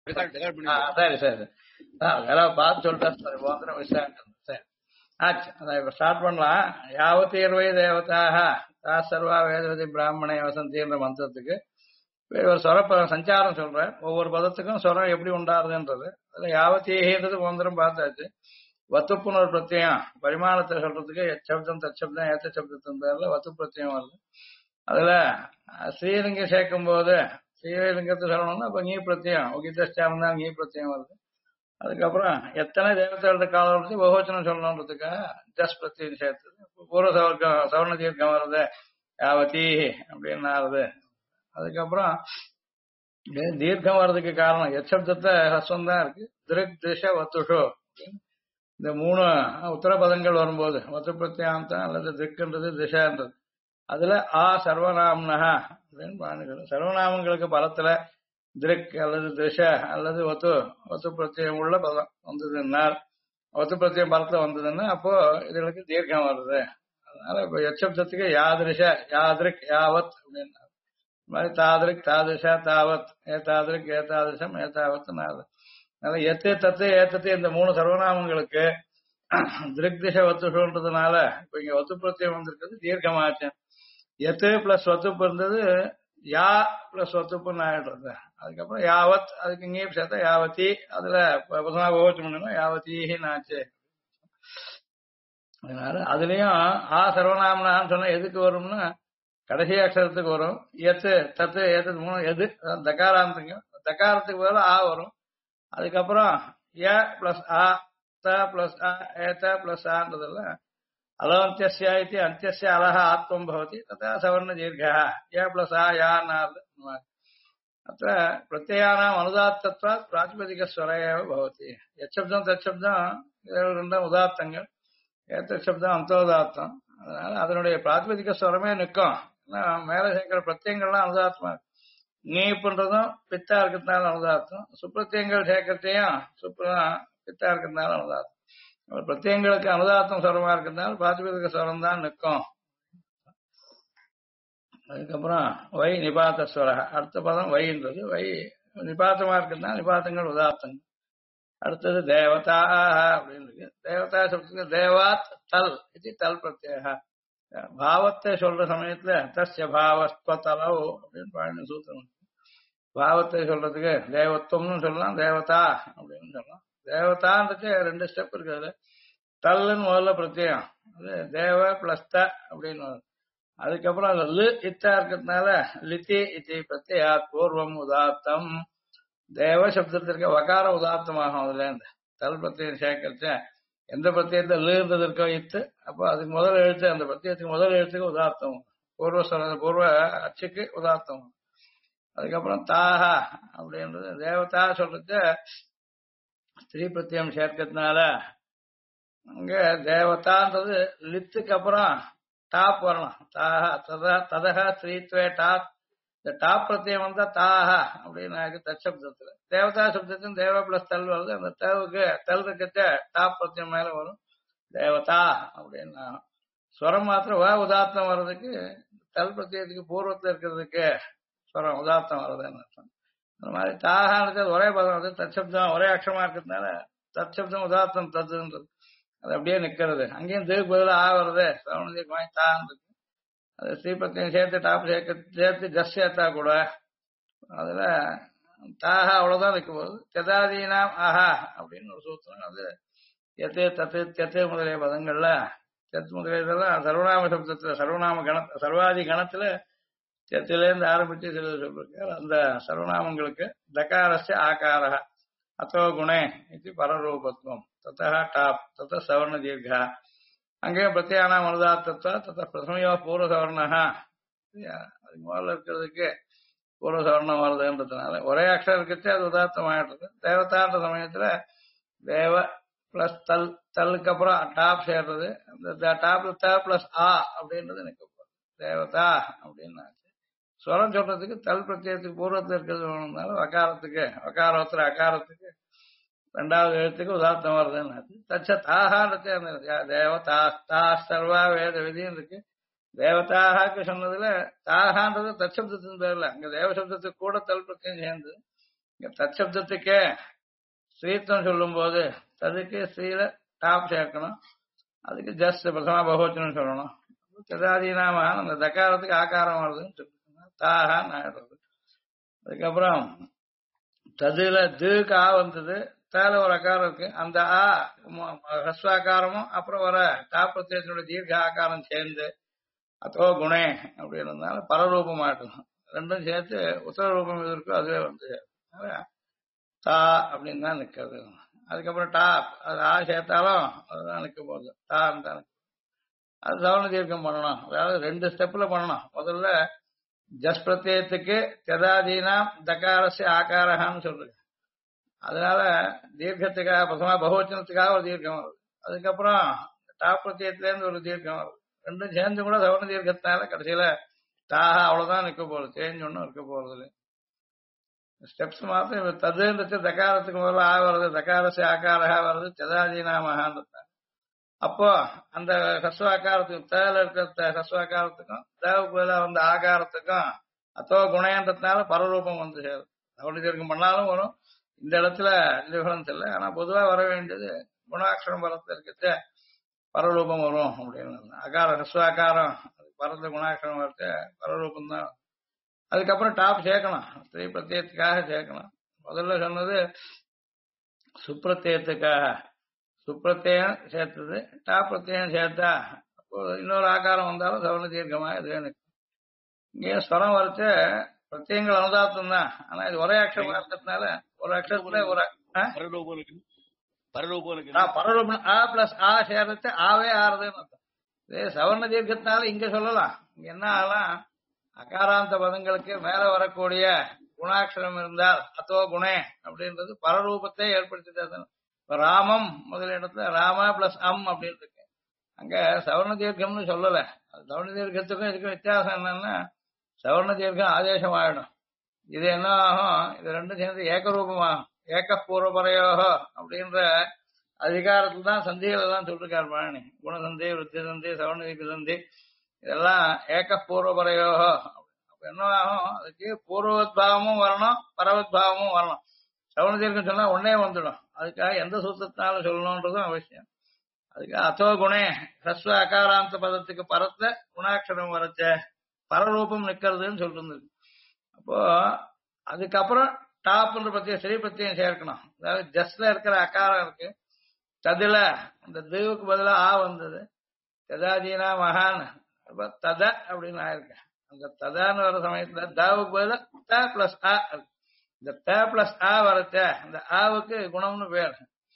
சரி சரி அதெல்லாம் பார்த்து சொல்லிட்டேன் சரி போந்திரம் விசாரணை சரி ஆச்சு அதான் இப்ப ஸ்டார்ட் பண்ணலாம் யாவத்தீர்வை தேவதாக தா சர்வா வேதவதி பிராமணே வசந்தின்ற மந்திரத்துக்கு ஒரு சஞ்சாரம் சொல்றேன் ஒவ்வொரு பதத்துக்கும் ஸ்வரம் எப்படி உண்டாருதுன்றது அதுல யாவத்தீகிறது போந்திரம் பார்த்தாச்சு வத்துப்புன்னு ஒரு பிரத்யம் பரிமாணத்தை சொல்றதுக்கு சப்தம் தச்சப்தம் ஏத்த சப்தத்தின் பேர்ல வத்து பிரத்யம் வருது அதுல ஸ்ரீலிங்கம் சேர்க்கும் போது ஸ்ரீலிங்கத்தை சொல்லணும்னா அப்ப நீ பிரத்யம் உகிதாரம் தான் நீ பிரத்யம் வருது அதுக்கப்புறம் எத்தனை தேவதைகளோட காலம் இருந்து பகுவச்சனம் சொல்லணுன்றதுக்காக ஜஸ் பிரத்யம் சேர்த்தது பூர்வ சவர்ண தீர்க்கம் வருது யாவதி அப்படின்னு ஆறுது அதுக்கப்புறம் தீர்க்கம் வர்றதுக்கு காரணம் எச்சப்தத்தை ஹஸ்வம் தான் இருக்கு திருக் திஷ வத்துஷோ இந்த மூணு உத்தர பதங்கள் வரும்போது வத்து பிரத்யாந்தம் அல்லது திக்குன்றது திஷான்றது அதுல சர்வநாமனஹா அப்படின்னு பாருங்க சர்வநாமங்களுக்கு பலத்துல திருக் அல்லது திஷ அல்லது வத்து பிரத்யம் உள்ள பதம் வந்ததுனால் வத்து பிரத்யம் பலத்துல வந்ததுன்னா அப்போ இதுகளுக்கு தீர்க்கம் வருது அதனால இப்ப எச்சப்தத்துக்கு யாதிருஷ யாதிருக் யாவத் அப்படின்னு மாதிரி தாதிருக் தாதிருஷா தாவத் ஏதாதிருக் ஏதாதிருஷம் ஏதாவத் நாது அதனால எத்து தத்து ஏத்தத்து இந்த மூணு சர்வநாமங்களுக்கு திருக் திசை வத்துன்றதுனால இப்ப இங்க வத்து பிரத்யம் வந்திருக்கிறது தீர்க்கமாச்சு எத்து பிளஸ் வத்துப்பு இருந்தது யா பிளஸ் வத்துப்புன்னு ஆயிடுறது அதுக்கப்புறம் யாவத் அதுக்கு இங்கேயும் சேர்த்தா யாவத்தி அதுல பகுவச்சம் யாவத்தீன்னு ஆச்சு அதனால அதுலயும் சர்வநாமனான்னு சொன்னா எதுக்கு வரும்னா கடைசி அக்ஷரத்துக்கு வரும் எத்து தத்து ஏத்து மூணு எது தகாராந்தங்க தகாரத்துக்கு பதில் வரும் அதுக்கப்புறம் ஏ பிளஸ் த பிளஸ் ஏத்த பிளஸ் ஆன்றதுல அலவந்தியா இது அந்திய அலஹ ஆத்மம் பவதி ததா சவர்ண தீர்க்கா ஏ பிளஸ் யான்னாது அத்த பிரத்யானாம் அனுதாத்தத்வாத் பிராதிபதிக ஸ்வரையேவ பவதி எச்சப்தம் தச்சப்தம் ரெண்டும் உதாத்தங்கள் ஏத்த சப்தம் அந்தோதாத்தம் அதனால அதனுடைய பிராதிபதிக ஸ்வரமே நிற்கும் மேல சேர்க்கிற பிரத்யங்கள்லாம் அனுதாத்தமா நீப்புன்றதும் பித்தா இருக்கிறதுனால அனுதாத்தம் சுப்பிரத்தியங்கள் சேர்க்கறதையும் பித்தா இருக்கிறதுனால அனுதாத்தம் பிரத்யங்களுக்கு அனுதாத்தம் ஸ்வரமா இருக்கிறதுனால பிராதிபதிக ஸ்வரம் தான் நிற்கும் அதுக்கப்புறம் வை நிபாத்த ஸ்வர அடுத்த பதம் வைன்றது வை நிபாத்தமா இருக்கிறதுனால நிபாத்தங்கள் உதாத்தங்கள் அடுத்தது தேவதா அப்படின்னு இருக்கு தேவதா சப்தத்துக்கு தேவாத் தல் இது தல் பிரத்யேக பாவத்தை சொல்ற சமயத்துல தஸ்ய பாவஸ்வதலோ அப்படின்னு பாடின சூத்திரம் பாவத்தை சொல்றதுக்கு தேவத்துவம்னு சொல்லலாம் தேவதா அப்படின்னு சொல்லலாம் தேவதான்றது ரெண்டு ஸ்டெப் இருக்கு அதுல தல்லுன்னு முதல்ல பிரத்யேகம் அது தேவ பிளஸ் த அப்படின்னு அதுக்கப்புறம் அது லு இத்தா இருக்கிறதுனால லித்தி இத்தி பிரத்யா பூர்வம் உதாத்தம் தேவ சப்தத்திற்கு வகார உதாத்தமாகும் அதுல இருந்து தல் பிரத்யம் சேர்க்கறச்ச எந்த பிரத்யத்தை லிருந்தது இருக்கோ இத்து அப்போ அதுக்கு முதல் எழுத்து அந்த பிரத்யத்துக்கு முதல் எழுத்துக்கு உதாத்தம் பூர்வ அச்சுக்கு உதாத்தம் அதுக்கப்புறம் தாஹா அப்படின்றது தேவதா சொல்றது ஸ்திரீ பிரத்யம் சேர்க்கறதுனால அங்க தேவதான்றது லித்துக்கு அப்புறம் டாப் வரணும் தாஹா ததஹ ஸ்ரீத்வே டாப் இந்த டாப் பிரத்யம் வந்தா தாஹா அப்படின்னு தச்சப்தத்துல தேவதா சப்தத்தின் தேவ பிளஸ் தல் வருது அந்த தேவுக்கு தல் இருக்கிறத டாப் பிரத்யம் மேல வரும் தேவதா அப்படின்னா ஸ்வரம் மாத்திரம் உதாத்தம் வர்றதுக்கு தல் பிரத்யத்துக்கு பூர்வத்துல இருக்கிறதுக்கு ஸ்வரம் உதாத்தம் வர்றதுன்னு அர்த்தம் அந்த மாதிரி தாகான்றது ஒரே பதம் வந்து தச்சப்தம் ஒரே அக்ஷரமா இருக்கிறதுனால தச்சப்தம் உதாத்தம் தத்துன்றது அது அப்படியே நிக்கிறது அங்கேயும் தேவுக்கு பதிலாக வருது சரவணதீக்கு வாங்கி தான் இருக்கு அது ஸ்ரீபத்தியம் சேர்த்து டாப் சேர்த்து ஜஸ் சேர்த்தா கூட அதுல தாஹா அவ்வளவுதான் நிற்க போகுது தெதாதீனாம் ஆஹா அப்படின்னு ஒரு சூத்திரம் அது எத்து தத்து தெத்து முதலிய பதங்கள்ல தெத்து முதலிய இதெல்லாம் சர்வநாம சப்தத்துல சர்வநாம சர்வாதி கணத்துல தெத்திலேருந்து ஆரம்பிச்சு சில சொல்லிருக்காரு அந்த சர்வநாமங்களுக்கு தகாரஸ்ய ஆகார அத்தோ குணே இது பரரூபத்துவம் தத்தா டாப் தத்த சவர்ண தீர்க்கா அங்கேயும் பிரத்யானாம் அனுதாத்தத்வா தத்த பிரசமையோ பூர்வ சவர்ணா அதுக்கு முதல்ல இருக்கிறதுக்கு பூர்வ சவர்ணம் வருதுன்றதுனால ஒரே அக்ஷரம் இருக்கிறது அது உதாத்தம் ஆயிடுறது தேவதான்ற சமயத்துல தேவ பிளஸ் தல்லுக்கு அப்புறம் டாப் சேர்றது அந்த டாப்ல த பிளஸ் அப்படின்றது எனக்கு தேவதா அப்படின்னு ஸ்வரம் சொல்றதுக்கு தல் பிரத்யத்துக்கு பூர்வத்தில் இருக்கிறது வேணும்னால வகாரத்துக்கு அகாரத்துக்கு ரெண்டாவது எழுத்துக்கு உதாத்தம் வருதுன்னு தச்ச தாகான்றது அந்த தேவதா தா சர்வா வேத விதியும் இருக்கு தேவதாகாக்கு சொன்னதுல தாகான்றது தச்சப்தத்தின் பேர்ல அங்க தேவசப்தத்துக்கு கூட தல் பிரத்யம் சேர்ந்து இங்க தற்சப்தத்துக்கே ஸ்ரீத்வம் சொல்லும் போது ததுக்கு ஸ்ரீல டாப் சேர்க்கணும். அதுக்கு ஜஸ்ட் பிரசமா பகவச்சனம் சொல்லணும். சதாதீனாம அந்த தக்காரத்துக்கு ஆகாரம் வருதுன்னு சொல்லிருக்கோம். தாகான்னு ஆயிடுறது. அதுக்கப்புறம் ததுல துக்கு ஆ வந்தது, தேல ஒரு அகாரம் இருக்கு. அந்த ஆ ஹஸ்வாக்காரமும் அப்புறம் வர தாப்பத்தியத்தினுடைய தீர்க்க ஆகாரம் சேர்ந்து அதோ குணே அப்படின்றதுனால பரரூபம் ஆட்டணும். ரெண்டும் சேர்த்து உத்தர ரூபம் எது இருக்கோ அதுவே வந்து தா அப்படின்னு தான் நிக்கிறது. அதுக்கப்புறம் டாப் அது ஆ சேர்த்தாலும் அதுதான் நிக்க போகுது. தான் தான் அது சவண தீர்க்கம் பண்ணணும். அதாவது 2 ஸ்டெப்ல பண்ணணும். முதல்ல ஜஸ் பிரத்யத்துக்கு ததாதீனாம் தகாரஸ்ய ஆகாரஹான்னு சொல்றது. அதனால தீர்க்கத்துக்காக பிரசமா பகுவச்சனத்துக்காக ஒரு தீர்க்கம் வருது. அதுக்கப்புறம் டாப் பிரத்யத்துல இருந்து ஒரு தீர்க்கம் வருது. ரெண்டும் சேர்ந்து கூட சவண தீர்க்கத்தினால கடைசியில தாகா அவ்வளவுதான் நிக்க போகுது. சேஞ்ச் ஒன்றும் இருக்க போறது இல்லை. ஸ்டெப்ஸ் மாத்திரம் ததுன்றது தகாரத்துக்கு முதல்ல ஆ வருது, தகாரஸ்ய ஆகாரஹா வருது, ததாதீனாமஹான்னு. அப்போ அந்த ஹஸ்வாக்காரத்துக்கும் தேல இருக்கிற ஹஸ்வாக்காரத்துக்கும் தேவுக்கு வந்த ஆகாரத்துக்கும் அத்தோ குணையன்றதுனால பரரூபம் வந்து சேரும். அப்படி தீர்க்கம் பண்ணாலும் வரும். இந்த இடத்துல டிஃபரன்ஸ் இல்லை. ஆனா பொதுவா வர வேண்டியது குணாட்சரம் பரத்துல இருக்கிறது பரரூபம் வரும் அப்படின்னு. அகாரம் ஹஸ்வாக்காரம் பரத்துல குணாட்சரம் வரது பரரூபம் தான். அதுக்கப்புறம் டாப் சேர்க்கணும். ஸ்ரீ பிரத்யத்துக்காக சேர்க்கணும். முதல்ல சொன்னது சுப்பிரத்தியத்துக்காக. சுப்பிரத்தியம் சேர்த்தது, டாப் பிரத்தியம் சேர்த்தா அப்போ இன்னொரு ஆகாரம் வந்தாலும் சவண தீர்க்கமா இது எனக்கு. இங்கே ஸ்வரம் வரைச்சு பிரத்தியங்கள் அனுதாத்தம் தான். ஆனா இது ஒரே அக்ஷரமா இருக்கிறதுனால ஒரு அக்ஷரத்துல ஒரு பரரூபம் ஆ பிளஸ் ஆ சேர்த்து ஆவே ஆறுதுன்னு அர்த்தம். இதே சவர்ண தீர்க்கத்தினால இங்க சொல்லலாம். இங்க என்ன ஆகலாம், அகாராந்த பதங்களுக்கு மேல வரக்கூடிய குணாட்சரம் இருந்தால் அத்தோ குணே அப்படின்றது பரரூபத்தை ஏற்படுத்தி. இப்ப ராமம் முதல் இடத்துல ராமா பிளஸ் அம் அப்படின்னு இருக்கு. அங்க சவர்ண தீர்க்கம்னு சொல்லல. அது சவர்ண தீர்க்கத்துக்கும் இதுக்கும் வித்தியாசம் என்னன்னா, சவர்ண தீர்க்கம் ஆதேசம் ஆயிடும். இது என்ன ஆகும், இது ரெண்டும் சேர்ந்து ஏகரூபமாகும். ஏக பூர்வபரையோகோ அப்படின்ற அதிகாரத்துல தான் சந்திகள் எல்லாம் சொல்லிருக்காரு பழனி. குணசந்தி, விருத்தி சந்தி, சவர்ண தீர்க்க சந்தி இதெல்லாம் ஏக பூர்வபரையோகோ. அப்ப என்ன ஆகும், அதுக்கு பூர்வோத்பாவமும் வரணும், பரவத்பாவமும் வரணும். சவண தீர்க்கம் சொன்னா உடனே வந்துடும். அதுக்காக எந்த சூத்திரத்தினாலும் சொல்லணும்ன்றதும் அவசியம். அதுக்காக அத்தோ குணே ஹஸ்வ அகாராந்த பதத்துக்கு பரத்துல குணாட்சரம் வரச்ச பரரூபம் நிக்கிறதுன்னு சொல்லிருந்தது. அப்போ அதுக்கப்புறம் டாப்ன்ற பத்திய ஸ்ரீ பத்தியம் சேர்க்கணும். அதாவது ஜஸ்ட்ல இருக்கிற அகாரம் இருக்கு, ததுல அந்த தீவுக்கு பதிலா ஆ வந்தது, ததாதீனா மகான் தத அப்படின்னு ஆயிருக்கு. அந்த ததான்னு வர சமயத்துல தாவுக்கு பதிலா த பிளஸ் ஆ இருக்கு. இந்த த பிளஸ் ஆ வரச்ச இந்த ஆவுக்கு குணம்னு பேர்.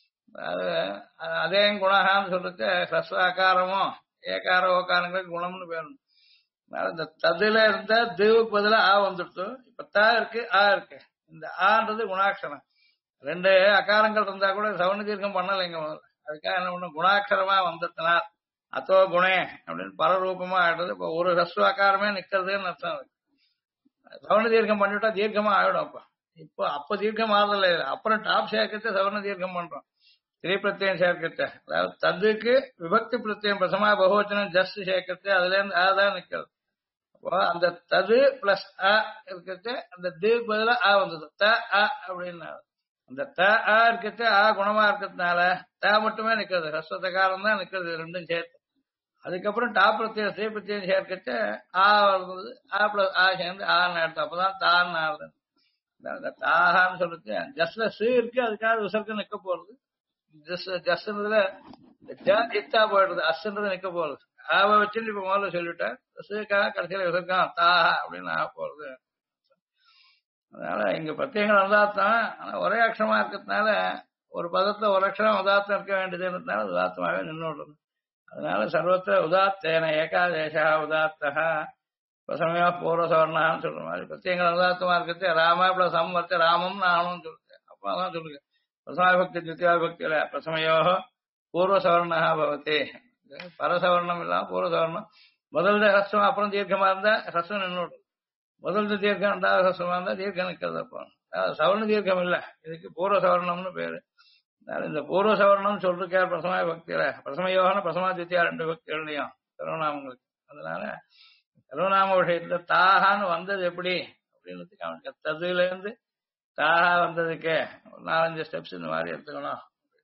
அதே குணகான்னு சொல்லிட்டு ஹஸ்வ அகாரமும் ஏகார ஓகாரங்களுக்கு குணம்னு பேர். இந்த ததுல இருந்த தீவுக்கு பதிலா ஆ வந்துடுத்து. இப்ப த இருக்கு ஆ இருக்கு. இந்த ஆன்றது குணாட்சரம். 2 அகாரங்கள் இருந்தா கூட சவண தீர்க்கம் பண்ணலைங்க முதல்ல. அதுக்காக என்ன பண்ணும், குணாட்சரமா வந்ததுனால் அத்தோ குணே அப்படின்னு பரரூபமா ஆயிடுறது. இப்ப ஒரு ஹஸ்வ அகாரமே நிக்கிறதுன்னு அர்த்தம் இருக்கு. சவண தீர்க்கம் பண்ணிவிட்டா தீர்க்கமா ஆயிடும். அப்ப தீர்க்கம் ஆறுதல் இல்லை. அப்புறம் டாப் சேர்க்கத்தை சவர்ண தீர்க்கம் பண்றோம். ஸ்ரீ பிரத்யம் சேர்க்கத்தை, அதாவது ததுக்கு விபக்தி பிரத்யம் பிரசமா பகுவச்சனம் ஜஸ்ட் சேர்க்கத்தை அதுல இருந்து ஆதான் நிக்கிறது. அப்போ அந்த தது பிளஸ் அ இருக்கிறது அந்த தீக்கு பதிலா ஆ வந்தது த அ அப்படின்னு. அந்த த ஆ இருக்கிறது ஆ குணமா இருக்கிறதுனால த மட்டுமே நிக்கிறது, ஹஸ்வதகாரம் தான் நிக்கிறது ரெண்டும் சேர்த்து. அதுக்கப்புறம் டாப் பிரத்யம் ஸ்ரீ பிரத்யம் சேர்க்கத்தை ஆ வருது, ஆ பிளஸ் ஆ சேர்ந்து ஆன்னு எடுத்து அப்பதான் தான் ஆறுது. தாகான்னு சொல்லிட்டு ஜஸ்ட்ல சி இருக்கு, அதுக்காக விசர்க்கம் நிக்க போறது. ஜஸ்ன்றதுல இத்தா போயிடுறது, அஸ்ன்றது நிக்க போறது. ஆவை வச்சுட்டு இப்ப முதல்ல சொல்லிட்டேன், சிக்காக கடைசியில விசர்க்கம் தாஹா அப்படின்னு ஆக போறது. அதனால இங்க பிரத்யேகம் உதாத்தம். ஆனா ஒரே அக்ஷரமா இருக்கிறதுனால ஒரு பதத்துல ஒரு அக்ஷரம் உதாத்தம் இருக்க வேண்டியதுன்றதுனால உதாத்தமாவே நின்றுடுறது. அதனால சர்வத்திர உதாத்தேன ஏகாதேசா உதாத்தா பிரசமையா பூர்வ சவர்ணான்னு சொல்ற மாதிரி பிரத்யேகங்கள் உதாத்தமா இருக்கிறது. ராமா பிளஸ் அம் வர்த்த ராமம் ஆகணும்னு சொல்லுது. அப்ப அதான் சொல்லுங்க, பிரசமாபக்தி தித்தியாபக்தியில பிரசமையோ பூர்வ சவர்ணா பவதி. பரசவர்ணம் இல்லாம பூர்வ சவர்ணம். முதல்ல ஹஸ்வம் அப்புறம் தீர்க்கமா இருந்தா ஹஸ்வம் நின்றுடும். முதல்ல தீர்க்கம் ரெண்டாவது ஹஸ்வமா இருந்தா தீர்க்கம் நிற்கிறது. அப்போ சவர்ண தீர்க்கம் இல்ல, இதுக்கு பூர்வ சவர்ணம்னு பேரு. இந்த பூர்வ சவர்ணம் சொல்லிருக்கார் பிரசமாய பக்தியில. பிரசமயோகன பிரசமா தித்தியா 2 பக்திகள்லையும் சர்வநாமங்களுக்கு. அதனால சர்வநாம விஷயத்துல தாகான்னு வந்தது எப்படி அப்படின்னு அவனுக்கு ததுல இருந்து தாஹா வந்ததுக்கு ஒரு 4-5 ஸ்டெப்ஸ் இந்த மாதிரி எடுத்துக்கணும்.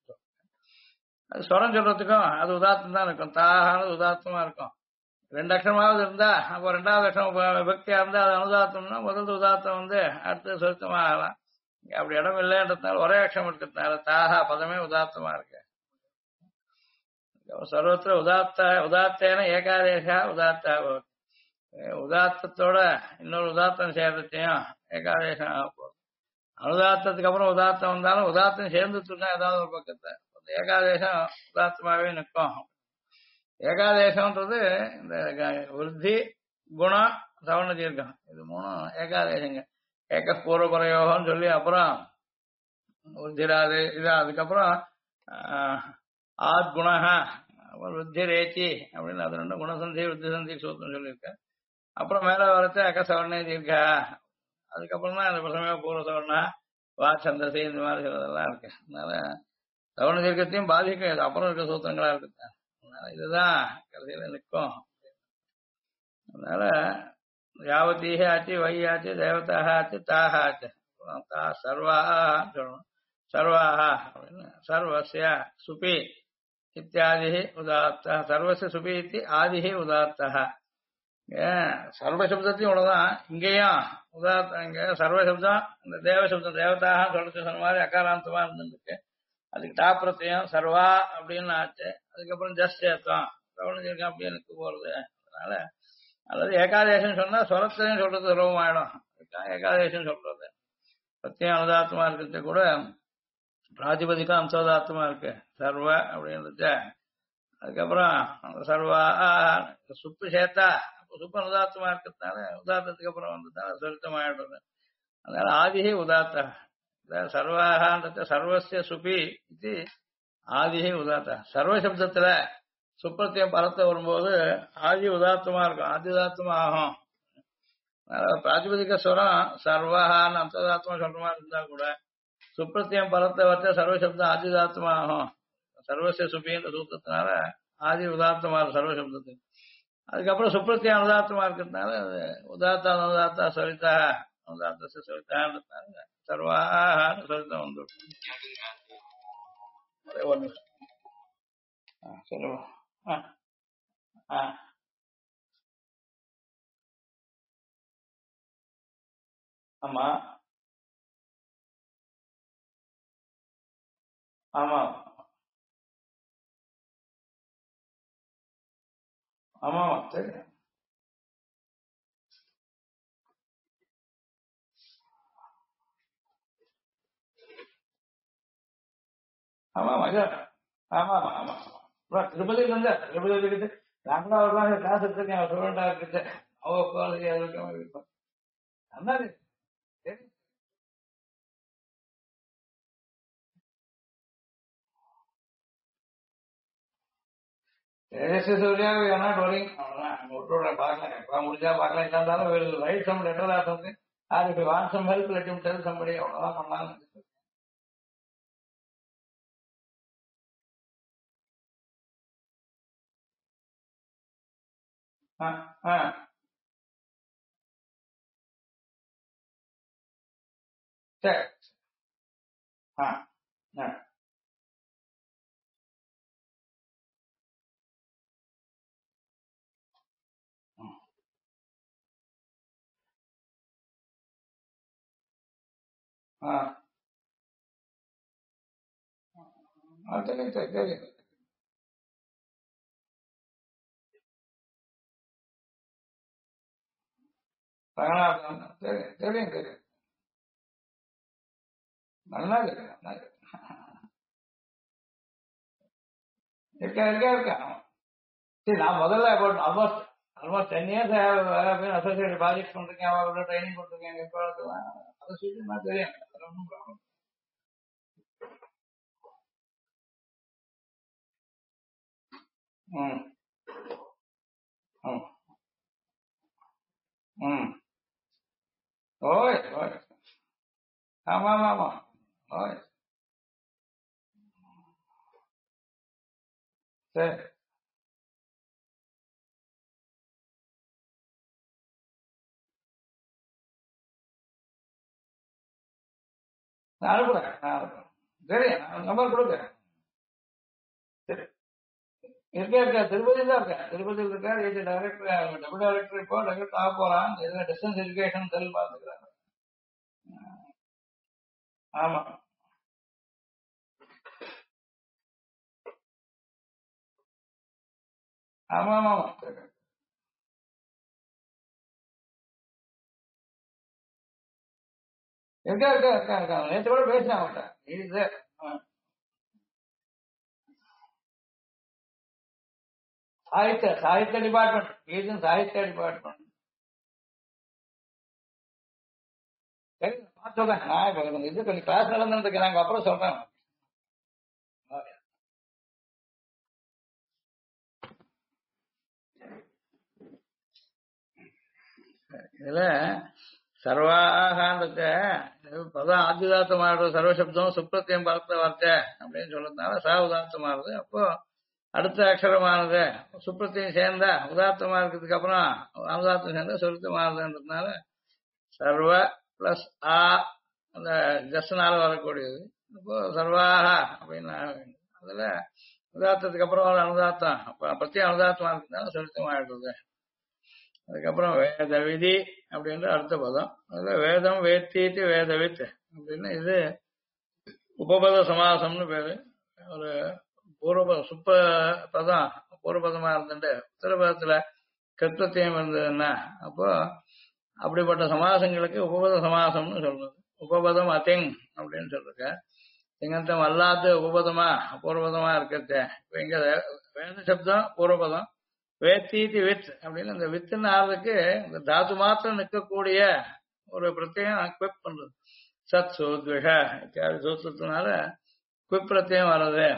அது ஸ்வரம் சொல்றதுக்கும் அது உதாத்தம் தான் இருக்கும். தாஹானது உதாத்தமா இருக்கும். 2 அக்ஷரமாவது இருந்தா அப்போ 2வது அக்ஷரம் விபக்தியா இருந்தா அது அனுதாத்தம்னா முதல் உதாத்தம் வந்து அடுத்து சொருத்தமா ஆகலாம். இங்க அப்படி இடம் இல்லைன்றதுனால ஒரே அக்ஷரம் இருக்கிறதுனால தாஹா பதமே உதாத்தமா இருக்கு. சர்வத்திர உதாத்தேன ஏகாதேசா உதாத்தா பவதி. உதாத்தத்தோட இன்னொரு உதாத்தம் சேர்றதையும் ஏகாதேசம் ஆக போகுது. அனுதாத்தத்துக்கு அப்புறம் உதாத்தம் வந்தாலும் உதாத்தம் சேர்ந்துட்டு இருக்கா ஏதாவது ஒரு பக்கத்தை ஏகாதேசம் உதாத்தமாவே நிற்கும். ஏகாதேசம்ன்றது இந்த விருத்தி குணம் சவண தீர்க்கம் இது 3 ஏகாதேசங்க. ஏக பூர்வ குறையோகம்னு சொல்லி அப்புறம் விருத்திராது இது அதுக்கப்புறம் ஆத் குணஹா அப்புறம் விருத்தி ரேச்சி அப்படின்னு அது 2 குணசந்தி விருத்தி சந்தி சூத்திரம் சொல்லியிருக்கேன். அப்புறம் மேல வரச்சு அகசவர்ணே தீர்க்கா அதுக்கப்புறம் தான் இந்த பிரசமே பூர்வ சவர்ணா வா சந்தசி இந்த மாதிரி சிலதெல்லாம் இருக்கு. அதனால சவண தீர்க்கத்தையும் பாதிக்கும். இது அப்புறம் இருக்க சூத்திரங்களா இருக்கு. அதனால இதுதான் கடைசியில நிற்கும். அதனால யாவத்தீக ஆச்சு வை ஆச்சு தேவதாக ஆச்சு தாக ஆச்சு சர்வாக சொல்லணும். சர்வாக அப்படின்னு சர்வசிய சுபி இத்தியாதி உதாத்த சர்வச சுபி இத்தி ஆதிஹி உதாத்தः. சர்வசப்தத்தையும் இவ்வளவுதான் இங்கேயும் உதாரணம். இங்க சர்வசப்தம் இந்த தேவசப்தம் தேவதாக சொல்றது சொன்ன மாதிரி அகாராந்தமா இருந்துருக்கு. அதுக்கு தாப்பிரத்தையும் சர்வா அப்படின்னு ஆச்சு. அதுக்கப்புறம் ஜஸ்ட் சேர்த்தோம் கவனிச்சிருக்கேன் அப்படியே நிற்கு போறது. அதனால அல்லது ஏகாதேசம் சொன்னா சொரத்தையும் சொல்றது சுலபமாயிடும். ஏகாதேசம் சொல்றது சத்தியம் அனுதாத்தமா இருக்கிறது கூட பிராதிபதிக்கும் அம்சோதாத்தமா இருக்கு சர்வ அப்படின்றது. அதுக்கப்புறம் சர்வா சுப்பு சேர்த்தா சுப்பு உதாத்தமா இருக்கிறதுனால உதாத்தத்துக்கு அப்புறம் வந்ததுனால சொருத்தமாயிடுறது. அதனால ஆதிஹி உதாத்த சர்வாகன்றது சர்வசிய சுபி இது ஆதிஹி உதாத்த. சர்வசப்தத்துல சுப்பிரத்தியம் பரத்த வரும்போது ஆதி உதாத்தமா இருக்கும். ஆதி உதாத்தமா ஆகும். பிராதிபதிக ஸ்வரம் சர்வஹான்னு அந்ததாத்தமா சொல்ற மாதிரி இருந்தா கூட சுப்பிரத்தியம் பரத்த வச்ச சர்வசப்தம் ஆதி உதாத்தமா ஆகும். சர்வசிய சுபின்ற சூத்திரத்தினால ஆதி உதாத்தமா இருக்கும் சர்வசப்தத்துக்கு. அதுக்கப்புறம் சுப்பிரத்தியம் அனுதாத்தமா இருக்கிறதுனால உதாத்தா அனுதாத்தா சரிதா அனுதாத்த சரிதான்றதுனால சர்வான்னு சரிதம் வந்து ஒன்று சொல்லுவோம். ஆமா ஆமா ஆமா சரி ஆமா ஐயா ஆமா ஆமா ஆமா திருப்பதியில இருந்தா திருப்பதி இருக்குது. நாங்களா ஒரு கிளாஸ் எடுத்துருக்கேன் ஸ்டூடெண்டா இருக்குது. அவ குவாலிட்டி அதுக்கு அண்ணாது சரி சூர்யா நாட் வரிங் அவ்வளவுதான் விட்டுவிட பார்க்கலாம். எப்ப முடிஞ்சா பார்க்கலாம். இருந்தாலும் write some letter or something or if you want some help let him tell somebody அவ்வளவுதான் பண்ணலாம். ஆ ஆ சரி ஆ ஆ ஆ தெரியும் தெரியும் ரங்கநாதன் தெரியும் தெரியும் தெரியும் நல்லா இருக்கு நல்லா இருக்கு. இருக்கா இருக்கா இருக்கா சரி நான் முதல்ல almost almost 10 years associate project பண்ணிருக்கேன். அவரோட ட்ரைனிங் கொடுத்துருக்கேன். எப்போ அதை சொல்லி நான் தெரியும். அது ஒன்றும் ப்ராப்ளம். ம் ம் ம் ஓய் ஓய் ஆமா ஆமா ஆமா ஓய் சரி நான் அனுப்புறேன், நான் அனுப்புறேன். சரி, நான் நம்பர் கொடுக்குறேன். சரி, இருக்கா திருப்பதி தான் இருக்கேன். திருப்பதியில் இருக்கார். இது டைரக்டர், டபுள் டைரக்டர். இப்போ டைரக்டர் ஆக போறான். இதுல டிஸ்டன்ஸ் எஜுகேஷன் செல் பாத்துக்கிறாங்க. ஆமா ஆமா ஆமா ஆமா. சரி. இருக்கா. நேற்று கூட பேசினேன் அவன்கிட்ட. இது சாகித்ய டிபார்ட்மெண்ட், இது சாகித்ய டிபார்ட்மெண்ட். சரி, நான் சொல்றேன். நான் இப்போ இது கொஞ்சம் கிளாஸ் நடந்துருக்கு, நாங்க அப்புறம் சொல்றேன். இதுல சர்வாகாந்தத்தை பதம் ஆத்யுதாத்தமாடுறது, சர்வசப்தம் சுப்ரத்தியம் பார்த்த வார்த்தை அப்படின்னு சொல்றதுனால சா உதாத்தமாறுது. அப்போ அடுத்த அக்ஷரமானது சுப்ரத்தியம் சேர்ந்தா உதாத்தமா இருக்கிறதுக்கு அப்புறம் அனுதாத்தம் சேர்ந்தா சுருத்தமானதுன்றதுனால சர்வ பிளஸ் ஆ அந்த ஜஸ்னால வரக்கூடியது. இப்போ சர்வாகா அப்படின்னு ஆக வேண்டும். அதுல உதாத்தத்துக்கு அப்புறம் ஒரு அனுதாத்தம், பிரத்யேக அனுதாத்தமா இருக்கிறதுனால சுருத்தமாயிடுறது. அதுக்கப்புறம் வேத விதி அப்படின்ற அடுத்த பதம். அதுல வேதம் வேத்தீட்டு வேதவித் அப்படின்னு இது உபபத சமாசம்னு பேரு. ஒரு பூர்வபதம் சுப்ப பதம் பூர்வபதமா இருந்துட்டு உத்தரபதத்துல கிருத்தத்தையும் இருந்ததுன்னா அப்போ அப்படிப்பட்ட சமாசங்களுக்கு உபபத சமாசம்னு சொல்றது. உபபதம் அதிங் அப்படின்னு சொல்லிருக்க. திங்கந்தம் அல்லாத உபபதமா பூர்வபதமா இருக்கிறது. இப்ப இங்க வேத சப்தம் பூர்வபதம், வேத்தீதி வித் அப்படின்னு அந்த வித்துன்னு ஆறதுக்கு இந்த தாத்து மாத்திரம் நிற்கக்கூடிய ஒரு பிரத்யேகம் குவிப் பண்றது. சத் சூத்விஷ இத்தியாதி சூத்திரத்தினால குவிப் பிரத்யேகம் வர்றது.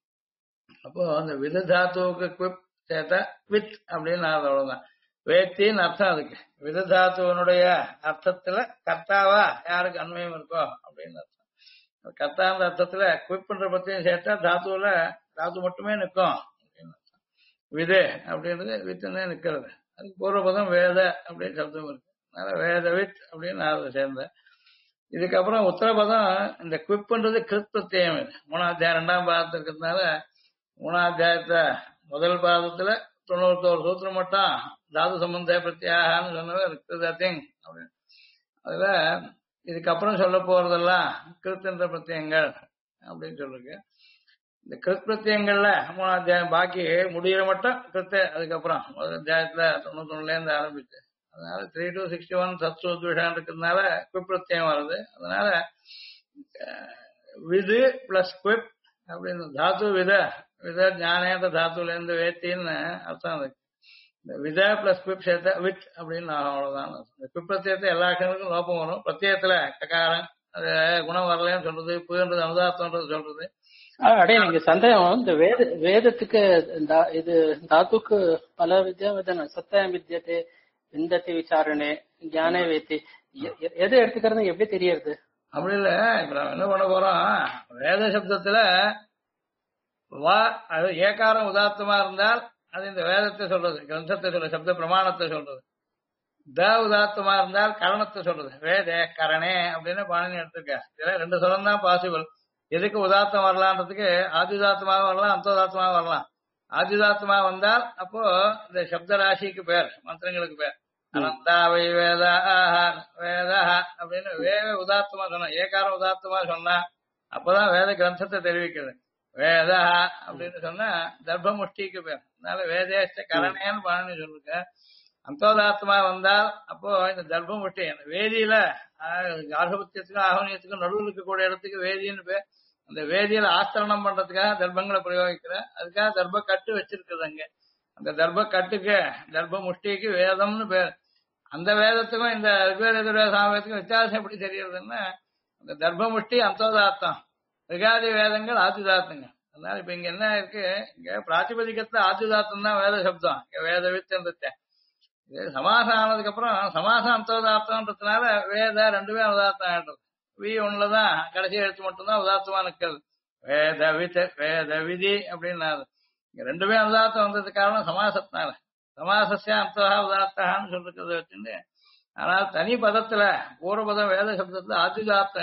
அப்போ அந்த வித தாத்துவுக்கு குவிப் சேர்த்தா வித் அப்படின்னு ஆறுது. அவ்வளவுதான். வேத்தின்னு அர்த்தம் அதுக்கு. வித தாத்துவனுடைய அர்த்தத்துல கர்த்தாவா யாருக்கு அண்மையும் இருக்கோ அப்படின்னு அர்த்தம். கர்த்தான்ற அர்த்தத்துல குவிப் பண்ற பிரத்யேகம் சேர்த்தா தாத்துவுல தாத்து மட்டுமே நிற்கும் அப்படின்னு அர்த்தம். விது அப்படின்றது வித்துன்னே நிக்கிறது. அதுக்கு பூர்வபதம் வேத அப்படின்னு சப்தம் இருக்கு. அதனால வேதவித் அப்படின்னு ஆறுது சேர்ந்த. இதுக்கப்புறம் உத்தரபதம் இந்த குவிப்புன்றது கிருத் பிரத்யேகம். இது மூணாம் அத்தியாயம் ரெண்டாம் பாதத்துல இருக்கிறதுனால மூணாம் அத்தியாயத்தை முதல் பாதத்துல 91 சூத்திரம் மட்டும் தாது சம்பந்த பிரத்யாகான்னு சொன்னவர் கிருதத்திங் அப்படின்னு. அதுல இதுக்கப்புறம் சொல்ல போறதெல்லாம் கிருத்தன்ற பிரத்யங்கள் அப்படின்னு சொல்லிருக்கு. இந்த கிருத் பிரத்யங்கள்ல மூணாம் அத்தியாயம் பாக்கி முடிகிற மட்டும் கிருத்து. அதுக்கப்புறம் முதல் அத்தியாயத்துல 91 இருந்து ஆரம்பிச்சு அதனால 3 to 61 சத்சூத்விஷம் இருக்கிறதுனால குவிப் பிரத்யம் வருது. அதனால விது பிளஸ் குவிப் அப்படின்னு தாத்து வித வித ஞானேந்த தாத்துல இருந்து வேத்தின்னு அர்த்தம் இருக்கு. இந்த வித பிளஸ் குவிப் சேர்த்த வித் அப்படின்னு அவ்வளவுதான். இந்த குவிப் பிரத்யத்தை எல்லா அக்ஷரங்களுக்கும் லோபம் வரும். பிரத்யத்துல ககாரம் அது குணம் வரலன்னு சொல்றது, புயன்றது அனுதாத்தம்ன்றது சொல்றது. அடே நீங்க சந்தேகம் இந்த வேதத்துக்கு இது தாத்துக்கு பல வித்யா சத்தியம் வித்தியத்தை விந்தத்தை விசாரணை ஞான வேத்தி எதை எடுத்துக்கிறது எப்படி தெரியறது? அப்படி இல்ல. இப்ப நம்ம என்ன பண்ண போறோம், வேத சப்தத்துல வா அது ஏகாரம் உதாத்தமா இருந்தால் அது இந்த வேதத்தை சொல்றது, கிரந்தத்தை சொல்றது, சப்த பிரமாணத்தை சொல்றது. த உதாத்தமா இருந்தால் கரணத்தை சொல்றது. வேத கரணே அப்படின்னு பாணினி எடுத்திருக்க. இதுல 2 சொல்லம் தான் பாசிபிள். எதுக்கு உதாத்தம் வரலான்றதுக்கு ஆதிதாத்தமாக வரலாம், அந்தோதாத்தமாக வரலாம். ஆதிதாத்தமா வந்தால் அப்போ இந்த சப்த ராசிக்கு பேர், மந்திரங்களுக்கு பேர். அனந்தாவை வேத வேத அப்படின்னு வேத உதாத்தமா சொன்னா, ஏகாரம் உதாத்தமா சொன்னா அப்பதான் வேத கிரந்தத்தை தெரிவிக்கிறது. வேத அப்படின்னு சொன்னா தர்ப்பமுஷ்டிக்கு பேர். அதனால வேதேஷ்ட கரணேன்னு பாணினி சொல்லுங்க. அந்தோதாத்மா வந்தால் அப்போ இந்த தர்ப்பமுஷ்டி அந்த வேதியில கார்கபத்தியத்துக்கும் ஆகனியத்துக்கும் நடுவில் இருக்கக்கூடிய இடத்துக்கு வேதின்னு பேர். அந்த வேதியில ஆஸ்தரணம் பண்றதுக்காக தர்ப்பங்களை பிரயோகிக்கிற, அதுக்காக தர்ப்ப கட்டு வச்சிருக்குது அங்க. அந்த தர்ப்ப கட்டுக்கு தர்ப்ப முஷ்டிக்கு வேதம்னு பேர். அந்த வேதத்துக்கும் இந்த ரிக்வேத சாமவேதத்துக்கும் வித்தியாசம் எப்படி தெரியறதுன்னா அந்த தர்ப்ப முஷ்டி அந்தோதாத்தம், ரிகாதி வேதங்கள் ஆதிதாத்தங்க. அதனால இப்ப இங்க என்ன இருக்கு, இங்க பிராத்திபதிகத்துல ஆதிதாத்தம் தான் வேத சப்தம், இங்க வேத வித்துன்றத. இது சமாசம் ஆனதுக்கு அப்புறம் சமாசம் அந்தோதாத்தம்ன்றதுனால வேத ரெண்டுமே உதாத்தம் ஆயிடுறது. வி ஒண்ணுலதான் கடைசி எழுத்து மட்டும்தான் உதாத்தமா நிற்கிறது. வேத வித் வேத விதி அப்படின்னு இங்க ரெண்டுமே உதாத்தம் வந்ததுக்கு காரணம் சமாசத்தினால. சமாசஸ்ய அந்தோகா உதாத்தான்னு சொல்லிருக்கிறத வச்சுட்டு, ஆனால் தனி பதத்துல பூர்வபதம் வேத சப்தத்துல ஆதிதாத்தம் இது.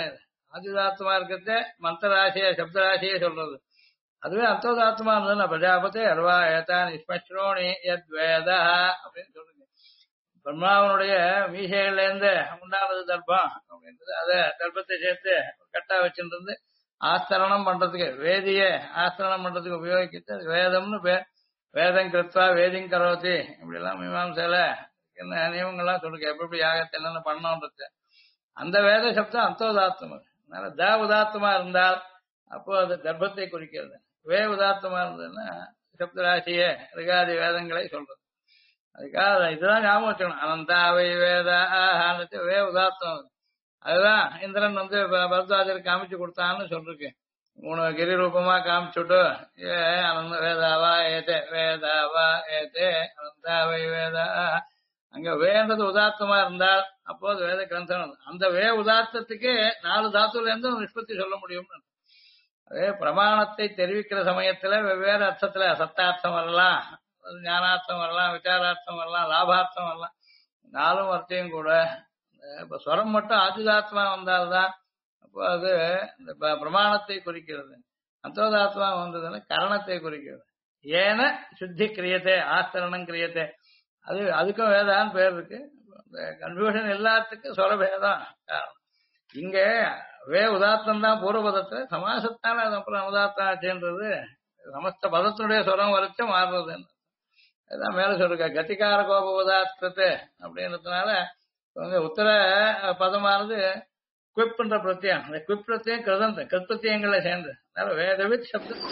ஆதிதாத்மா இருக்கிறத மந்திராசிய சப்தராசியே சொல்றது. அதுவே அர்த்தோதாத்மா இருந்ததுன்னா பிரஜாபதி அர்வா ஏதா நிஷ்மஸ்ரோணி யத் வேத அப்படின்னு சொல்லுங்க. பிரம்மாவனுடைய மீசைகள்ல இருந்து உண்டானது தர்ப்பம் அப்படின்றது. அதை தர்ப்பத்தை சேர்த்து கட்டா வச்சுட்டு ஆஸ்தரணம் பண்றதுக்கு வேதிய ஆஸ்தரணம் பண்றதுக்கு உபயோகிக்கிறது அது வேதம்னு பேர். வேதம் கிருத்வா வேதிங் கரோதி இப்படி எல்லாம் மீமாம்சையில என்ன நியமங்கள்லாம் சொல்லுங்க எப்படி எப்படி யாகத்தை என்னென்ன பண்ணோன்றது. அந்த வேத சப்தம் அர்த்தோதாத்தம். அதனால த உதாத்தமா இருந்தால் அப்போ அது கர்ப்பத்தை குறிக்கிறது. வே உதாத்தமா இருந்ததுன்னா சப்தராசிய ரிகாதி வேதங்களை சொல்றது. அதுக்காக இதுதான் ஞாபகம் வச்சுக்கணும். அனந்தாவை வேத வே உதாத்தம். அதுதான் இந்திரன் பரத்வாஜருக்கு காமிச்சு கொடுத்தான்னு சொல்லிருக்கு. 3 கிரி ரூபமா காமிச்சுட்டு அனந்த வேதாவா ஏதே வேதாவா ஏதே அனந்தாவை வேதா. அங்க வேண்டது உதாத்தமா இருந்தால் அப்போது வேத கிரந்தம். அந்த வே உதாத்தத்துக்கு 4 தாத்துல இருந்து நிஷ்பத்தி சொல்ல முடியும். அதே பிரமாணத்தை தெரிவிக்கிற சமயத்துல வெவ்வேறு அர்த்தத்துல சத்தார்த்தம் வரலாம், ஞானார்த்தம் வரலாம், விசாரார்த்தம் வரலாம், லாபார்த்தம் வரலாம். 4 அர்த்தையும் கூட இப்ப ஸ்வரம் மட்டும் ஆதிதாத்மா வந்தால்தான் அப்போ அது இந்த பிரமாணத்தை குறிக்கிறது. அந்தோதாத்மா வந்ததுன்னு கரணத்தை குறிக்கிறது. ஏன சுத்தி கிரியத்தை ஆஸ்தரணம் கிரியத்தை அதுக்கும் வேதான்னு பேர் இருக்கு. கன்ஃபியூஷன் எல்லாத்துக்கும் ஸ்வரபேதம் காரணம். இங்க வே உதாத்தம் தான் பூர்வபதத்துல சமாசத்தான அது அப்புறம் அனுதாத்தம் ஆச்சுன்றது சமஸ்த பதத்தினுடைய ஸ்வரம் வரைச்சு மாறுறது. அதுதான் மேல சொல்லிருக்க கத்திகார கோப உதாத்தத்து அப்படின்றதுனால உத்தர பதமானது குவிப்ன்ற பிரத்தியம். அந்த குவிப் பிரத்தியம் கிருதந்த கிருத்தியங்களை சேர்ந்து அதனால வேதவித் சப்தம்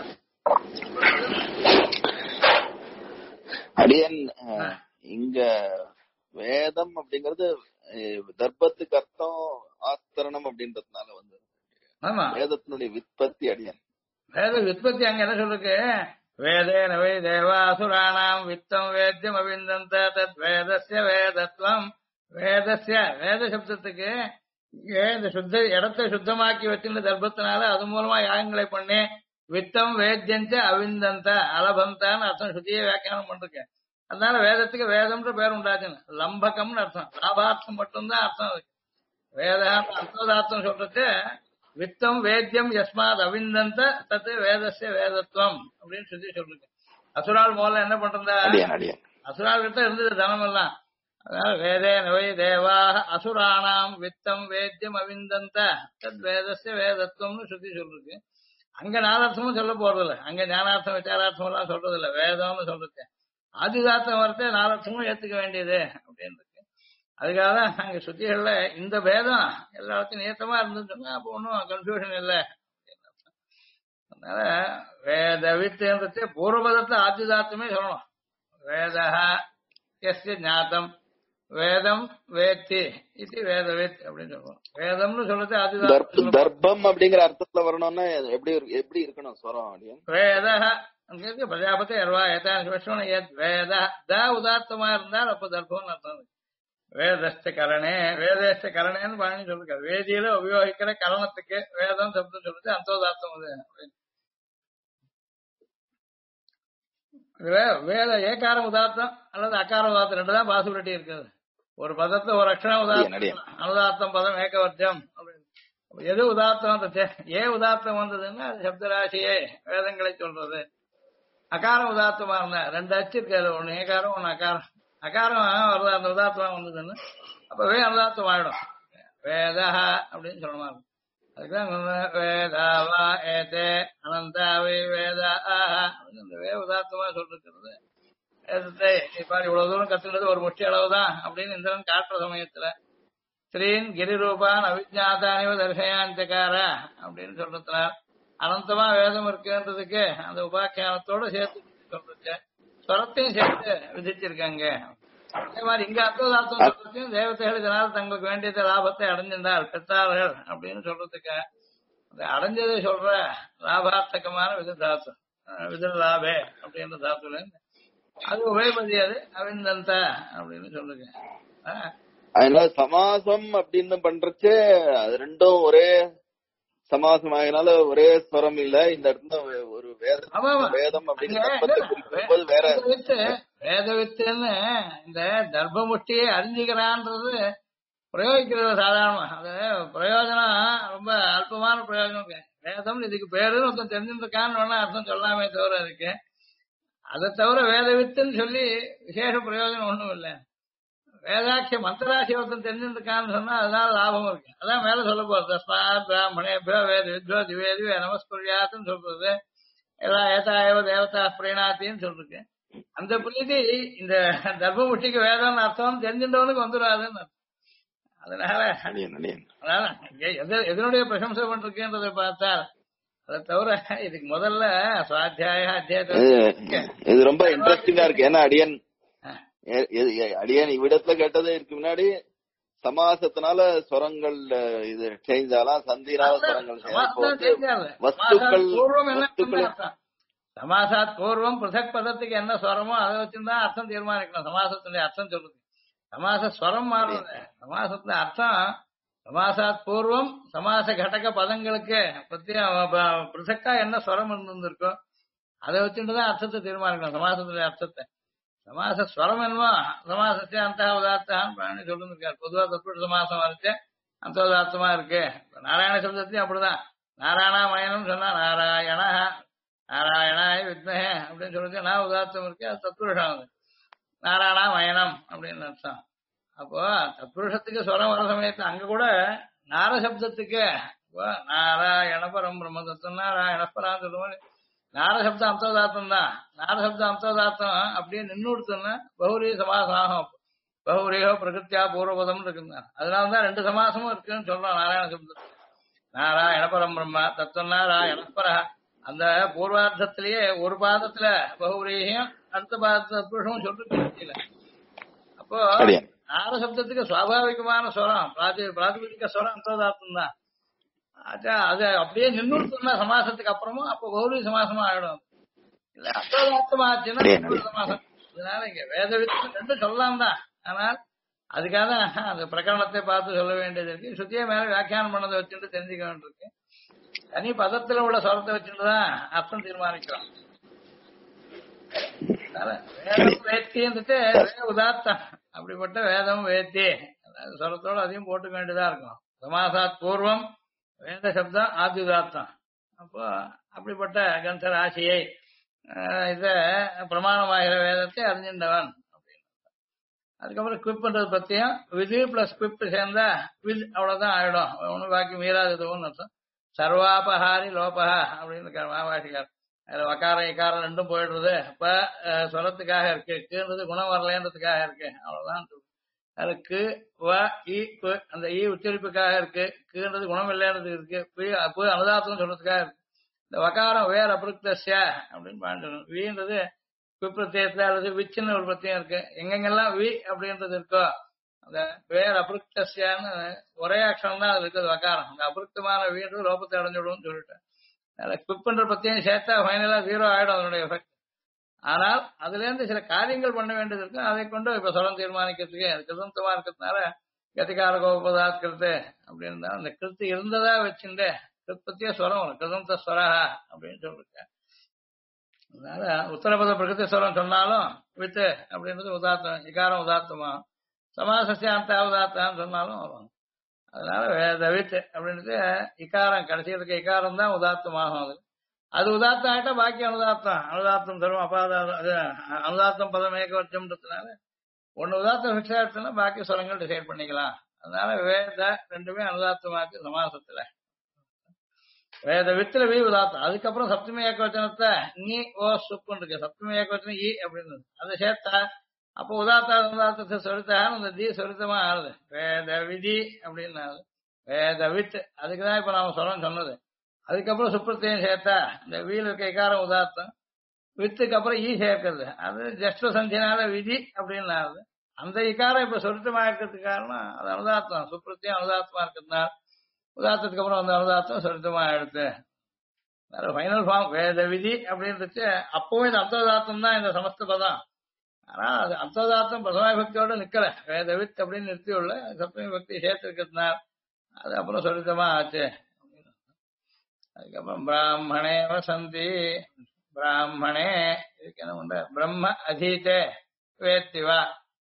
அடியன் இங்க வேதம் அப்படிங்கறது தர்ப்பத்துக்கு அர்த்தம் ஆஸ்தரணம் அப்படின்றதுனால வந்து வேதத்தினுடைய விற்பத்தி அடியன் வேத விற்பத்தி அங்க என்ன சொல்லிருக்கு? வேதேன வை தேவாசுராணாம் வித்தம் வேத்தியம் அவிந்தந்த தத் வேதஸ்ய வேதத்வம். வேதஸ்ய வேத சப்தத்துக்கு இந்த சுத்த இடத்தை சுத்தமாக்கி வச்சுள்ள தர்ப்பத்தினால அது மூலமா யாகங்களை பண்ணி வித்தம் வேத்தியஞ்ச அவிந்தந்த அலபந்தான்னு அர்த்தம் சுத்தியே வியாக்கியானம் பண்ணிருக்கேன். அதனால வேதத்துக்கு வேதம்ன்ற பேர் உண்டாச்சுன்னு லம்பகம்னு அர்த்தம். லாபார்த்தம் மட்டும்தான் அர்த்தம் இருக்கு. வேத அர்த்தோதார்த்தம் சொல்றது வித்தம் வேத்தியம் யஸ்மாத் அவிந்தந்த தத்து வேதஸ்ய வேதத்துவம் அப்படின்னு சொல்லி சொல்லிருக்கு. அசுரால் மூலம் என்ன பண்றா? அசுரால் கிட்ட இருந்தது தனம் எல்லாம். அதனால வேதே நவை தேவா அசுராணாம் வித்தம் வேத்தியம் அவிந்தந்த தத் வேதஸ்ய வேதத்துவம்னு சொல்லி சொல்லிருக்கு. அங்க நாலார்த்தமும் சொல்ல போறதில்ல. அங்க ஞானார்த்தம் விசாரார்த்தம் எல்லாம் சொல்றது இல்ல, வேதம்னு சொல்றது. ஆதிதார்த்தம் வரத்தே நாலார்த்தமும் ஏத்துக்க வேண்டியது அப்படின்னு இருக்கு. அதுக்காக தான் அங்க சுத்திகள்ல இந்த பேதம் எல்லாத்தையும் நேத்தமா இருந்துன்னு சொன்னா அப்போ ஒன்னும் கன்ஃபியூஷன் இல்லை. அதனால வேதவித் பூர்வபதத்தை ஆதிதார்த்தமே சொல்லணும். வேதா எஸ்ய ஞாத்தம் வேதம் வேத்தி இது வேதவித் அப்படின்னு சொல்லுவோம். வேதம்னு சொல்றது ஆதிதார்த்தம். தர்ப்பம் அப்படிங்கிற அர்த்தத்துல வரணும்னா எப்படி இருக்கணும் ஸ்வரம்? வேத பிரஜாபதி அர்வா ஏதான் வேத த உதார்த்தமா இருந்தால் அப்ப தர்ப்பம்னு அர்த்தம். வேதஸ்த கரணே வேதஸ்த கரணேன்னு பாணி சொல்லிருக்காரு. வேதியில உபயோகிக்கிற கரணத்துக்கு வேதம் சப்தம் சொல்றது அந்தோதார்த்தம். வேத ஏகார உதார்த்தம் அல்லது அகார உதார்த்தம் ரெண்டு தான் பாசிபிலிட்டி இருக்குது. ஒரு பதத்துல ஒரு அக்ஷரம் உதார்த்தம், அனுதார்த்தம் பதம் ஏகவர்த்தியம் அப்படின்னு. எது உதார்த்தம் உதார்த்தம் வந்ததுன்னா சப்தராசியே வேதங்களை சொல்றது. அகாரம் உதார்த்தமா இருந்தா 2 அச்சு இருக்காது, ஒன்னு ஏகாரம் ஒன்னு அகாரம். அகாரம் வருது அந்த உதார்த்தமா வந்ததுன்னு அப்பவே அனுதார்த்தம் ஆயிடும். வேதா அப்படின்னு சொல்லணும். அதுதான் வேதாவா ஏதே அனந்தாவை வேதா இந்த வே உதார்த்தமா சொல்லிருக்கிறது. வேதத்தை இப்ப இவ்வளவு தூரம் கத்துக்கிறது ஒரு முஷ்டி அளவுதான் அப்படின்னு இந்திரன் காட்டுற சமயத்துல ஸ்ரீன் கிரிரூபான் அவிஜாதானிவ தர்சயாந்தகார அப்படின்னு சொல்றதுனால அனந்தமா வேதம் இருக்குன்றதுக்கு அந்த உபாக்கியானத்தோட சேர்த்து சொல்றது. ஸ்வரத்தையும் சேர்த்து விதிச்சிருக்காங்க. அதே மாதிரி இங்க அர்த்தோதார்த்தம் சொல்றதையும் தேவதைகள் இதனால தங்களுக்கு வேண்டிய லாபத்தை அடைஞ்சிருந்தார் பெற்றார்கள் அப்படின்னு சொல்றதுக்கு அந்த அடைஞ்சதை சொல்ற லாபார்த்தகமான விததார்த்தம் விதல் லாபே அப்படின்ற தாத்துல அது உபயபதியாது அவிந்தந்த அப்படின்னு சொல்லுங்க. அதனால சமாசம் அப்படின்னு பண்றச்சே அது ரெண்டும் ஒரே சமாசம் ஆகினால ஒரே ஸ்வரம் இல்ல. இந்த இடத்துல ஒரு வேதம் அப்படின்னு வேற வேதவித்துன்னு இந்த தர்ப்பமுஷ்டியை அறிஞ்சுக்கிறான்றது பிரயோகிக்கிறது சாதாரணமா அது பிரயோஜனம் ரொம்ப அல்பமான பிரயோஜனம் இருக்கு. வேதம் இதுக்கு பேருன்னு ஒருத்தன் தெரிஞ்சிருக்கான்னு வேணா அர்த்தம் சொல்லாமே தவிர இருக்கு. அதை தவிர வேத வித்துன்னு சொல்லி விசேஷ பிரயோஜனம் ஒண்ணும் இல்லை. வேதாட்சி மந்திராட்சி ஒருத்தன் தெரிஞ்சிருக்கான்னு சொன்னா அதனால லாபம் இருக்கு. அதான் மேல சொல்ல போறது தஸ்மாத் பிராமணேபியோ வேத வித்வோ திவேதிவே நமஸ்குரியாத்துன்னு சொல்றது. எல்லாம் ஏதாயவ தேவதா பிரீணாத்தின்னு சொல்லிருக்கு. அந்த பிரீதி இந்த தர்மபுஷ்டிக்கு வேதம் அர்த்தம் தெரிஞ்சின்றவனுக்கு வந்துடாதுன்னு அர்த்தம். அதனால எதனுடைய பிரசம்சை பண்றதுன்றதை பார்த்தால் அதை தவிர இதுக்கு முதல்ல சுவாத்தியாய அத்தியாயத்தை இது ரொம்ப இன்ட்ரெஸ்டிங்கா இருக்கு. ஏன்னா அடியன் இவ்விடத்துல கேட்டதே இருக்கு. முன்னாடி சமாசத்தினால ஸ்வரங்கள் இது சேஞ்ச் ஆகலாம், சந்தினால ஸ்வரங்கள் வஸ்துக்கள் சமாசாத் பூர்வம் பிரசக் பதத்துக்கு என்ன ஸ்வரமோ அதை வச்சுதான் அர்த்தம் தீர்மானிக்கணும். சமாசத்தினுடைய அர்த்தம் சொல்லுது. சமாச ஸ்வரம் மாறுது. சமாசத்துல அர்த்தம் சமாசாத் பூர்வம் சமாச கடக பதங்களுக்கு பிரசக்கா என்ன ஸ்வரம் இருந்திருக்கோ அதை வச்சுட்டுதான் அர்த்தத்தை தீர்மானிக்கணும். சமாசத்துடைய அர்த்தத்தை சமாச ஸ்வரம் என்னவோ சமாசத்தை அந்த உதார்த்தான்னு சொல்லிருக்காரு. பொதுவா தத்துவ சமாசம் வரைச்சு அந்த உதார்த்தமா இருக்கு. நாராயண சப்தத்தையும் அப்படிதான் நாராயணா மயனம் சொன்னா நாராயண நாராயணாய வித்மஹே அப்படின்னு சொல்லிட்டு நான் உதார்த்தம் இருக்கு. அது தத்புருஷம் நாராயணா மயனம் அப்படின்னு அர்த்தம். அப்போ தத்புருஷத்துக்கு ஸ்வரம் வர சமயத்துல அங்க கூட நார சப்தத்துக்கு நாராயண பரம் பிரம்ம தத்துவம் நாராயணப்பரான்னு சொல்லுவோம். நாரசப்தம் அம்சோதார்த்தம் தான். நாரசப்தம் அம்சோதார்த்தம் அப்படியே நின்று கொடுத்தோம்னா பௌரி சமாசம் ஆகும். பௌரியோ பிரகிருத்தியா பூர்வபதம் இருக்குங்க. அதனாலதான் ரெண்டு சமாசமும் இருக்குன்னு சொல்றோம் நாராயண சப்தத்துக்கு. நாராயண பரம் பிரம்மா தத்துவம் நாராயணப்பர அந்த பூர்வார்த்தத்திலேயே ஒரு பாதத்துல பௌரியும் அடுத்த பாதத்துல புருஷமும் சொல்லிட்டு. அப்போ நாரசப்தத்துக்கு சுவாபாவிகமான ஸ்வரம் பிராதிபதிக ஸ்வரம் அம்சோதார்த்தம் தான். அது அப்படியே நின்றுடுத்தோம்னா சமாசத்துக்கு அப்புறமும் அப்போ கௌரி சமாசமா ஆயிடும். இல்ல அர்த்தோதார்த்தமா ஆச்சுன்னா சமாசம். அதனால இங்க வேத வித்து ரெண்டு சொல்லலாம் தான். ஆனால் அதுக்காக அந்த பிரகரணத்தை பார்த்து சொல்ல வேண்டியது இருக்கு. சுத்திய மேல வியாக்கியானம் பண்ணதை வச்சுட்டு தெரிஞ்சுக்க வேண்டியிருக்கு. தனி பதத்துல உள்ள ஸ்வரத்தை வச்சுட்டுதான் அர்த்தம் தீர்மானிக்கிறோம். வேதம் வேத்தின்றது உதார்த்தம். அப்படிப்பட்ட வேதம் வேத்தி ஸ்வரத்தோட அதையும் போட்டுக்க வேண்டியதா இருக்கும். சமாசாத் பூர்வம் வேத சப்தம் ஆத்யுதார்த்தம். அப்போ அப்படிப்பட்ட கந்த ராசியை இத பிரமாணமாகிற வேதத்தை அறிஞ்சின்றவன் அப்படின்னு. அதுக்கப்புறம் குவிப் பண்றது பத்தியும் விதி பிளஸ் குவிப் சேர்ந்தா வித் அவ்வளவுதான் ஆயிடும். ஒண்ணு பாக்கி மீறாததுன்னு அர்த்தம். சர்வாபஹாரி லோபஹா அப்படின்னு மாவாசிக்கார். அதுல வக்காரம் இக்காரம் ரெண்டும் போயிடுறது. இப்ப ஸ்வரத்துக்காக இருக்கு, கீழ்றது குணம் வரலன்றதுக்காக இருக்கு, அவ்வளவுதான். அதுக்கு அந்த ஈ உச்சரிப்புக்காக இருக்கு, கீழ்றது குணம் இல்லைன்றது இருக்கு, அனுதாத்தம் சொல்றதுக்காக இருக்கு. இந்த வகாரம் வேற அபிருக்தஸ்ய அப்படின்னு பாண்டணும். வீன்றது குப்பிரத்தியத்துல அல்லது விச்சுன்னு ஒரு பிரத்தியம் இருக்கு. எங்கெங்கெல்லாம் வி அப்படின்றது இருக்கோ அந்த வேற அபிருக்தஸ்யான்னு ஒரே அக்ஷரம் தான் அது இருக்குது வகாரம். அந்த அபிருக்தமான வீன்றது லோபத்தை அடைஞ்சிடும்னு சொல்லிட்டேன். குப்பின்ற பிரத்தியம் சேர்த்தா ஃபைனலா 0 ஆயிடும் அதனுடைய எஃபெக்ட். ஆனால் அதுல இருந்து சில காரியங்கள் பண்ண வேண்டியது இருக்கு. அதை கொண்டு இப்ப சொல்லம் தீர்மானிக்கிறதுக்கு கிருதந்தமா இருக்கிறதுனால கதிகார கோபதாத்கிறது அப்படின்னு அந்த கிருத்து இருந்ததா வச்சுட்டு கிருத்திய ஸ்வரம் கிருதந்த ஸ்வரா அப்படின்னு சொல்லிருக்கேன். அதனால உத்தரபத பிரகிருதி ஸ்வரம் சொன்னாலும் வித்து அப்படின்றது உதார்த்தம், இகாரம் உதார்த்தமா, சமாசஸ்யாந்த உதார்த்தான்னு சொன்னாலும் வரும். அதனால வேத வித் அப்படின்றது இகாரம் கடைசி இருக்க இகாரம் தான் உதார்த்தமாகும். அது உதார்த்தம் ஆயிட்டா பாக்கி அனுதார்த்தம் தரும். அனுதார்த்தம் பதம் ஏகவச்சம்ன்றதுனால ஒன்னு உதார்த்தம் பிக்ஸ் ஆயிடுச்சுன்னா பாக்கி சொலங்கள் டிசைட் பண்ணிக்கலாம். அதனால வேத ரெண்டுமே அனுதார்த்தமாக்கு சமாசத்துல. வேத வித்துல வி உதார்த்தம். அதுக்கப்புறம் சப்தமி ஏகவச்சனத்தை நீ ஓ சுப்புன்னு இருக்கு. சப்தமி ஏகவச்சனம் ஈ அப்படின்னு அதை சேர்த்தா அப்போ உதார்த்தத்தை சொரித்தான் அந்த தி சொரித்தமா ஆகுது. வேத விதி அப்படின்னு ஆகுது. வேத வித் அதுக்குதான் இப்ப நாம சொன்னது. அதுக்கப்புறம் சுப்ரத்தையும் சேர்த்தா இந்த வீல் இருக்க இக்காரம் உதார்த்தம், வித்துக்கு அப்புறம் ஈ சேர்க்கிறது அது ஜஸ்ட சந்தினால விதி அப்படின்னு ஆகுது. அந்த இக்காரம் இப்ப சொருத்தமா இருக்கிறதுக்கு காரணம் அது அனுதார்த்தம். சுப்ரத்தையும் அனுதார்த்தமா இருக்கிறதுனால உதார்த்தத்துக்கு அப்புறம் அந்த அனுதார்த்தம் சொருத்தமா எடுத்து ஃபைனல் ஃபார்ம் வேத விதி அப்படின்றது. அப்பவும் இந்த அர்த்தோதார்த்தம் தான் இந்த சமஸ்த பதம். ஆனா அது அர்த்தோதார்த்தம் பிரசமா பக்தியோட நிக்கல, வேத வித் அப்படின்னு நிறுத்தியுள்ள சப்தமி பக்தி சேர்த்து இருக்கிறதுனால அது அப்புறம் சொருத்தமா ஆச்சு. அதுக்கப்புறம் பிராமணே வசந்தி பிராமணே இதுக்கு என்ன பண்ற பிரம்ம அதீதே வேத்திவா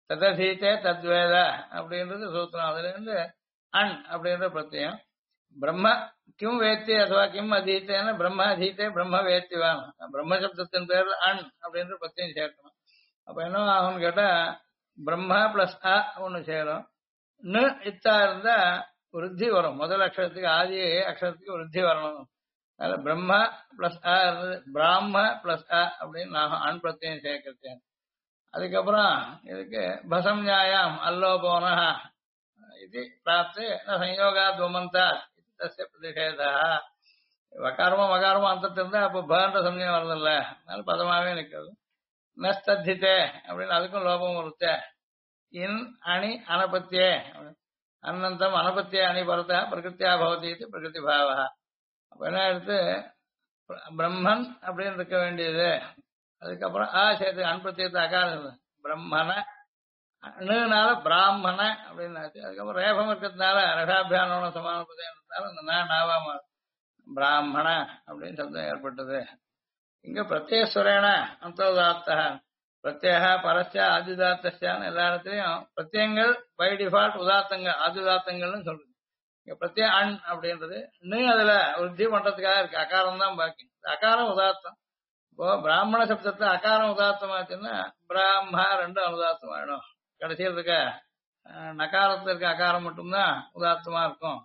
ததசீத்தே தத்வேத அப்படின்றது சூத்திரம். அதுல இருந்து அன் அப்படின்ற பிரத்யம். பிரம்ம கிம் வேத்தி அதுவா கிம் அதீத்தேன்னு பிரம்ம அதீத்தே பிரம்ம வேத்திவான். பிரம்ம சப்தத்தின் பேர்ல அன் அப்படின்ற பிரத்யம் சேர்க்கணும். அப்ப என்ன ஆகும்னு கேட்டா பிரம்ம பிளஸ் அ ஒண்ணு சேரும். நு இத்தா இருந்தா விருத்தி வரும். முதல் அக்ஷரத்துக்கு ஆதி அக்ஷரத்துக்கு விருத்தி வரணும். அதனால பிரம்ம பிளஸ் அ இருந்தது பிராம பிளஸ் அ அப்படின்னு நான் அன் பிரத்யம் சேர்க்கிறேன். அதுக்கப்புறம் இதுக்கு பசம் நியாயம் அல்லோ போன இது பிராப்து சம்யோகாத் உமந்தாத் தஸ்ய பிரதிஷேதா. வகாரமோ மகாரமோ அந்த இருந்தா அப்போ பன்ற சமயம் வருதில்ல, அதனால பதமாவே நிற்கிறது. நஸ்தத்தித்தே அப்படின்னு அதுக்கும் லோபம் வருத்த. இன் அணி அனபத்தியே அனந்தம் அனபத்திய அணி பரத பிரகிருத்தியா பவதி இது பிரகிருதி பாவா. அப்ப என்ன எடுத்து பிரம்மன் அப்படின்னு இருக்க வேண்டியது. அதுக்கப்புறம் ஆ சேர்த்து அன்பத்தியத்தை அகாரம் பிரம்மன அணுனால பிராமண அப்படின்னு ஆச்சு. அதுக்கப்புறம் ரேபம் இருக்கிறதுனால ரடாபியானோட சமான பதம் இந்த நாவா பிராமண அப்படின்னு சப்தம் ஏற்பட்டது. இங்க பிரத்யேஸ்வரேன அந்தோதாத்த பிரத்யேக பரஸ்ய ஆதிதாத்தான்னு எல்லா இடத்துலயும் பிரத்யங்கள் பை டிஃபால்ட் உதாத்தங்கள் ஆதிதாத்தங்கள்னு சொல்றது. இங்க பிரத்யே அன் அப்படின்றது இன்னும் அதுல விருத்தி பண்றதுக்காக இருக்கு. அகாரம் தான் பாக்கி. அகாரம் உதாத்தம். இப்போ பிராமண சப்தத்தை அகாரம் உதாத்தமாச்சுன்னா பிராம ரெண்டும் அனுதாத்தம் ஆயிடும். கடைசியில் இருக்க நகாரத்துல இருக்க அகாரம் மட்டும்தான் உதாத்தமா இருக்கும்.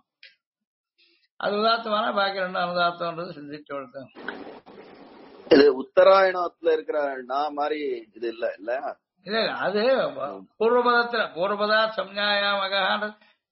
அது உதாத்தமான பாக்கி ரெண்டும் அனுதாத்தம்ன்றது சிந்திச்சு கொடுத்தோம். இது உத்தராயணத்துல இருக்கிற நான் மாதிரி இது இல்ல இல்ல இல்ல அது பூர்வபதத்துல பூர்வபதா சம்ஞாயாமகான்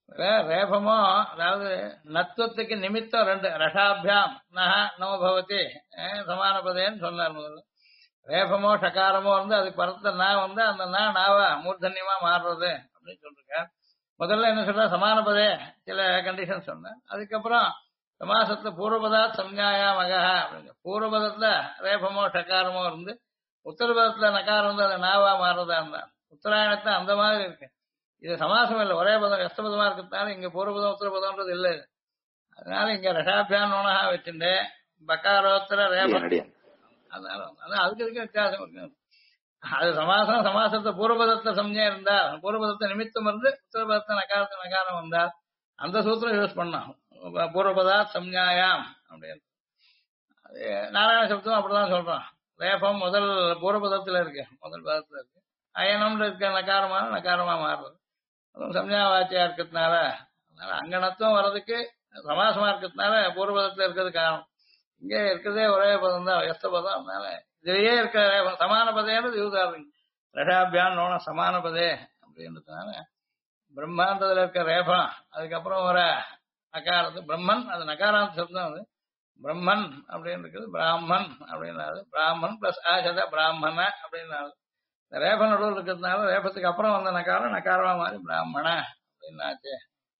ரேபமோ அதாவது நத்துவத்துக்கு நிமித்தம் ரெண்டு ரஷாபியாம் நக நோ பவதி சமான பதேன்னு சொன்னார். முதல்ல ரேபமோ ஷகாரமோ வந்து அதுக்கு பரத்த நான் வந்து அந்த நாவா மூர்தன்யமா மாறுறது அப்படின்னு சொல்லிருக்க. முதல்ல என்ன சொல்ற சமான பதே சில கண்டிஷன் சொன்னேன். அதுக்கப்புறம் சமாசத்துல பூர்வபதா சம்ஞாயா மகா அப்படின்னு பூர்வபதத்துல ரேபமோ ஷகாரமோ இருந்து உத்தரபதத்துல நகாரம் வந்து அந்த நாவா மாறுறதா இருந்தா உத்தராயணத்துல அந்த மாதிரி இருக்கு. இது சமாசம் இல்லை, ஒரே பதம் எஸ்தபதமா இருக்கிறதுனால இங்க பூர்வபதம் உத்தரபதம்ன்றது இல்லை. அதனால இங்க ரஷாபியானோனா வச்சுட்டு பக்காரோத்தர ரேபம் அதனால அதுக்கு இருக்க வித்தியாசம் இருக்கு. அது சமாசம் சமாசத்தை பூர்வபதத்தை சம்ஞை இருந்தா பூர்வபதத்தை நிமித்தம் இருந்து உத்தரபதத்தை நகாரத்தை நகாரம் வந்தா அந்த சூத்திரம் யூஸ் பண்ணோம். பூர்வபதா சம்ஞாயாம் அப்படின்னு அது நாராயண சப்தம் அப்படிதான் சொல்றோம். ரேபம் முதல் பூர்வபதத்துல இருக்கு, முதல் பதத்துல இருக்கு. அயனம்ல இருக்க நகாரமா மாறுறது. அதுவும் சம்ஞா வாச்சியா இருக்கிறதுனால அதனால அங்கனத்துவம் வர்றதுக்கு சமாசமா இருக்கிறதுனால பூர்வபதத்துல இருக்கிறது காரணம். இங்க இருக்கிறதே ஒரே பதம் தான் எஸ்த பதம். அதனால இதுலயே இருக்க சமான பதேன்றது யூஸ் ஆகுது. ரஷாபியான் நோன சமான பதே அப்படின்றதுனால பிரம்மாண்டத்துல இருக்க ரேபம் அதுக்கப்புறம் வர அகாரத்து பிரம்மன் அது நகாராந்த சப்தம். அது பிரம்மன் அப்படின்னு இருக்குது. பிராமன் அப்படின்னாரு பிராமன் பிளஸ் ஆசத பிராமண அப்படின்னாரு. இந்த ரேப நடுவில் இருக்கிறதுனால ரேபத்துக்கு அப்புறம் வந்த நகாரம் நகாரமா மாறி பிராமண அப்படின்னாச்சு.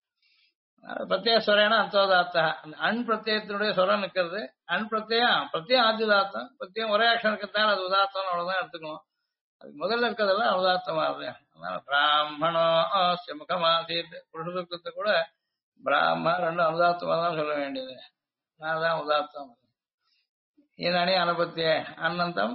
பிரத்யேஸ்வரேன அந்தோதாத்தா அன் பிரத்யத்தினுடைய சொரம் நிற்கிறது. அன் பிரத்யம் ஆதிதாத்தம். பிரத்யம் ஒரே அக்ஷரம் இருக்கிறதால அது உதாத்தம் அவ்வளவுதான் எடுத்துக்கணும். அதுக்கு முதல்ல இருக்கிறதெல்லாம் உதாத்தமா இருக்கு. அதனால பிராமணோ முகமாசீத் புருஷத்துவத்தை கூட பிராம ரெண்டும் அனுதாத்தமா தான் சொல்ல வேண்டியது. நான் தான் உதாத்தம். இதனி அனுபத்திய அனந்தம்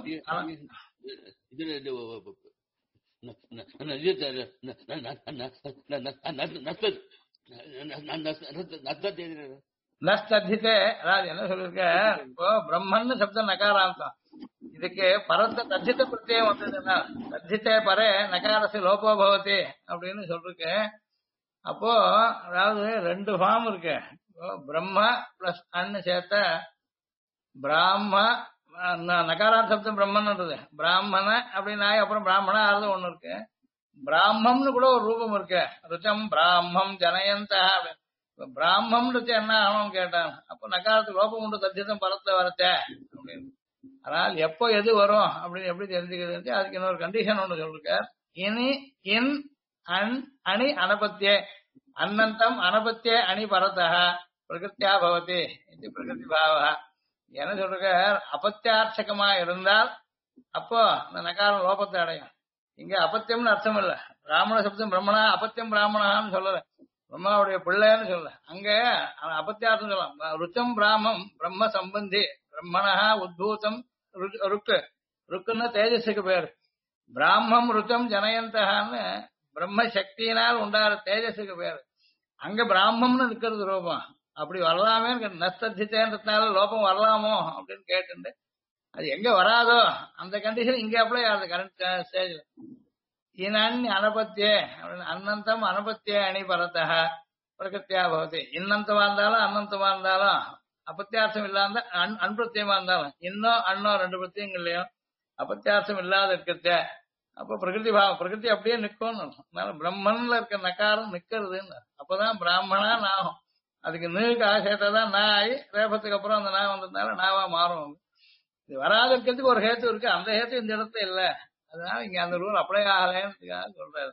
நஸ்தத்தித்தே அதாவது என்ன சொல்லிருக்க இப்போ பிரம்மன் சப்தம் நகாராந்தம். இதுக்கு பரத்த தத்தித்த பிரத்யம் வந்ததுன்னா தத்தித்தே பரே நகாரசி லோபோ பவதி அப்படின்னு சொல்லிருக்கு. அப்போ அதாவது ரெண்டு ஃபார்ம் இருக்கு. பிரம்ம பிளஸ் அன்னு சேர்த்த பிராம நகாராந்த சப்தம் பிரம்மன்ன்றது பிராமண அப்படின்னு அப்புறம் பிராமண ஆறுது ஒண்ணு இருக்கு. பிராமம்னு கூட ஒரு ரூபம் இருக்கு. ருச்சம் பிராமம் ஜனயந்த பிராமம்னு என்ன ஆகணும்னு கேட்டான். அப்போ நகாரத்துக்கு லோபம் உண்டு தத்தித்தம் பரத்துல வரத்த அப்படின்னு. ஆனால் எப்போ எது வரும் அப்படின்னு எப்படி தெரிஞ்சுக்கிறது அதுக்கு இன்னொரு கண்டிஷன் ஒண்ணு சொல்லிருக்கார். இனி இன் அன் அணி அனபத்தியே அன்னந்தம் அனபத்தியே அணி பரதா பிரகிருத்தியா பவதி இது பிரகிருதி பாவா. என்ன சொல்ற அபத்தியார்ச்சகமா இருந்தால் அப்போ இந்த நகாரம் லோபத்தை அடையும். இங்க அபத்தியம்னு அர்த்தம் இல்ல. பிராமண சப்தம் பிரம்மணா அபத்தியம் பிராமணான்னு சொல்லல, பிரம்மாவுடைய பிள்ளைன்னு சொல்லல. அங்க அபத்தியார்த்தம் சொல்லலாம். ருச்சம் பிராமம் பிரம்ம சம்பந்தி பிரம்மணா உத்பூதம் ருக்கு ருக்குன்னா தேஜஸுக்கு பேரு. பிராமம் ருச்சம் ஜனயந்தகான்னு பிரம்ம சக்தியினால் உண்டார தேஜஸுக்கு பேரு. அங்க பிராமம்னு இருக்கிறது ரூபம். அப்படி வரலாமே நஸ்தித்தேன்றதுனால லோபம் வரலாமோ அப்படின்னு கேட்டு அது எங்க வராதோ அந்த கண்டிஷன் இங்க அப்ளை ஆகுது கரண்ட் ஸ்டேஜ்ல. இனன் அனபத்தியே அன்னந்தம் அனபத்தியே அணி பரத்தக பிரகத்தியா பவதி. இன்னந்தமா இருந்தாலும் அன்னந்தமா இருந்தாலும் அபத்தியாசம் இல்லாத அன்பிரத்தியமா இருந்தாலும் இன்னும் அண்ணோ ரெண்டு பிரத்தியங்கள்லயும் அபத்தியாசம் இல்லாத இருக்கிறத அப்ப பிரகிருதி பாவம் பிரகிருதி அப்படியே நிற்கும்னு. அதனால பிரம்மன்ல இருக்க நக்காரம் நிக்கிறதுன்னு அப்பதான் பிராமணான்னு ஆகும். அதுக்கு நீருக்கு ஆசேத்தான் நான் ஆகி ரேபத்துக்கு அப்புறம் அந்த நான் வந்ததுனால நாவா மாறும். இது வராது இருக்கிறதுக்கு ஒரு ஹேத்து இருக்கு, அந்த ஹேத்து இந்த இடத்துல இல்ல. அதனால இங்க அந்த ரூல் அப்ளை ஆகலன்னு சொல்றாரு.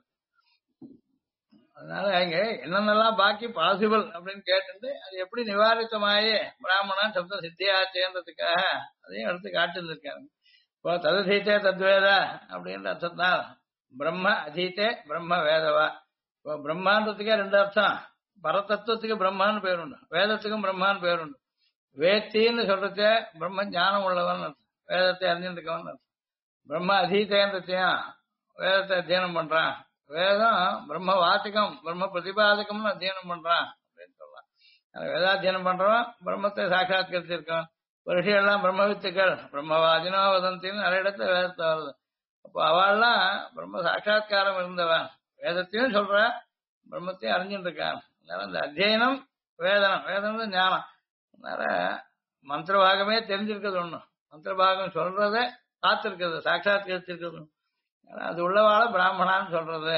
அதனால இங்க என்னென்னலாம் பாக்கி பாசிபிள் அப்படின்னு கேட்டு அது எப்படி நிவாரித்தமாயே பிராமணன் சப்தம் சித்தியாச்சேன்றதுக்காக அதையும் எடுத்து காட்டிருக்காங்க. இப்போ தததீத்தே தத்வேத அப்படின்ற அர்த்தத்தான் பிரம்ம அதீத்தே பிரம்ம வேதவா. இப்போ பிரம்மான்றதுக்கே ரெண்டு அர்த்தம். பரதத்துவத்துக்கு பிரம்மான்னு பேருண்டு, வேதத்துக்கும் பிரம்மான்னு பேருண்டு. வேத்தின்னு சொல்றதே பிரம்ம ஞானம் உள்ளவன் அர்த்தம், வேதத்தை அறிஞ்சிருக்கவன் அர்த்தம். பிரம்ம அதீதேன்றதையும் வேதத்தை அத்தியனம் பண்றான். வேதம் பிரம்ம வாத்திகம் பிரம்ம பிரதிபாதகம்னு அத்தியனம் பண்றான் அப்படின்னு சொல்லலாம். வேதாத்தியனம் பண்றவன் பிரம்மத்தை சாட்சாத்கரிச்சிருக்கான். ரிஷியெல்லாம் பிரம்மவித்துக்கள் பிரம்மவாதினோ வதந்தின்னு நிறைய இடத்துல வேதத்தை வருது. அப்போ அவள்லாம் பிரம்ம சாட்சா்காரம் இருந்தவன், வேதத்தையும் சொல்ற பிரம்மத்தையும் அறிஞ்சுட்டு இருக்கான். அதனால இந்த அத்தியனம் வேதனம், வேதம் ஞானம். அதனால மந்திர பாகமே தெரிஞ்சிருக்கிறது ஒண்ணு, மந்திர பாகம் சொல்றதே காத்திருக்கிறது சாட்சாத்கரிச்சிருக்கிறது. அது உள்ளவாழ பிராமணான்னு சொல்றது.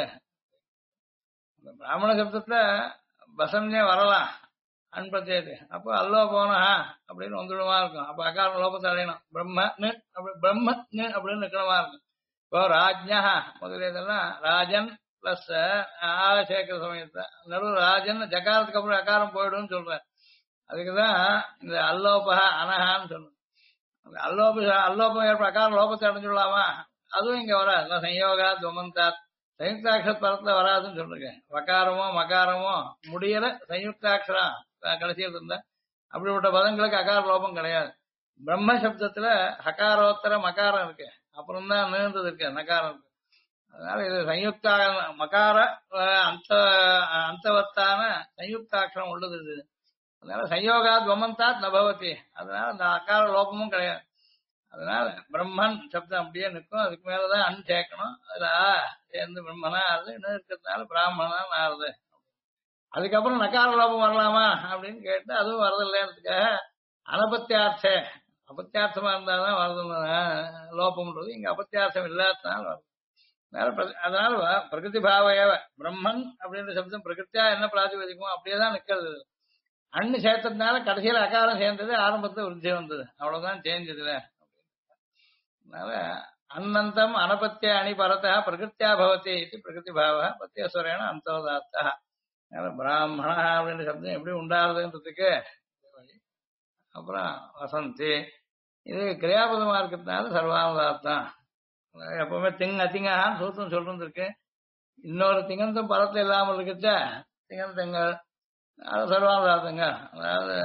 பிராமண சப்தத்துல பசம்னே வரலாம் அன்பத்தேது. அப்போ அல்லோ போனா அப்படின்னு வந்துடுமா இருக்கும். அப்ப அகாரம் லோபத்தை அடையணும். பிரம்ம பிரம்ம அப்படின்னு நிக்கணுமா இருக்கும். இப்போ ராஜ்யா முதலியதெல்லாம் ராஜன் பிளஸ் சேர்க்கிற சமயத்தை நடுவு ராஜன் ஜகாரத்துக்கு அப்புறம் அகாரம் போயிடும் சொல்றேன். அதுக்குதான் இந்த அல்லோபா அனகான்னு சொல்றேன். அல்லோபம் ஏற்ப அகாரம் லோபத்தை அடைஞ்சுடலாமா? அதுவும் இங்க வராது. சயோகா துவமந்தாத் சயுக்தாட்சர பரத்துல வராதுன்னு சொல்லிருக்கேன். வகாரமோ மகாரமோ முடியற சயுக்தாட்சரம் கடைசியில் இருந்தா அப்படிப்பட்ட பதங்களுக்கு அகார லோபம் கிடையாது. பிரம்ம சப்தத்துல ஹகாரோத்தர மகாரம் இருக்கு, அப்புறம் தான் நீண்டது இருக்கு நகாரம் இருக்கு. அதனால இது சயுக்தா மகார அந்தவத்தான சயுக்தாட்சரம் உள்ளது இது. அதனால சயோகா துவமந்தாத் நபவதி. அதனால அந்த அகார லோபமும் கிடையாது. அதனால பிரம்மன் சப்தம் அப்படியே நிற்கும். அதுக்கு மேலதான் அன் சேர்க்கணும். அதுல சேர்ந்து பிரம்மனா ஆறுது, இன்னும் இருக்கிறதுனால பிராமணன் ஆறுது. அதுக்கப்புறம் நக்கார லோபம் வரலாமா அப்படின்னு கேட்டு அதுவும் வரதில்லைன்றதுக்காக அனபத்தியார்த்த அபத்தியார்த்தமா இருந்தாதான் வருது லோபம்ன்றது. இங்க அபத்தியார்த்தம் இல்லாததுனால வருது. அதனால பிரகிருதி பாவையவ பிரம்மன் அப்படின்ற சப்தம் பிரகிருத்தியா என்ன பிராதிபதிக்குமோ அப்படியேதான் நிக்கிறது. அண்ணு சேர்த்ததுனால கடைசியில அகாரம் சேர்ந்தது, ஆரம்பத்துல விருத்தி வந்தது, அவ்வளவுதான் சேஞ்சதுல. அதனால அன்னந்தம் அனபத்திய அணி பரதா பிரகிருத்தியா பவதி இது பிரகிருதி பாவ பத்தியஸ்வரேன அந்தோதாத்தா. அதனால பிராமணா அப்படின்ற சப்தம் எப்படி உண்டாருதுன்றதுக்கு. அப்புறம் வசந்தி இது கிரியாபதமா இருக்கிறதுனால சர்வானுதார்த்தம். எப்பவுமே அத்திங்கான்னு சூத்திரம் சொல்றது இருக்கு. இன்னொரு திங்கந்தம் பரத்துல இல்லாமல் இருக்குச்ச திங்கந்தங்கள் சர்வானுதார்த்தங்க. அதாவது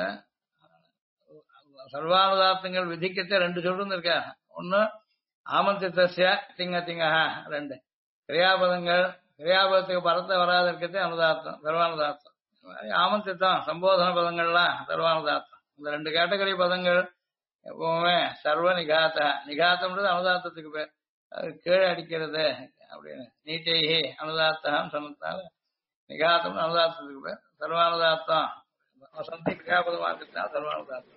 சர்வானுதார்த்தங்கள் விதிக்கத்த ரெண்டு சொல்றது இருக்க. ஒண்ணு ஆமந்தித்தசிய திங்கா, ரெண்டு கிரியாபதங்கள் கிரியாபதத்துக்கு பரத்தை வராத இருக்கிறதே அனுதார்த்தம் சர்வானுதார்த்தம். ஆமந்தித்தம் சம்போதன பதங்கள்லாம் சர்வானுதார்த்தம். இந்த ரெண்டு கேட்டகரி பதங்கள் எப்பவுமே சர்வ நிகாத்த. நிகாத்தம்ன்றது அனுதார்த்தத்துக்கு பேர், அது கீழே அடிக்கிறது அப்படின்னு நீட்டேகி அனுதார்த்தம் சொன்னதுனால நிகாத்தம் அனுதார்த்தத்துக்கு பேர். சர்வானுதார்த்தம் வசந்தி கிரியாபதமா இருக்கிறதுனால சர்வானுதார்த்தம்.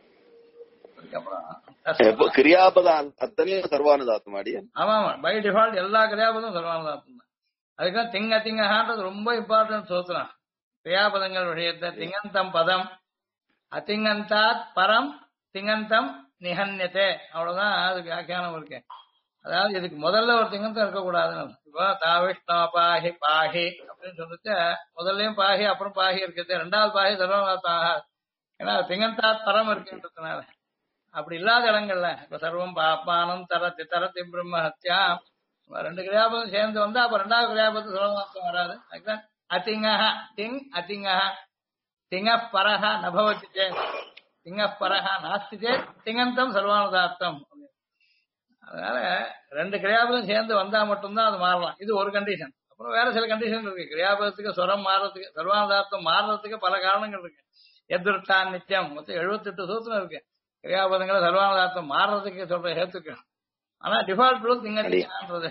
கிரியாபதம் அத்தனையும் சர்வானுதார்த்தம் ஆடிய. ஆமா ஆமா, பை டிஃபால்ட் எல்லா கிரியாபதம் சர்வானுதார்த்தம் தான். அதுக்காக திங்கஹான்றது ரொம்ப இம்பார்ட்டன்ட் சூத்திரம். கிரியாபதங்கள் விஷயத்தை திங்கந்தம் பதம் அதிங்கந்தாத் பரம் திங்கந்தம் நிகன்யத்தே, அவ்வளவுதான் அதுக்கு வியாக்கியானம் இருக்கு. அதாவது இதுக்கு முதல்ல ஒரு திங்கந்தம் இருக்கக்கூடாதுன்னு. இப்போ தாவிஷ்ணோ பாஹி பாஹி அப்படின்னு சொல்லிட்டு முதல்லையும் பாஹி அப்புறம் பாஹி இருக்குது, ரெண்டாவது பாஹி சர்வநாதம் ஆகாது. ஏன்னா திங்கந்தாத் பரம் இருக்குன்றதுனால. அப்படி இல்லாத இடங்கள்ல இப்ப சர்வம் பாப்பானம் தரத்தி தரத்தி பிரம்ம ஹத்யா ரெண்டு கிரியாபதம் சேர்ந்து வந்தா அப்ப ரெண்டாவது கிரியாபதம் சர்வநாதம் வராது. அதுதான் அதிங்கஹ திங் அதிங்கஹ திங்க பரஹ நபவதி சேத் திங்க பரஹ நாஸ்தி சேத் திங்கந்தம் சர்வானுதார்த்தம். அதனால ரெண்டு கிரியாபதம் சேர்ந்து வந்தா மட்டும்தான் அது மாறலாம். இது ஒரு கண்டிஷன். அப்புறம் வேற சில கண்டிஷன் இருக்கு. கிரியாபதத்துக்கு ஸ்வரம் மாறுறதுக்கு, சர்வானுதாத்தம் மாறுறதுக்கு பல காரணங்கள் இருக்கு. எதிர்த்தான் நித்தியம் மொத்தம் 78 சூத்திரம் இருக்கு. கிரியாபதங்களை சர்வானுதாத்தம் மாறுறதுக்கு சொல்ற ஹேத்துக்கு. ஆனா டிஃபால்ட் ரூல் திங்கன்றது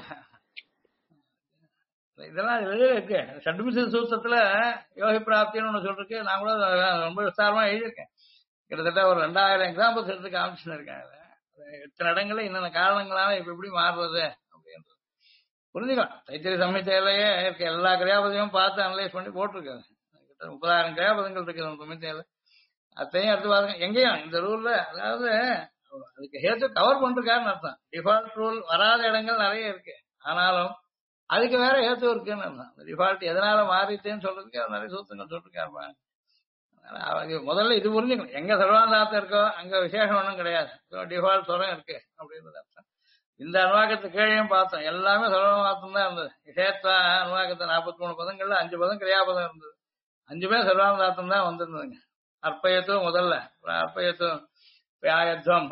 இதெல்லாம் இதுல இருக்கு. ஷட்மிச சூத்திரத்துல யோகி பிராப்தின்னு ஒண்ணு சொல்லிருக்கு. நான் கூட ரொம்ப விஸ்தாரமா எழுதியிருக்கேன். கிட்டத்தட்ட ஒரு 2000 எக்ஸாம்பிள்ஸ் எடுத்து காமிச்சுருக்கேன். எத்தனை இடங்கள்ல என்னென்ன காரணங்களால இப்ப எப்படி மாறுறது அப்படின்றது புரிஞ்சுக்கலாம். தைத்திரிய சம்ஹிதையிலேயே இருக்க எல்லா கிரியாபதையும் பார்த்து அனலைஸ் பண்ணி போட்டிருக்காங்க. கிட்ட 30,000 கிரியாபதங்கள் இருக்கு நம்ம சம்ஹிதையில. அத்தையும் எடுத்து பாருங்க. எங்கேயும் இந்த ரூல்ல அதாவது அதுக்கு ஹேத்து கவர் பண்ணிருக்காருன்னு அர்த்தம். டிஃபால்ட் ரூல் வராத இடங்கள் நிறைய இருக்கு. ஆனாலும் அதுக்கு வேற ஹேத்து இருக்குன்னு அர்த்தம். டிஃபால்ட் எதனால மாறிட்டேன்னு சொல்றதுக்கு அவர் நிறைய சூத்திரங்கள் சொல்லிருக்காரு. முதல்ல இது புரிஞ்சுக்கணும். எங்க சர்வாந்தாத்தம் இருக்கோ அங்க விசேஷம் ஒன்றும் கிடையாது. டிஃபால்ட் சொல்லம் இருக்கு அப்படின்றது அர்த்தம். இந்த அனுவாக்கத்து கீழையும் பார்த்தோம். எல்லாமே சர்வாந்தாத்தம் தான் இருந்தது. விசேஷத்தா அனுவாக்கத்தை 43 பதங்கள்ல 5 பதம் கிரியாபதம் இருந்தது. 5மே சர்வாந்தாத்தம் தான் வந்திருந்ததுங்க. அற்பயத்துவம் முதல்ல, அற்பயத்துவம் வியாயத்வம்,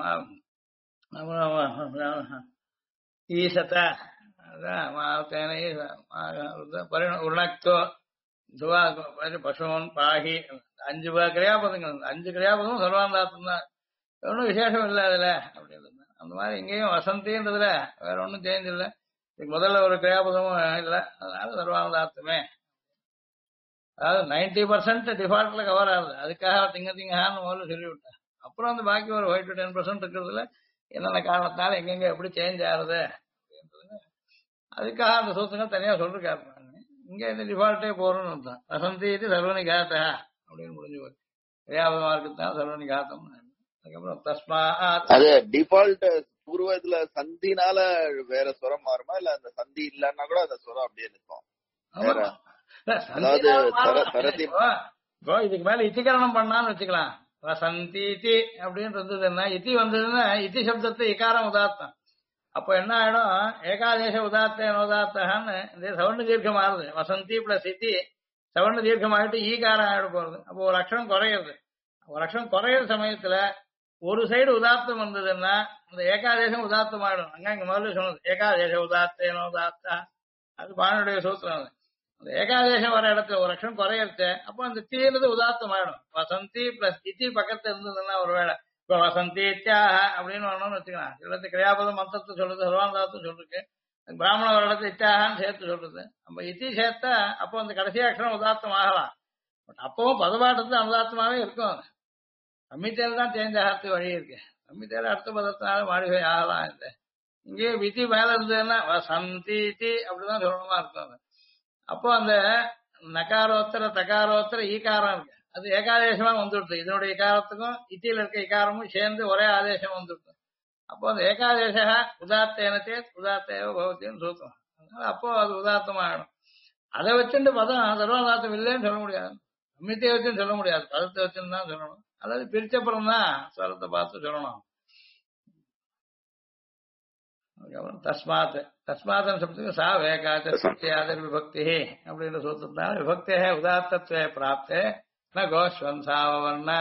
ஈசத்த உருணக்தோ துவா பசுவன் பாகி 5 கிரியாபதங்கள். 5 கிரியாபதமும் சர்வாந்தாத்தம் தான். ஒன்றும் விசேஷம் இல்லை அதுல அப்படின்றது. அந்த மாதிரி இங்கேயும் வசந்தின்றதுல வேற ஒன்றும் சேஞ்ச் இல்லை. முதல்ல ஒரு கிரியாபதமும் இல்லை. அதனால சர்வாந்தாத்தமே. அதாவது 90% டிஃபால்ட்ல கவர் ஆகுது. அதுக்காக திங்கஹான்னு முதல்ல சொல்லிவிட்டேன். அப்புறம் அந்த பாக்கி ஒரு 5 to 10% இருக்கிறதுல என்னென்ன காரணத்தினால எங்கெங்க எப்படி சேஞ்ச் ஆகுது அப்படின்றது அதுக்காக அந்த சூத்திரங்கள் தனியா சொல்லிருக்காரு. இங்க இந்த டிஃபால்ட்டே போறோம்னு தான். வசந்தி இது சர்வனி காத்தா அப்படின்னு முடிஞ்சு போச்சு. கிரியாபதமா இருக்குதான் சர்வனி காத்தம். அதுக்கப்புறம் தஸ்மா அது டிஃபால்ட் பூர்வத்துல சந்தினால வேற சுரம் மாறுமா, இல்ல அந்த சந்தி இல்லன்னா கூட அந்த சுரம் அப்படியே நிற்கும்? அதாவது இதுக்கு மேல இத்திகரணம் பண்ணான்னு வச்சுக்கலாம். வசந்தி அப்படின்னு இருந்ததுன்னா இத்தி வந்ததுன்னா இத்தி சப்தத்தை இக்காரம் உதாத்தம். அப்போ என்ன ஆயிடும்? ஏகாதேச உதாத்தேன உதாத்தன்னு இந்த சவர்ண தீர்க்கம் ஆறுது. வசந்தி பிளஸ் இத்தி சவர்ண தீர்க்கம் ஆகிட்டு ஈகாரம் ஆயிட போறது. அப்போ ஒரு அக்ஷரம் குறையிறது. ஒரு அக்ஷரம் குறையிற சமயத்துல ஒரு சைடு உதாத்தம் வந்ததுன்னா அந்த ஏகாதேசம் உதாத்தம் ஆயிடும். அங்க முதல்ல சொன்னது ஏகாதேச உதாத்தேன உதாத்தா, அது பானுடைய சூத்திரம். அந்த ஏகாதேசம் வர இடத்துல ஒரு அக்ஷரம் குறையிறது. அப்போ அந்த தீர்ந்து உதாத்தம் ஆயிடும். வசந்தி பிளஸ் இத்தி பக்கத்துல இருந்ததுன்னா ஒருவேளை இப்ப வசந்தி இத்தியாக அப்படின்னு வரணும்னு வச்சுக்கலாம். இடத்து கிரியாபதம் மந்தத்தை சொல்றது, சர்வாந்தாத்தம் சொல்லிருக்கு. பிராமண ஒரு இடத்துல இத்தியாகான்னு சேர்த்து சொல்றது. நம்ம இத்தி சேர்த்தா அப்போ அந்த கடைசி அக்ஷரம் உதாத்தம் ஆகலாம். பட் அப்பவும் பதபாட்டத்துல அனுதாத்தமாவே இருக்கும். சம்மித்தையில தான் சேஞ்ச் ஆகிறதுக்கு வழி இருக்கு. சம்மித்தையில அடுத்த பதத்தினால மாடிஃபை ஆகலாம். இல்லை இங்கே விதி மேல இருந்ததுன்னா வசந்தி அப்படிதான் சொல்லணுமா இருக்கும். அப்போ அந்த நகாரோத்தர தகாரோத்தர ஈகாரம் இருக்கு. அது ஏகாதேசமா வந்துடுது. இதனுடைய இகாரத்துக்கும் இத்தியில இருக்க இகாரமும் சேர்ந்து ஒரே ஆதேசம் வந்துடுது. அப்போ அந்த ஏகாதேச உதாத்தேனத்தே உதாத்தேவ பவத்தின்னு சூத்திரம். அதனால அப்போ அது உதாத்தமாயிடும். அதை வச்சுட்டு பதம் சர்வாதாத்தம் இல்லைன்னு சொல்ல முடியாது. சம்மித்தையை வச்சுன்னு சொல்ல முடியாது. பதத்தை வச்சுன்னு தான் சொல்லணும். அதாவது பிரிச்சப்புறம் தான் ஸ்வரத்தை பார்த்து சொல்லணும். தஸ்மாத் தஸ்மாத் சப்தத்துக்கு சா வேகாச்சர் விபக்தி அப்படின்ற சூத்திரத்தினால விபக்தே உதாத்தத்வே பிராப்தே ந கோஸ்வன் சாவவர்ண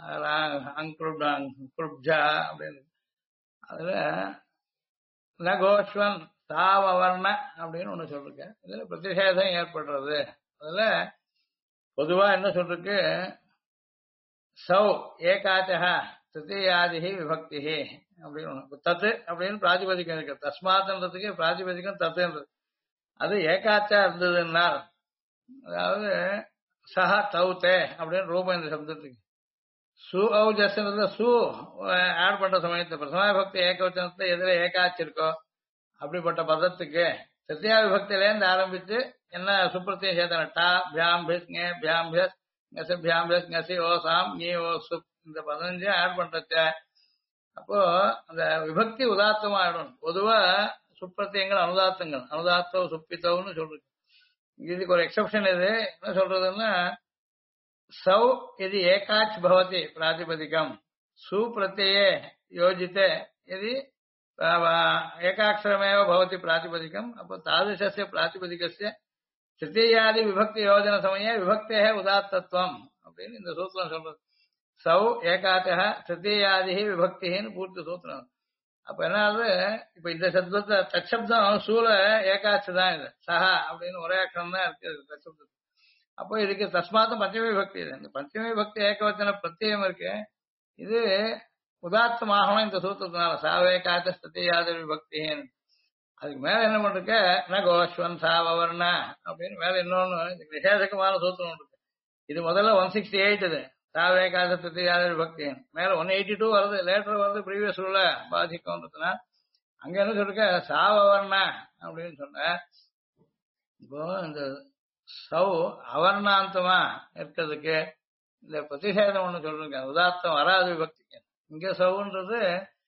அங்குருப்ஜா அப்படின்னு. அதுல ந கோஸ்வன் சாவவர்ண அப்படின்னு ஒண்ணு சொல்லிருக்கேன். இதுல பிரதிஷேதம் ஏற்படுறது. அதுல பொதுவா என்ன சொல்லிருக்கு? சௌ ஏகாச்சா திருத்தீயாதிஹி விபக்திஹி அப்படின்னு தத்து அப்படின்னு பிராதிபதிக்கம் இருக்கு. தஸ்மாத்ன்றதுக்கு பிராதிபதிக்கம் தத்துன்றது. அது ஏகாச்சா இருந்ததுனால், அதாவது சஹ தௌத்தே அப்படின்னு ரூபம் இந்த சப்தத்துக்கு சு ஔ ஜஸ்ன்றதுல சு ஆட் பண்ற சமயத்தை பிரசமா விபக்தி ஏகவச்சனத்துல எதிர ஏகாச்சு இருக்கோ அப்படிப்பட்ட பதத்துக்கு திருத்தியா விபக்தியிலேருந்து ஆரம்பிச்சு என்ன சுப்ரத்தையும் சேர்த்தான டா பியாம் பிஸ் நே பியாம் பிஸ் ngasi பியாம் பிஸ் ngasi ஓ சாம் நீ ஓ சுப் இந்த 15 ஆட் பண்றச்ச அப்போ அந்த விபக்தி உதாத்தமா ஆயிடும். பொதுவா சுப்ரத்தியங்கள் அனுதாத்தங்கள் அனுதாத்தோ சுப்பித்தோன்னு சொல்றது. இதுக்கு ஒரு எக்ஸப்ஷன். இது என்ன சொல்றதுன்னா சௌ இது ஏகாச் பவதி பிராதிபதிகம் சுப்ரத்தியே யோஜித்தே இது ஏகாட்சரமேவ பவதி பிராதிபதிகம். அப்போ தாதிருஷஸ்ய பிராதிபதிகஸ்ய திருத்தீயாதி விபக்தி யோஜன சமயே விபக்தே உதாத்தத்துவம் அப்படின்னு இந்த சூத்திரம் சொல்றது. சௌ ஏகாச்ச திருத்தீயாதி விபக்தின்னு பூர்த்தி சூத்திரம். அப்ப என்ன ஆகுது, இப்ப இந்த சப்தத்தை தச்சப்தம் சூல ஏகாட்சி தான் இது, சஹா அப்படின்னு ஒரே அக்கறம் தான் இருக்கு தச்சப்தம். அப்போ இதுக்கு தஸ்மாத்தும் பஞ்சமி பக்தி இது. இந்த பஞ்சமி பக்தி ஏகவச்சன பிரத்யம் இருக்கு, இது உதாத்தமாகணும் இந்த சூத்திரத்தினால சாவே காத்த ஸ்திதியாத விபக்தின்னு. அதுக்கு மேல என்ன பண்றக்க ந கோஸ்வன் சாவவர்ண அப்படின்னு மேல இன்னொன்னு இதுக்கு நிஷேதகமான சூத்திரம் இருக்கு. இது முதல்ல 168 இது சாவே காத்த ஸ்திதியாத விபக்தி, மேல 182 வருது, லேட்டர் வருது ப்ரீவியஸ் ரூல பாதிக்கும்ன்றதுனா அங்க என்ன சொல்லிருக்க சாவவர்ண அப்படின்னு சொன்ன. இப்போ இந்த சௌ அவர்ணாந்தமா இருக்கிறதுக்கு இந்த பிரதிஷேதம் ஒண்ணு சொல்றீங்க, உதாத்தம் வராது விபக்திக்கு. இங்க சவுன்றது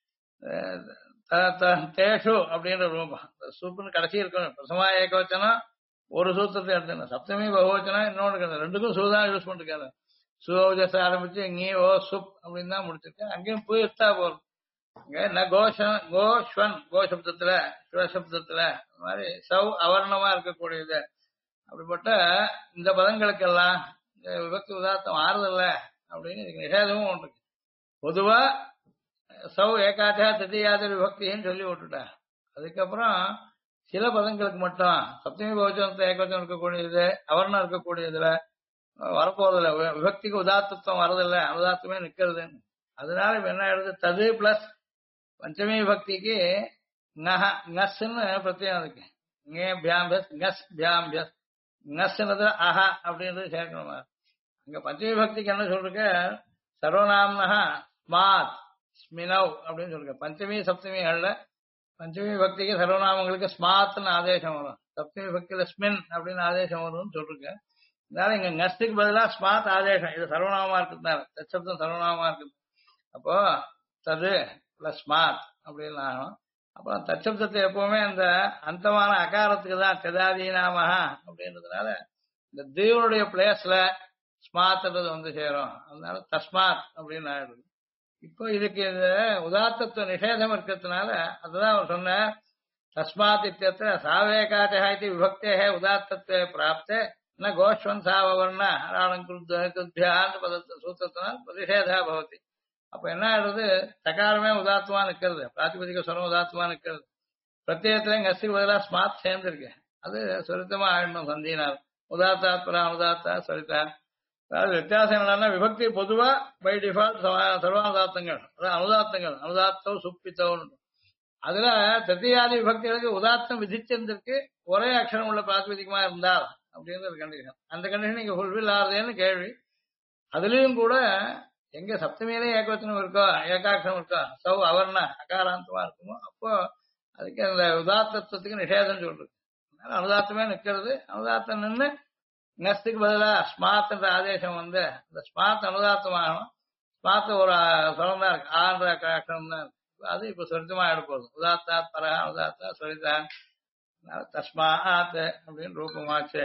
தேஷு அப்படின்ற ரூபம், சூப்புன்னு கடைசி இருக்கணும். பிரசமா ஏகவச்சனம் ஒரு சூத்திரத்தை எடுத்துக்கணும், சப்தமி பகவச்சனம் இன்னொன்று, ரெண்டுக்கும் சூதான் யூஸ் பண்ணிருக்காரு. சுஜஸ் ஆரம்பிச்சு இங்கே ஓ சுப் அப்படின்னு தான் முடிச்சிருக்கேன். அங்கேயும் போய் எடுத்தா போறோம். இங்க ந கோஷன் கோஸ்வன் கோ சப்தத்துல சிவசப்தத்துல இந்த மாதிரி சௌ அவர்ணமா இருக்கக்கூடியது. அப்படிப்பட்ட இந்த பதங்களுக்கெல்லாம் இந்த விபக்தி உதாத்தம் ஆறுதல்ல அப்படின்னு இதுக்கு நிஷேதமும் ஒன்று. பொதுவா சௌ ஏகாச்சா திருதியாத விபக்தின்னு சொல்லி விட்டுட்டேன். அதுக்கப்புறம் சில பதங்களுக்கு மட்டும் சப்தமி பகுஜனத்தை ஏகவச்சனம் இருக்கக்கூடியது அவர்ணம் இருக்கக்கூடியதுல வரப்போறதில்ல, விபக்திக்கு உதாத்தத்துவம் வரதில்ல, அனுதாத்தமே நிக்கிறது. அதனால இப்ப என்ன ஆயிடுது, தது பிளஸ் பஞ்சமி விபக்திக்கு ngஸ்ன்னு பிரத்யம் இருக்கு. ngஸ்ன்றது அஹா அப்படின்றது சேர்க்கணுமா. அங்க பஞ்சமி பக்திக்கு என்ன சொல்றீங்க, சர்வநாம்னா ஸ்மாத் ஸ்மினவ் அப்படின்னு சொல்றீங்க. பஞ்சமி சப்தமிகள்ல பஞ்சமி பக்திக்கு சர்வநாமங்களுக்கு ஸ்மாத்னு ஆதேசம் வரும், சப்தமி பக்தியில ஸ்மின் அப்படின்னு ஆதேசம் வரும்னு சொல்றீங்க. அதனால இங்க ngஸ்டுக்கு பதிலா ஸ்மாத் ஆதேசம், இது சர்வநாமமா இருக்கிறதுனால தச்சப்தம் சர்வநாமமா இருக்குது. அப்போ தது பிளஸ் ஸ்மாத் அப்படின்னு ஆகும். அப்புறம் தச்சப்தத்தை எப்பவுமே அந்த அந்தமான அகாரத்துக்கு தான் தெதாதீனாமஹா அப்படின்றதுனால இந்த தீவனுடைய பிளேஸ்ல ஸ்மாத்ன்றது வந்து சேரும். அதனால தஸ்மாத் அப்படின்னு ஆயிடுது. இப்போ இதுக்கு இந்த உதாத்தத்துவ நிஷேதம் இருக்கிறதுனால அதுதான் அவர் சொன்ன தஸ்மாத் இத்தியத்திர சாவேகாச்சா இது விபக்தே உதாத்தத்துவ பிராப்தே ந கோஷ்வன் சாவவர்ண ஹராளங்கிருத்தியான்னு பதத்தை சூத்திரத்தினால் பிரதிஷேதா பவதி. அப்ப என்ன ஆயிடுறது, தகாரமே உதாத்தமா நிக்கிறது, பிராத்திபதிக ஸ்வரம் உதாத்தமா நிக்கிறது, பிரத்யேகத்துல ngஸ்டுக்கு பதிலா ஸ்மாத் சேர்ந்திருக்கு, அது சொரித்தமா ஆயிடணும் சந்தியினால். உதாத்தாத் பரா உதாத்தா சொரித்தா. அதாவது வித்தியாசம் என்னன்னா, விபக்தி பொதுவா பை டிஃபால்ட் சர்வானுதாத்தங்கள், அதாவது அனுதாத்தங்கள், அனுதாத்தம் சுப்பித்தவன். அதுல தத்தியாதி விபக்திகளுக்கு உதாத்தம் விதிச்சிருந்திருக்கு, ஒரே அக்ஷரம் உள்ள பிராத்திபதிகமா இருந்தால் அப்படின்றது கண்டிஷன். அந்த கண்டிஷன் இங்க ஃபுல்ஃபில் ஆகுதுன்னு கேள்வி. அதுலயும் கூட எங்க சப்தமியிலே ஏகவச்சனம் இருக்கோ ஏகாட்சரம் இருக்கோ சௌ அவர்ண அகாராந்தமா இருக்குமோ அப்போ அதுக்கு அந்த உதாத்தத்துவத்துக்கு நிஷேதம் சொல்றது. அதனால அனுதாத்தமே நிக்கிறது, அனுதாத்தம் நின்று ngஸ்டுக்கு பதிலா ஸ்மாத் என்ற ஆதேசம் வந்து அந்த ஸ்மாத் அனுதாத்தமாகணும். ஸ்மாத் ஒரு சொலம் தான் இருக்கு, ஆன்ற அக்ஷரம் தான் இருக்கு, அது இப்ப சொரித்தமா எடுப்போகுது. உதாத்தாத் பரா உதாத்தா சொரித்தான் தஸ்மாத் அப்படின்னு ரூபமாச்சு.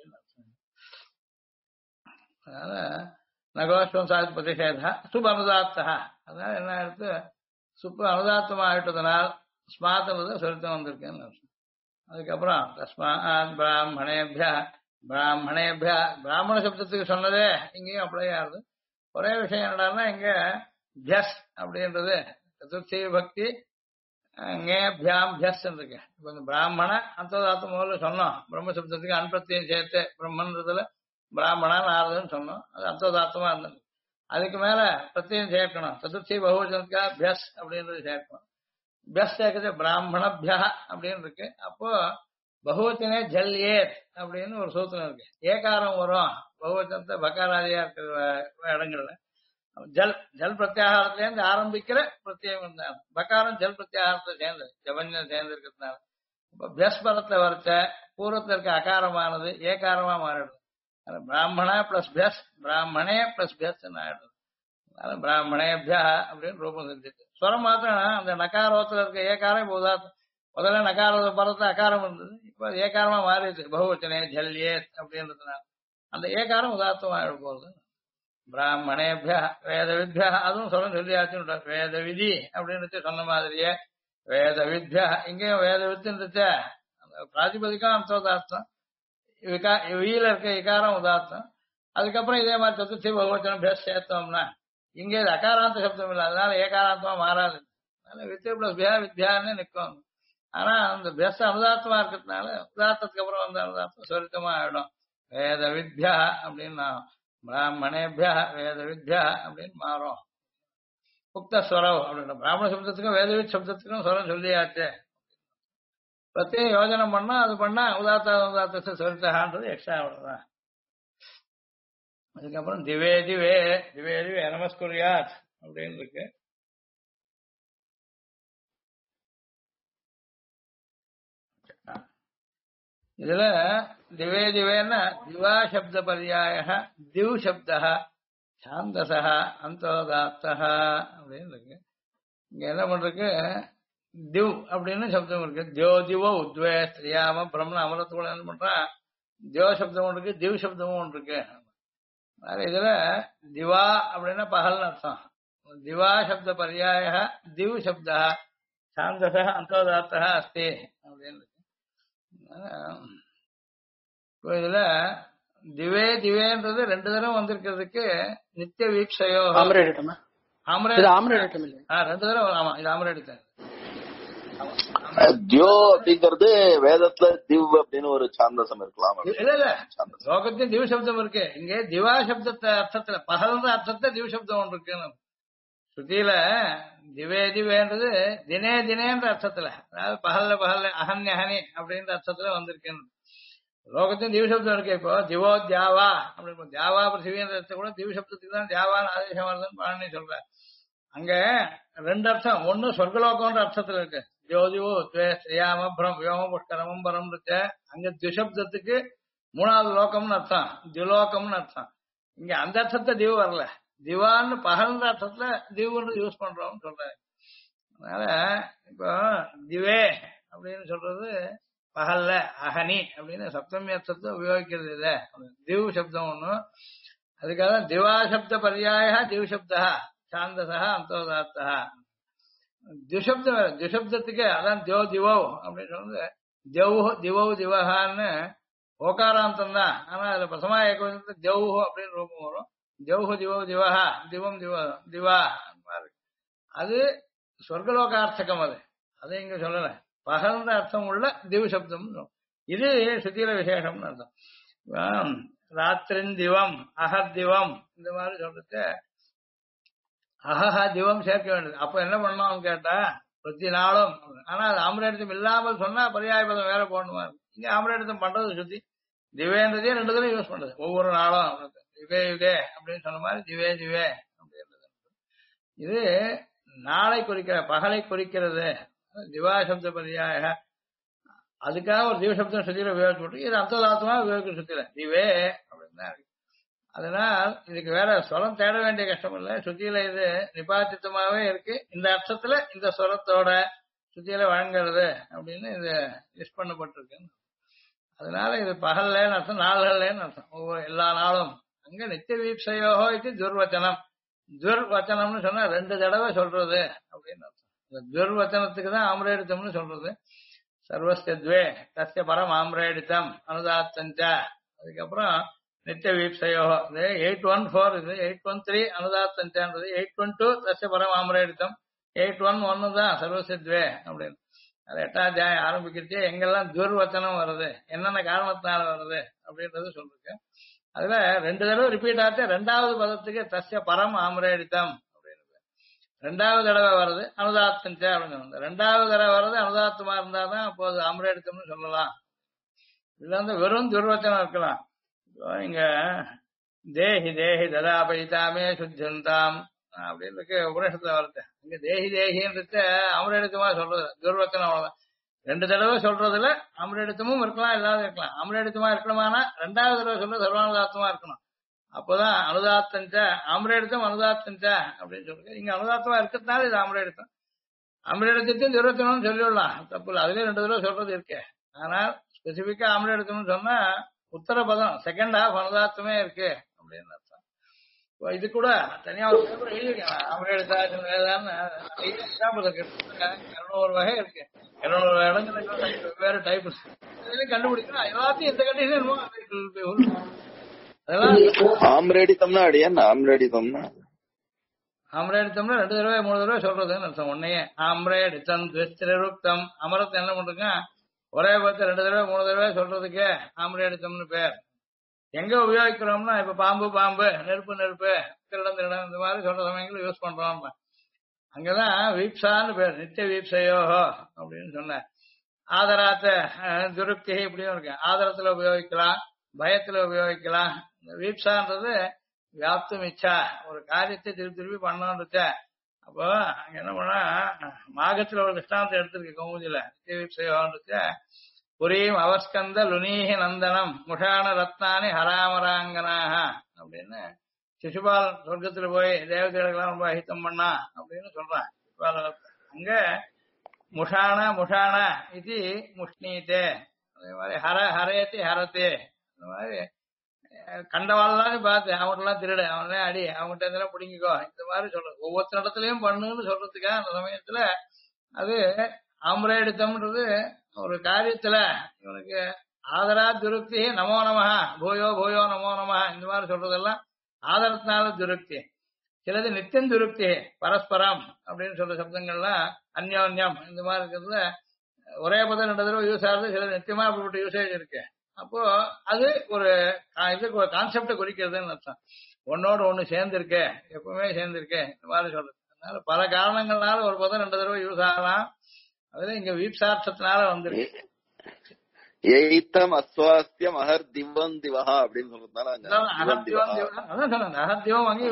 அதனால நகோஷ்வம் சாதி பிரதிஷேதா சுப் அனுதாத்தா. அதனால என்ன எடுத்து சுப்பு அனுதாத்தமா ஆயிட்டதுனால் ஸ்மாத்ன்றது சொரித்தம் வந்திருக்குன்னு அர்த்தம். அதுக்கப்புறம் தஸ்மாத் பிராமணேபியா பிராமணேபியா பிராமண சப்தத்துக்கு சொன்னதே இங்கேயும் அப்ளை ஆகுது. ஒரே விஷயம் என்னடான்னா இங்க ஜஸ் அப்படின்றது சதுர்த்தி பக்தி ஞேபியாம் ஜஸ் இருக்கு. இப்ப இந்த பிராமண அந்ததாத்தம் முதல்ல சொன்னோம், பிரம்ம சப்தத்துக்கு அன்பத்தியம் சேர்த்து பிரம்மன்றதுல பிராமணன் ஆறுதுன்னு சொன்னோம், அது அந்ததாத்தமா இருந்தது. அதுக்கு மேல பிரத்தியம் சேர்க்கணும், சதுர்த்தி பகுவச்சனத்துக்கா பியஸ் அப்படின்றது சேர்க்கணும். பியஸ் சேர்க்கிறது பிராமணபியா அப்படின்னு இருக்கு. அப்போ பகுவச்சனே ஜல் ஏத் அப்படின்னு ஒரு சூத்திரம் இருக்கு. ஏகாரம் வரும் பகுவச்சனத்தை பகாராதியா இருக்கிற இடங்கள்ல. ஜல் ஜல் பிரத்யாகாரத்துல இருந்து ஆரம்பிக்கிற பிரத்யேகம் இருந்தாங்க. பகாரம் ஜல் பிரத்யாகாரத்தை சேர்ந்தது, ஜபஞ்சம் சேர்ந்து இருக்கிறதுனால இப்ப பியஸ் பதத்துல வரைச்ச பூர்வத்துல இருக்க அகாரமானது ஏகாரமா மாறிடுது. பிராமணா பிளஸ் பியஸ் பிராமணே பிளஸ் பியஸ் ஆயிடுது. அதனால பிராமணேபியா அப்படின்னு ரூபம் செஞ்சுட்டு ஸ்வரம் மாத்திரம் அந்த நகாரத்துல இருக்க ஏகாரம் இப்ப உதாரணம். முதல்ல நகார பதத்துல அகாரம் இருந்தது, இப்ப ஏகாரமா மாறிடுது பகுவச்சனே ஜல்யேத் அப்படின்றதுனால அந்த ஏகாரம் உதார்த்தமா ஆயிட போகுது. பிராமணேபியா வேத வித்யா அதுவும் சொல்லியாச்சுன்னு வேத விதி அப்படின்னு சொன்ன மாதிரியே வேத வித்யா இங்கேயும் வேத வித்துருந்துச்ச அந்த பிராதிபதிக்கம் அர்த்தோதார்த்தம், வீல இருக்க இகாரம் உதார்த்தம். அதுக்கப்புறம் இதே மாதிரி சதுர்த்தி பகவச்சனம் பேச சேர்த்தோம்னா இங்கே இது அகாராந்த சப்தம் இல்லை, அதனால ஏகாராந்தமா மாறாது. அதனால வித்யா பிளஸ் வியா வித்யான்னு நிற்கும். ஆனா அந்த பெஸ் அனுதாத்தமா இருக்கிறதுனால உதாத்தத்துக்கு அப்புறம் வந்து அனுதாத்தம் சொரித்தமா ஆயிடும். வேத வித்யா அப்படின்னு பிராமணேபியா வேத வித்யா அப்படின்னு மாறும். புக்த ஸ்வரம் அப்படின்ற பிராமண சப்தத்துக்கும் வேதவித் சப்தத்துக்கும் ஸ்வரம் சொல்லியாச்சு. பிரத்யேக யோஜனை பண்ணா அது பண்ணா உதாத்த சொரித்தகான்றது எக்ஸ்ட்ரா அவ்வளவுதான். அதுக்கப்புறம் திவே திவே திவே திவே நமஸ்குரியாத் அப்படின்னு இருக்கு. இதுல திவே திவேன்னா திவா சப்த பர்யாய திவ் சப்த சாந்தசா அந்தோதாத்தா அப்படின்னு இருக்கு. இங்க என்ன பண்றதுக்கு திவ் அப்படின்னு சப்தம் இருக்கு. தியோ திவோ உத்வே ஸ்திரியாம பிரம்மண அமரத்தோட என்ன பண்றா தியோ சப்தம் ஒன்று இருக்கு, திவ் சப்தமும் ஒன்று இருக்கு. இதுல திவா அப்படின்னா பகல்னு அர்த்தம். திவா சப்த பர்யாய திவ் சப்த சாந்தசா அந்தோதாத்தா அஸ்தி அப்படின்னு இருக்கு. இதுல திவே திவேன்றது ரெண்டு தடவை வந்திருக்கிறதுக்கு நித்திய வீக்ஷயோ ஆம்ரேடிட்டம் ரெண்டு தடவை. ஆமா இது ஆம்ரேடிட்டம். தியோ அப்படிங்கிறது வேதத்துல திவ் அப்படின்னு ஒரு சாந்தசம் இருக்கலாம். இல்ல இல்ல லோகத்தையும் திவ சப்தம் இருக்கு. இங்க திவா சப்தத்தை அர்த்தத்துல பகல்ன்ற அர்த்தத்தை திவ சப்தம் ஒன்று இருக்கு. ஸ்ருதியில திவே திவேன்றது தினே தினேன்ற அர்த்தத்துல, அதாவது பகல்ல பகல்ல அகன்ய அகனி அப்படின்ற அர்த்தத்துல வந்திருக்கேன். லோகத்தையும் திவ சப்தம் இருக்கு. இப்போ திவோ தியாவா அப்படின்னு தியாவா பிருத்திவின்ற கூட திவ சப்தத்துக்கு தான் தியாவான்னு ஆதேசம் வருதுன்னு பழனி சொல்ற. அங்க ரெண்டு அர்த்தம். ஒண்ணு சொர்க்கலோகம்ன்ற அர்த்தத்துல இருக்கு. ஜோதிவோ ஸ்ரீயாம பிரம் யோம புஷ்கரமம் பரம் இருக்கு. அங்க திசப்தத்துக்கு மூணாவது லோகம்னு அர்த்தம், திலோகம்னு அர்த்தம். இங்க அந்த அர்த்தத்தை திவ வரல, திவான்னு பகல்ன்ற அர்த்தத்துல திவ்னு யூஸ் பண்றோம்னு சொல்றாரு. அதனால இப்போ திவே அப்படின்னு சொல்றது பகல்ல அகனி அப்படின்னு சப்தமி அர்த்தத்தை உபயோகிக்கிறது இல்ல. திவ் சப்தம் ஒண்ணு. அதுக்காக திவா சப்த பர்யாய திவ் சப்தா சாந்தசா அந்தோதாத்தா. திசப்தம் வேற. திசப்தத்துக்கு அதான் தியோ திவோ அப்படின்னு சொல்றது. தியவு திவோ திவஹான்னு ஓகாராந்தம் தான். ஆனா அதுல பிரசமா ஏக தியவு அப்படின்னு ரூபம் வரும். தியவு திவோ திவஹா திவம் திவ திவா. அது சொர்க்கலோகார்த்தகம். அது இங்க சொல்லல. பகல்ன்ற அர்த்தம் உள்ள திவ சப்தம். இது சுத்தியில விசேஷம்னு அர்த்தம். ராத்திரின் திவம் அகர் திவம் இந்த மாதிரி சொல்றது அஹஹா திவம் சேர்க்க வேண்டியது. அப்ப என்ன பண்ணணும் கேட்டா பிரதி நாளும். ஆனா அது ஆம்ரேடித்தம் இல்லாமல் சொன்னா பரியாய பதம் வேற போடணுமா. இங்க ஆம்ரேடித்தம் பண்றது சுத்தி திவேன்றதே ரெண்டு தடவை யூஸ் பண்றது ஒவ்வொரு நாளும். திவே யுகே அப்படின்னு சொன்ன மாதிரி திவே திவே அப்படின்றது. இது நாளை குறிக்கிற பகலை குறிக்கிறது. திவா சப்த பரியாய அதுக்காக ஒரு திவ சப்தம் சுத்தியில உபயோகிச்சு இது அர்த்ததாத்தமா உபயோகிக்கிற சுத்தியில திவே அப்படின்னு தான் இருக்கு. அதனால் இதுக்கு வேற ஸ்வரம் தேட வேண்டிய கஷ்டம் இல்லை. சுத்தியில இது நிபாத்தித்தமாவே இருக்கு. இந்த அர்த்தத்துல இந்த ஸ்வரத்தோட சுத்தியில வழங்குறது அப்படின்னு இது யூஸ் பண்ணப்பட்டிருக்கு. அதனால இது பகல்லேன்னு அர்த்தம், நாள்கள்லேன்னு அர்த்தம். ஒவ்வொரு எல்லா நாளும். அங்க நித்திய வீப்சையோகோ இது துர்வச்சனம். துர்வச்சனம்னு சொன்னா ரெண்டு தடவை சொல்றது அப்படின்னு அர்த்தம். இந்த துர்வச்சனத்துக்கு தான் ஆம்ரேடித்தம்னு சொல்றது. சர்வஸ்துவே தஸ்ய பரம் ஆம்ரேடித்தம் அனுதாத்தஞ்சா. அதுக்கப்புறம் நித்திய வீப்சையோ 814 இது 813 அனுதாத்தஞ்சான்றது. 812 தஸ்ய பரம் ஆம்ரேடித்தம். 811 தான் சர்வசித்வே அப்படின்னு. அது 8ஆம் அத்தியாயம் ஆரம்பிக்கிறதே எங்கெல்லாம் துர்வச்சனம் வருது, என்னென்ன காரணத்தினால வருது அப்படின்றது சொல்லிருக்கு. அதுல ரெண்டு தடவை ரிப்பீட் ஆச்சு. ரெண்டாவது பதத்துக்கு தஸ்ய பரம் ஆம்ரேடித்தம் அப்படின்னு ரெண்டாவது தடவை வருது அனுதாத்தஞ்சா அப்படின்னு. ரெண்டாவது தடவை வர்றது அனுதாத்தமா இருந்தாதான் அப்போது ஆம்ரேடித்தம்னு சொல்லலாம். இதுல வந்து வெறும் துர்வச்சனம் இருக்கலாம். இங்க தேஹி தேஹி ததாபயிதாமே சுத்தந்தாம் அப்படின்னு இருக்கு உபநிஷத்துல வருது. இங்க தேஹி தேஹின்றது அமரெடுத்தமா சொல்றது துர்வச்சனம் அவ்வளவுதான். ரெண்டு தடவை சொல்றதுல அமரெடுத்தமும் இருக்கலாம், இல்லாத இருக்கலாம். அமரெடுத்தமா இருக்கணுமானா ரெண்டாவது தடவை சொல்றது சர்வானுதாத்தமா இருக்கணும். அப்போதான் அனுதாத்தஞ்சா அமரெடுத்தம் அனுதாத்தஞ்சா அப்படின்னு சொல்றது. இங்க அனுதாத்தமா இருக்கிறதுனால இது அமரெடுத்தம். அமரெடுத்தையும் துர்வச்சனம்னு சொல்லிவிடலாம், தப்பு இல்லை. அதுலயும் ரெண்டு தடவை சொல்றது இருக்கு. ஆனால் ஸ்பெசிபிக்கா அமரெடுத்தம்னு சொன்னா உத்தர பதம் செகண்ட் ஹாஃப் அனுதாத்தமே இருக்கு அப்படின்னு அர்த்தம். இது கூட தனியா ஒரு பேப்பர் எழுதிருக்கேன். அமரெடுத்தா வேதான்னு எக்ஸாம்பிள் இருக்கு. 200 வகை இருக்கு. 200 இடங்களுக்கு வெவ்வேறு டைப் கண்டுபிடிக்கணும். எல்லாத்தையும் இந்த கண்டிஷன் அதெல்லாம் ஆம்ரேடித்தம்னா அடியன் ஆம்ரேடித்தம்னா ஆம்ரேடித்தம்னா 2 தடவை 3 தடவை சொல்றதுன்னு அர்த்தம். ஒன்னையே ஆம்ரேடித்தம் திருத்தம் அமரத்தை என்ன பண்றதுங்க ஒரே பத்தி 2 தடவை 3 தடவை சொல்றதுக்கே ஆம்ரேடித்தம்னு பேர். எங்க உபயோகிக்கிறோம்னா இப்ப பாம்பு பாம்பு, நெருப்பு நெருப்பு, திருடம் திருடம் இந்த மாதிரி சொல்ற சமயங்களும் யூஸ் பண்றோம். அங்கதான் வீப்சான்னு பேர். நித்திய வீப்சையோஹோ அப்படின்னு சொன்ன ஆதராத்த துருப்தி இப்படியும் இருக்கு. ஆதரத்துல உபயோகிக்கலாம், பயத்துல உபயோகிக்கலாம். இந்த வீப்சான்றது வியாப்தம் இச்சா, ஒரு காரியத்தை திருப்பி திருப்பி பண்ணோன்ற. அப்போ அங்க என்ன பண்ணா மாகத்துல ஒரு திஷ்டாந்தத்தை எடுத்திருக்கு கௌமுதியில. நித்திய வீப்சையோன்ற புரியும் அவஸ்கந்த லுனீஹி நந்தனம் முஷான ரத்னானி ஹராமராங்கனாக அப்படின்னு சிசுபால் சொர்க்கத்துல போய் தேவதைகளுக்கெல்லாம் ரொம்ப அஹிதம் பண்ணா அப்படின்னு சொல்றான். அங்க முஷான முஷான இது முஷ்ணீத்தே, அதே மாதிரி ஹர ஹரேத்தி ஹரத்தே, அந்த மாதிரி கண்டவாள்லாம் பார்த்து அவங்கள்ட்டெல்லாம் திருடு, அவனே அடி, அவங்ககிட்ட இதெல்லாம் பிடிங்கிக்கோ, இந்த மாதிரி சொல்றது. ஒவ்வொரு இடத்துலயும் பண்ணுன்னு சொல்றதுக்காக அந்த சமயத்துல அது ஆம்ரேடித்தம்ன்றது ஒரு காரியத்துல இவனுக்கு ஆதரா துருக்தி நமோ நமஹா பூயோ பூயோ நமோ நமஹா இந்த மாதிரி சொல்றதெல்லாம் ஆதரத்தினால துருக்தி. சிலது நித்தியம் துருக்தி பரஸ்பரம் அப்படின்னு சொல்ற சப்தங்கள்லாம் அந்யோன்யம் இந்த மாதிரி இருக்கிறதுல ஒரே பதம் 2 தடவை யூஸ் ஆகுது. சிலது நித்தியமா அப்படிப்பட்ட யூசேஜ் இருக்கு. அப்போ அது ஒரு இதுக்கு ஒரு கான்செப்டை குறிக்கிறதுன்னு அர்த்தம். ஒன்னோடு ஒண்ணு சேர்ந்திருக்கு, எப்பவுமே சேர்ந்திருக்கு இந்த மாதிரி சொல்றது. அதனால பல காரணங்கள்னால ஒரு பதம் 2 தடவை யூஸ் ஆகலாம். அதுல இங்க வீப்சார்த்தத்தினால வந்துருக்கு. எய்த்தம் அஸ்வாஸ்தியம் அகர் திவம் திவஹா அப்படின்னு சொல்றதுனால அதான் சொன்ன அகர்திவம் அங்கே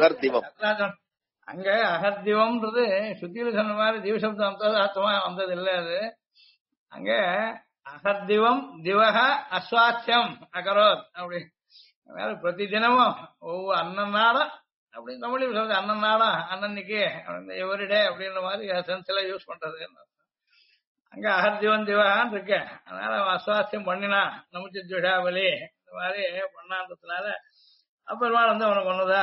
அங்க அகர்திவம்ன்றது சுத்தியில சொன்ன மாதிரி தீவசப்தம் அந்தமா வந்தது இல்ல. அது அங்க அகர்திவம் திவஹ அஸ்வாஸ்தியம் அகரோத் அப்படி வேற பிரதி தினமும் ஒவ்வொரு அண்ணனாலும் அப்படின்னு தமிழில் சொல்றது. அண்ணனாலும் அண்ணன்னைக்கு எவரிடே அப்படின்ற மாதிரி சென்ஸ்ல யூஸ் பண்றது. அங்க அகர்திவன் திவகான்னு இருக்கு. அதனால அவன் அஸ்வாஸ்தியம் பண்ணினா நமக்கு ஜுஷாபலி இந்த மாதிரி பண்ணான்றதுனால அப்பெருமாள் வந்து அவனை கொண்டதா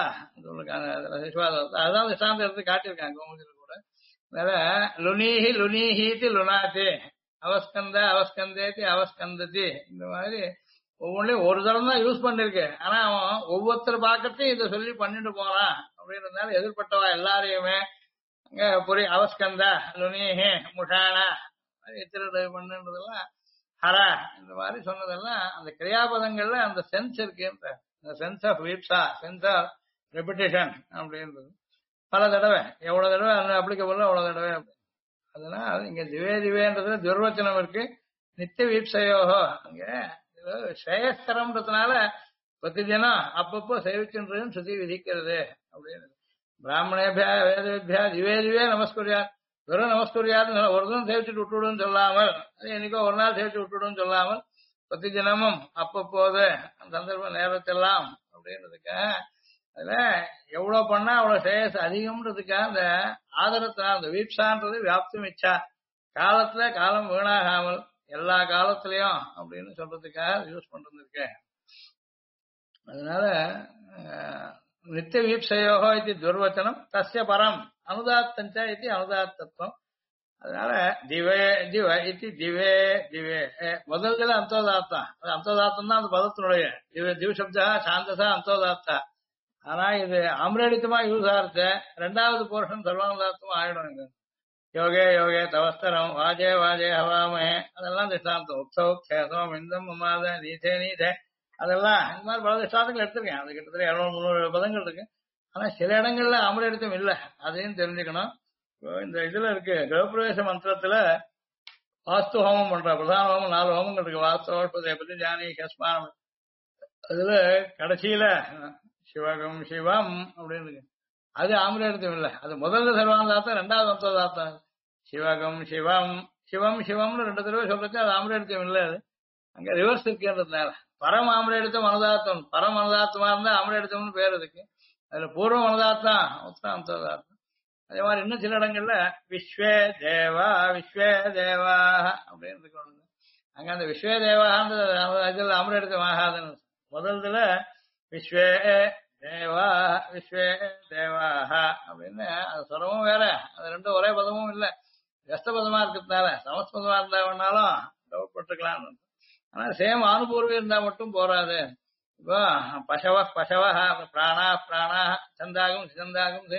அதான் திஷ்டாந்தம் எடுத்து காட்டியிருக்காங்க கோமுதியில கூட. அதனால லுனீஹி லுனீஹீதி லுனாத்தி அவஸ்கந்த அவஸ்கந்தேத்தி அவஸ்கந்ததி இந்த மாதிரி ஒவ்வொன்றையும் ஒரு தரம் தான் யூஸ் பண்ணிருக்கு. ஆனா அவன் ஒவ்வொருத்தர் பார்க்கறதையும் இதை சொல்லி பண்ணிட்டு போறான் அப்படின்றதுனால எதிர்பட்டவா எல்லாரையுமே அங்க புரி அவஸ்கந்தா லுனீஹி முஷானா திருடு பண்ணுன்றதெல்லாம் ஹர இந்த மாதிரி சொன்னதெல்லாம் அந்த கிரியாபதங்கள்ல அந்த சென்ஸ் இருக்கு. சென்ஸ் ஆஃப் வீப்சா, சென்ஸ் ஆஃப் ரெபிடேஷன் அப்படின்றது பல தடவை எவ்வளவு தடவை அப்ளிகபிள் அவ்வளவு தடவை. அதனால இங்க திவே திவேன்றது துர்வச்சனம் இருக்கு. நித்திய வீப்சையோகோ அங்க ஸ்ரேயஸ்கரம்ன்றதுனால பிரதி தினம் அப்பப்போ சேவிச்சுன்றதுன்னு சுத்தி விதிக்கிறது அப்படின்னு. பிராமணேபியா வேதேபியா திவே திவே நமஸ்குரியார், வெறும் நமஸ்குரியாருன்னு ஒரு தினம் சேவிச்சுட்டு விட்டுடுன்னு சொல்லாமல், என்னைக்கோ ஒரு நாள் சேவிச்சு விட்டுடுன்னு சொல்லாமல் பிரதி தினமும் அப்பப்போது அந்த சந்தர்ப்ப நேரத்தெல்லாம் அப்படின்றதுக்காக அதுல எவ்வளவு பண்ணா அவ்வளவு சேயஸ் அதிகம்ன்றதுக்காக அந்த ஆதரத்தினால் அந்த வீப்சான்றது வியாப்தம் இச்சா காலத்துல காலம் வீணாகாமல் எல்லா காலத்திலயும் அப்படின்னு சொல்றதுக்காக யூஸ் பண்றதுக்கேன். அதனால நித்திய வீப்சையோகோ இது துர்வச்சனம் தஸ்ய பரம் அனுதாத்தஞ்ச இது அனுதாத்தத்துவம். அதனால திவே திவ இது திவே திவே முதல்ல அந்தோதாத்தம். அது அந்தோதாத்தம் தான் அந்த பதத்தினுடைய திவசப்தா சாந்தசா அந்தோதாத்தா. ஆனா இது ஆம்ரேடித்தமா யூஸ் ஆகிறது. 2வது போர்ஷன் சர்வானுதாத்தமா ஆயிடும். யோகே யோகே தவஸ்தரம் வாஜே வாஜே ஹவாமே அதெல்லாம் திஷ்டாந்தம். உற்சவ் கேசவம் இந்தம் மமாத நீதே நீதே அதெல்லாம் இந்த மாதிரி பல திஷ்டாந்தங்கள் எடுத்திருக்கேன். அது கிட்டத்தட்ட 200-300 பதங்கள் இருக்கு. ஆனா சில இடங்கள்ல ஆம்ரேடித்தம் இல்லை, அதையும் தெரிஞ்சுக்கணும். இந்த இதுல இருக்கு கிரகப்பிரவேச மந்திரத்துல வாஸ்து ஹோமம் பண்ற பிரதான ஹோமம் 4 ஹோமங்கள் இருக்கு. வாஸ்துவதை பத்தி ஜானி கஸ்மானம். அதுல கடைசியில சிவகம் சிவம் அப்படின்னு இருக்கு. அது ஆம்ரேடித்தம் இல்லை. அது முதல்ல சர்வானதாத்தம், 2வது அந்தோதாத்தம். சிவகம் சிவம் சிவம் சிவம்னு 2 தடவை சொல்றது அது ஆம்ரேடித்தம் இல்லை. அது அங்க ரிவர்ஸ் இருக்குன்றதுனால பரம் ஆம்ரேடித்தம் அனுதாத்தம். பரம் அனுதாத்தமா இருந்தா ஆம்ரேடித்தம்னு பேர் இருக்கு. அதுல பூர்வம் அனுதாத்தம் உத்தரம் அந்தோதாத்தம். அதே மாதிரி இன்னும் சில இடங்கள்ல விஸ்வே தேவா விஸ்வே தேவா அப்படின்னு இருக்கு. அங்க அந்த விஸ்வே தேவான்னு இதுல ஆம்ரேடித்தம் ஆகாதுன்னு முதல்ல விஸ்வே தேவா விஸ்வே தேவாஹ அப்படின்னு அது சொரமும் வேற, அது 2 ஒரே பதமும் இல்ல. கஷ்ட பதமா இருக்கிறதுனால சமஸ்பதமா இருந்தா வேணாலும் டவுட் பட்டுக்கலாம். ஆனா சேம் அனுபூர்வம் இருந்தா மட்டும் போறாது. இப்போ பசவ பசவ பிராணா பிராணா சந்தாகும் சிசந்தாகும்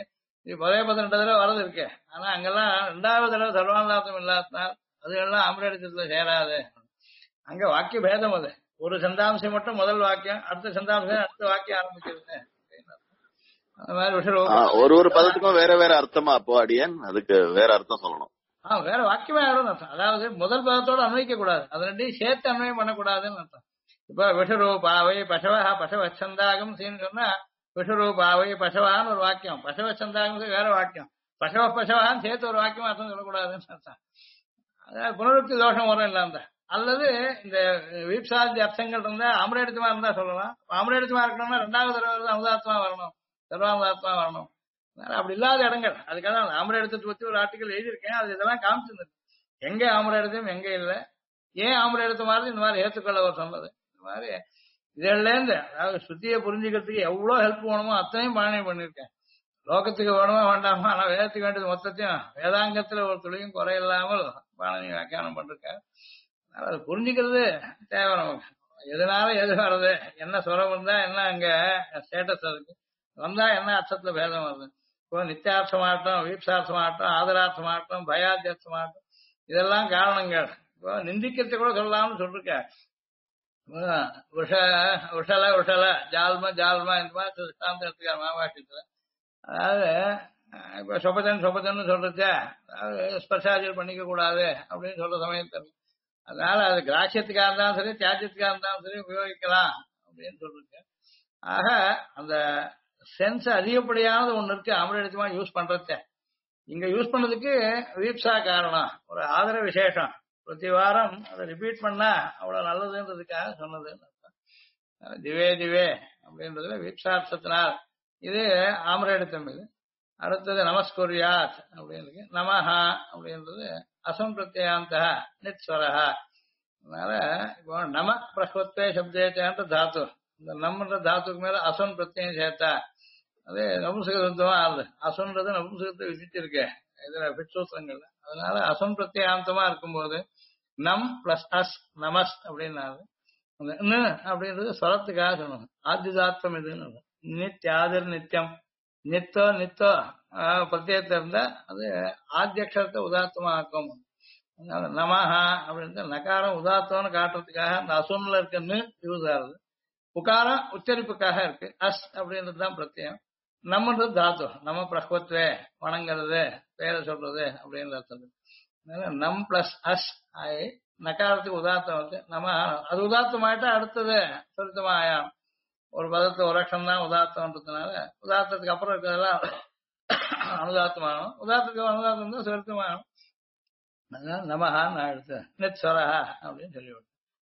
இது பழைய 18 தடவை வரது இருக்கு. ஆனா அங்கெல்லாம் 2வது தடவை சர்வானுதாத்தம் இல்லாதனால் அது எல்லாம் ஆம்பரேடத்துல சேராது. அங்க வாக்கிய பேதம் அது. ஒரு சந்தாம்சம் மட்டும் முதல் வாக்கியம், அடுத்த சந்தாம்சம் அடுத்த வாக்கியம் ஆரம்பிக்கிறது. அந்த மாதிரி விஷயம் ஒரு பதத்துக்கும் வேற வேற அர்த்தமா அப்போ அடியன் அதுக்கு வேற அர்த்தம் சொல்லணும். வேற வாக்கியமே ஆயிடும் அர்த்தம். அதாவது முதல் பதத்தோட அன்வைக்க கூடாது, அது ரெண்டையும் சேர்த்து அன்வயம் பண்ணக்கூடாதுன்னு அர்த்தம். இப்ப விஷரூபாவை பசவா பசவச்சந்தாகம் சொன்னா விஷரூபாவை பசவான்னு ஒரு வாக்கியம், பசவச்சந்தாகம் வேற வாக்கியம், பசவான்னு சேர்த்து ஒரு வாக்கியம் அர்த்தம் சொல்லக்கூடாதுன்னு அர்த்தம். அதாவது புனருக்தி தோஷம் வரும் இல்லாம. அல்லது இந்த வீப்சாதி அர்த்தங்கள் இருந்தா அமரேடுத்தமா இருந்தா சொல்லலாம். அமரேடுத்தமா இருக்கணும்னா 2வது தடவை அமுதாத்மா வரணும், சர்வாமுதாத்மா வரணும். அப்படி இல்லாத இடங்கள் அதுக்காக ஆம்பரேடத்தை பத்தி ஒரு ஆர்டிகல் எழுதியிருக்கேன். அது இதெல்லாம் காமிச்சிருந்தது எங்க ஆம்பரேடத்தையும் எங்க இல்லை, ஏன் ஆம்பரேடத்து மாதிரி இந்த மாதிரி ஏற்றுக்கொள்ள அவர் சொன்னது. இந்த மாதிரி இதுல இருந்து அதாவது சுத்தியை புரிஞ்சுக்கிறதுக்கு எவ்வளவு ஹெல்ப் வேணுமோ அத்தனையும் பாணி பண்ணிருக்கேன். லோகத்துக்கு வேணுமா வேண்டாமா, ஆனா வேதத்துக்கு வேண்டியது மொத்தத்தையும் வேதாங்கத்துல ஒரு துளியும் குறையில்லாமல் பாணி வியாக்கியானம் பண்ணிருக்கேன். அது புரிஞ்சுக்கிறது தேவை நமக்கு. எதனால எது வர்றது, என்ன சுரம் இருந்தா என்ன அங்க ஸ்டேட்டஸ் அதுக்கு வந்தா என்ன அர்த்தத்துல பேதம் வருது. இப்போ நித்தியார்த்தமாகட்டும், வீப்சார்த்தமாகட்டும், ஆதரார்த்தமாகட்டும், பயாத்தியர்த்தமாகட்டும், இதெல்லாம் காரணங்கள். இப்போ நிந்திக்கிறத கூட சொல்லலாம்னு சொல்லிருக்க. உஷல ஜால்மா இந்த மாதிரி சித்தாந்தம் எடுத்துக்காரு மாவாஷ்யத்துல. அதாவது இப்ப சொபதன் சொல்றச்ச அதாவது ஸ்பர்ஷாஜல் பண்ணிக்க கூடாது அப்படின்னு சொல்ற சமயத்தில் அதனால அது கிராட்சியத்துக்காக இருந்தாலும் சரி தியாஜ்யத்துக்காக இருந்தாலும் சரி உபயோகிக்கலாம் அப்படின்னு சொல்லிருக்க. ஆக அந்த சென்ஸ் அதிகப்படியானது ஒண்ணு இருக்கு அமரடித்தமா யூஸ் பண்றத. இங்க யூஸ் பண்ணதுக்கு வீப்சா காரணம், ஒரு ஆதர விசேஷம். பிரதி வாரம் அதை ரிப்பீட் பண்ணா அவ்வளவு நல்லதுன்றதுக்காக சொன்னது. திவே திவே அப்படின்றதுல வீப்சார்த்தத்தினால் இது ஆமரடித்தம். இது அடுத்தது நமஸ்குரியாத் அப்படின்றது, நமஹா அப்படின்றது அசம் பிரத்யாந்த நித்ஸ்வரஹா. அதனால இப்போ நம பிரஹ்வத்வே சப்தேச்சன்ற தாத்து, இந்த நம்மன்ற தாத்துக்கு மேல அசன் பிரத்யம் சேர்த்தா அது நபும்சகத்துவமா ஆகுது. அசன்றது நபும்சகத்தை விதிச்சிருக்கேன் இதுல பிட்சூத்திரங்கள்ல. அதனால அசன் பிரத்யாந்தமா இருக்கும்போது நம் பிளஸ் அஸ் நமஸ் அப்படின்னாரு. அப்படின்றது ஸ்வரத்துக்காக சொல்லணும். ஆத்யுதாத்வம் இதுன்னு நித்யாதிர் நித்தியம் நித்தோ பிரத்யேகத்தை இருந்தா அது ஆத்தியக்ஷரத்தை உதாத்தமா ஆக்கும். அதனால நமஹா அப்படின்னு நகாரம் உதாத்தம்னு காட்டுறதுக்காக அந்த அசுன்ல இருக்குன்னு யூஸ் ஆகுது. உகாரம் உச்சரிப்புக்காக இருக்கு. அஸ் அப்படின்றது தான் பிரத்யம். நம்மன்றது தாத்து, நம்ம பிரஹ்வத்வே வணங்குறது பேரை சொல்றது அப்படின்னு அர்த்தம். நம் பிளஸ் அஸ் ஆகி நகாரத்துக்கு உதாத்தம் வந்து நம்ம அது உதாத்தமாயிட்டா அடுத்தது சுருத்தமா ஆயாம். ஒரு பதத்தை ஒரு லட்சம் தான் உதாத்தம்ன்றதுனால உதாத்தத்துக்கு அப்புறம் இருக்கிறதெல்லாம் அனுதாத்தமாகும். உதாத்தத்துக்கு அனுதாத்தம் தான் சுருத்தமாகும். அதனால நமஹான்னு அடுத்து நித்ஸ்வரஹா அப்படின்னு சொல்லிவிடும்.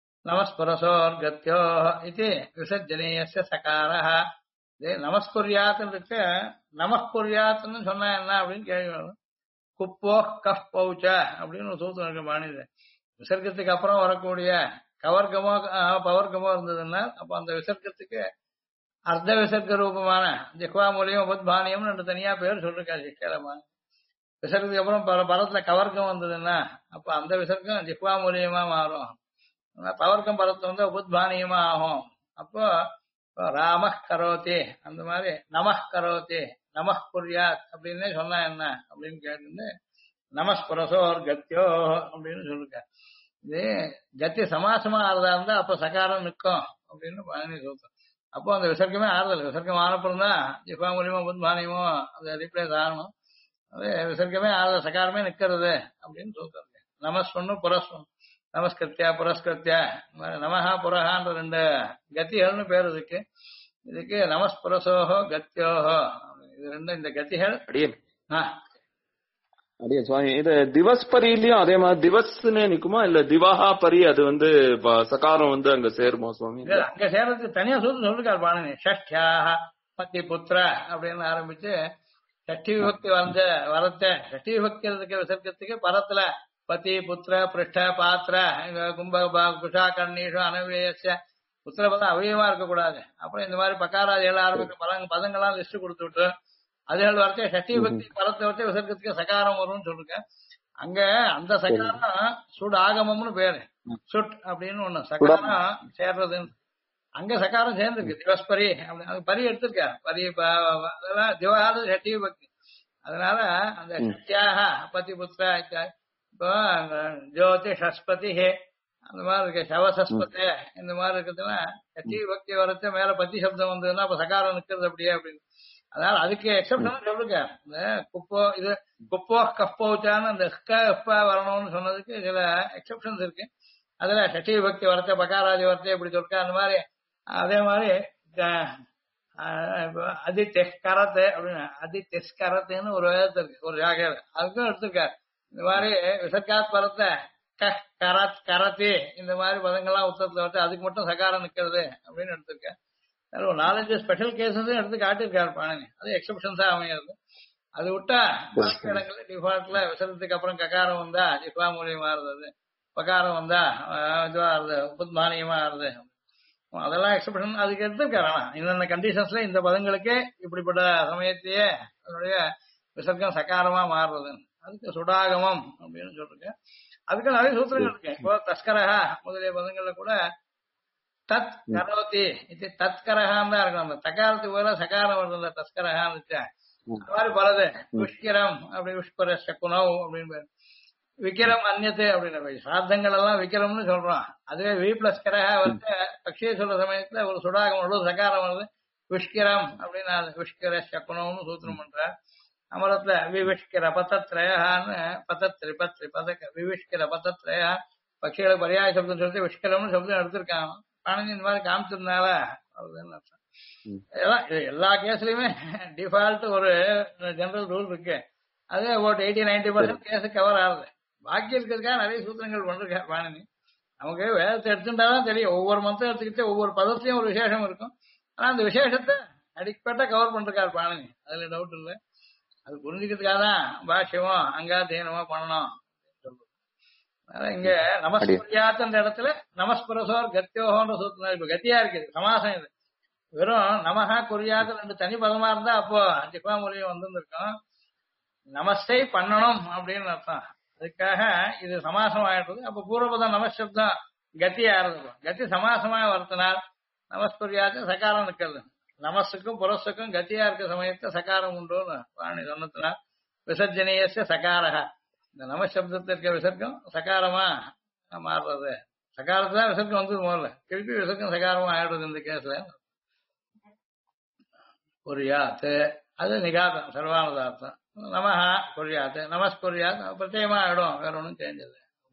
நமஸ்புரசோர்கத்யோ இது விசர்ஜனீயஸ்ய சகாரஹ. இதே நமஸ்குரியாத்துன்னு இருக்கு. நமஸ்குரியாத்துன்னு சொன்னா என்ன அப்படின்னு கேள்வி வரும். குப்போ கஃப் பௌச்ச அப்படின்னு ஒரு சூத்திரம் இருக்கு பாணிது. விசர்க்கத்துக்கு அப்புறம் வரக்கூடிய கவர்க்கமோ பவர்க்கமோ இருந்ததுன்னா அப்ப அந்த விசர்க்கத்துக்கு அர்த்த விசர்க்க ரூபமான ஜிஹ்வா மூலியம் உபத்பானியம்னு ரெண்டு தனியா பேர் சொல்லிருக்காரு சிக்கலமா. விசர்க்கத்துக்கு அப்புறம் பரத்துல கவர்க்கம் வந்ததுன்னா அப்ப அந்த விசர்க்கம் ஜிஹ்வா மூலியமா மாறும். பவர்க்கம் பரத்துல வந்து உபத்பானியமா ஆகும். அப்போ ராம கரோதி அந்த மாதிரி நமஹ் கரோதி நமஹ் புரியாத் அப்படின்னு சொன்னா என்ன அப்படின்னு கேட்டு நமஸ்புரசோர் கத்தியோ அப்படின்னு சொல்லிருக்க. இது கத்தி சமாசமா ஆறுதா இருந்தா அப்ப சகாரம் நிற்கும் அப்படின்னு பழனி சொல்றோம். அப்போ அந்த விசர்க்கமே ஆறுதல். விசர்க்கம் ஆனப்புறம் தான் ஜிஹ்வா மூலியமோ உபத்பானியமோ அது ரீப்ளேஸ் ஆகணும். அது விசர்க்கமே ஆறுதல் சகாரமே நிக்கிறது அப்படின்னு சொல்றாங்க. நமஸ்வன்னு புரஸ்வன் நமஸ்கிருத்தியா புரஸ்கிருத்தியா நமஹா புரஹான்ற ரெண்டு கத்திகள்னு பேர் இதுக்கு. இதுக்கு நமஸ்புரசோஹோ கத்தியோஹோ இது ரெண்டு இந்த கத்திகள். அடியே சுவாமி இது திவஸ் பரியிலயும் அதே மாதிரி திவஸ்னே நிக்குமா இல்ல திவாஹா பரி அது வந்து சகாரம் வந்து அங்க சேருமா சுவாமி? அங்க சேர்றதுக்கு தனியா சொல்லிருக்காரு பாணனி. ஷஷ்டியாக பத்தி புத்திர அப்படின்னு ஆரம்பிச்சு ஷஷ்டி விபக்தி வரத்த ஷஷ்டி விபக்தி விசர்க்கத்துக்கு பரத்துல பதி புத்திர பிருஷ்ட பாத்திர கும்ப குஷா கண்ணீஷம் அனவேயச புத்திர பதம் அவயமா இருக்கக்கூடாது. அப்புறம் இந்த மாதிரி பக்காராதி எல்லாம் ஆரம்பிக்க பதங்கள்லாம் லிஸ்ட் கொடுத்து விட்டு அதுகள் வரச்சே ஷஷ்டி பக்தி பரத்தை வச்சே விசர்க்கத்துக்கு சகாரம் வரும்னு சொல்லுங்க. அங்க அந்த சகாரம் சுட் ஆகமம்னு பேரு. சுட் அப்படின்னு ஒண்ணு சகாரம் சேர்றதுன்னு அங்க சகாரம் சேர்ந்துருக்கு. திவஸ்பரி அப்படி பரி எடுத்திருக்காரு. பரி அதெல்லாம் திவாது ஷஷ்டி பக்தி. அதனால அந்த சத்யாக பதி புத்திரா இப்போ ஜோதிஷஸ்பதி அந்த மாதிரி இருக்கு, சவசஸ்பதி இந்த மாதிரி இருக்குதுன்னா கட்சி பக்தி வரச்சு மேல பத்தி சப்தம் வந்ததுன்னா அப்ப சகாரம் நிக்கிறது அப்படியே அப்படின்னு. அதனால அதுக்கு எக்ஸப்ஷன் சொல்லுங்க. இந்த குப்போ இது குப்போ கப்போச்சான்னு அந்த எப்ப வரணும்னு சொன்னதுக்கு சில எக்ஸப்ஷன்ஸ் இருக்கு. அதுல சட்டி பக்தி வரத்த பகாராதி வரத்தை இப்படி சொல்லிருக்க. அந்த மாதிரி அதே மாதிரி அதித்தெஸ்கரத்து அப்படின்னு அதித்தெஸ்கரத்துன்னு ஒரு வேதத்தை இருக்கு ஒரு ஜாகையில, அதுக்கும் எடுத்திருக்காரு. இந்த மாதிரி விசர்காத் பரத்தை கரத் கரத்தி இந்த மாதிரி பதங்கள்லாம் உத்தரத்துல வச்சு அதுக்கு மட்டும் சகாரம் நிக்கிறது அப்படின்னு எடுத்திருக்கேன். ஒரு 4-5 ஸ்பெஷல் கேசஸும் எடுத்து காட்டியிருக்காரு பாணினி. அது எக்ஸப்ஷன்ஸா அமையாது. அது விட்டா பாக்கி இடங்கள்ல டிஃபால்ட்ல விசரத்துக்கு அப்புறம் ககாரம் வந்தா ஜிஃபா மூலியமா இருந்தது, பகாரம் வந்தா இதுவா இருந்தது, புத்மானியமா இருந்தது, அதெல்லாம் எக்ஸப்ஷன் அதுக்கு எடுத்திருக்காரு. ஆனா இந்த கண்டிஷன்ஸ்ல இந்த பதங்களுக்கு இப்படிப்பட்ட சமயத்தையே அதனுடைய விசர்க்கம் சகாரமா மாறுறது அதுக்கு சுடாகமம் அப்படின்னு சொல்லிருக்கேன். அதுக்கு நிறைய சூத்திரங்கள் இருக்கு. இப்போ தஸ்கரஹா முதலிய பதங்கள்ல கூட தத் கரோதி இது தத்கரஹான் தான் இருக்கும். அந்த தகாரத்துக்கு போல சகாரம் வருது அந்த தஸ்கரஹான்னு வச்சா அந்த மாதிரி பலது. விஷ்கிரம் அப்படி விஷ்கர சக்குனவ் அப்படின்னு விக்கிரம் அந்நத்து அப்படின்னு சார்த்தங்கள் எல்லாம் விக்கிரம்னு சொல்றோம். அதுவே வி பிளஸ் கரஹா வந்து பக்ஷியை சொல்ற சமயத்துல ஒரு சுடாகம் வருது சகாரம் வருது விஷ்கிரம் அப்படின்னு விஷ்கர சக்குனவ்னு சூத்திரம் பண்ற. அமரத்துல விவிஷ்கிர பத்தத்ரயான்னு பத்தத்ரி பத்ரி பதக்க விவிஷ்கிர பத்தத்ரயா பக்ஷிகளுக்கு பரியாய சப்தம் சொல்லிட்டு விஷ்கரம்னு சப்தம் எடுத்திருக்காங்க. பாணினி இந்த மாதிரி காமிச்சதுனால எல்லா கேஸ்லயுமே டிஃபால்ட் ஒரு ஜெனரல் ரூல் இருக்கு. அது about 80-90% கேஸ் கவர் ஆகுது. பாக்கி இருக்கிறதுக்காக நிறைய சூத்திரங்கள் பண்றாங்க பாணினி. நமக்கு வேதத்தை எடுத்துட்டாதான் தெரியும். ஒவ்வொரு மந்திரம் எடுத்துக்கிட்டு ஒவ்வொரு பதத்தையும் ஒரு விசேஷம் இருக்கும். ஆனா அந்த விசேஷத்தை அடிப்பட்ட கவர் பண்றாரு பாணினி, அதுல டவுட் இல்லை. அது புரிஞ்சுக்கிறதுக்காக தான் பாஷ்யமோ அங்காதீனமோ பண்ணணும். இங்க நமஸ்புரியாத்த இடத்துல நமஸ்புரசோர் கத்தியோகன்ற சூத்திரம் இப்ப கத்தியா இருக்குது. சமாசம் இது வெறும் நமஹா குறியாத 2 தனி பதமா இருந்தா அப்போ ஜிபா மொழியும் வந்திருக்கும். நமஸ்தை பண்ணணும் அப்படின்னு அர்த்தம். அதுக்காக இது சமாசம் ஆயிடுறது. அப்ப பூர்வபதம் நமசப்தம் கத்தியா இருந்திருக்கும். கத்தி சமாசமா வருத்தினால் நமஸ்புரியாத சகாரம் நிக்கிறது. நமசுக்கும் புரஸுக்கும் கத்தியா இருக்க சமயத்தை சகாரம் உண்டுன்னு பாணி சொன்னதுனா விசர்ஜனீயச சகாரக இந்த நமசப்தத்தில் இருக்க விசர்க்கம் சகாரமா மாறுறது. சகாரத்தான் விசர்க்கம் வந்து முதல்ல திருப்பி விசர்க்கம் சகாரமா ஆயிடுறது. இந்த கேஸ்ல குறியாத்து அது நிகாதம் சர்வானுதார்த்தம். நமஹா குறியாத்து நமஸ்குரியாத் பிரத்யேகமா ஆயிடும், வேற ஒன்றும் சேஞ்சது.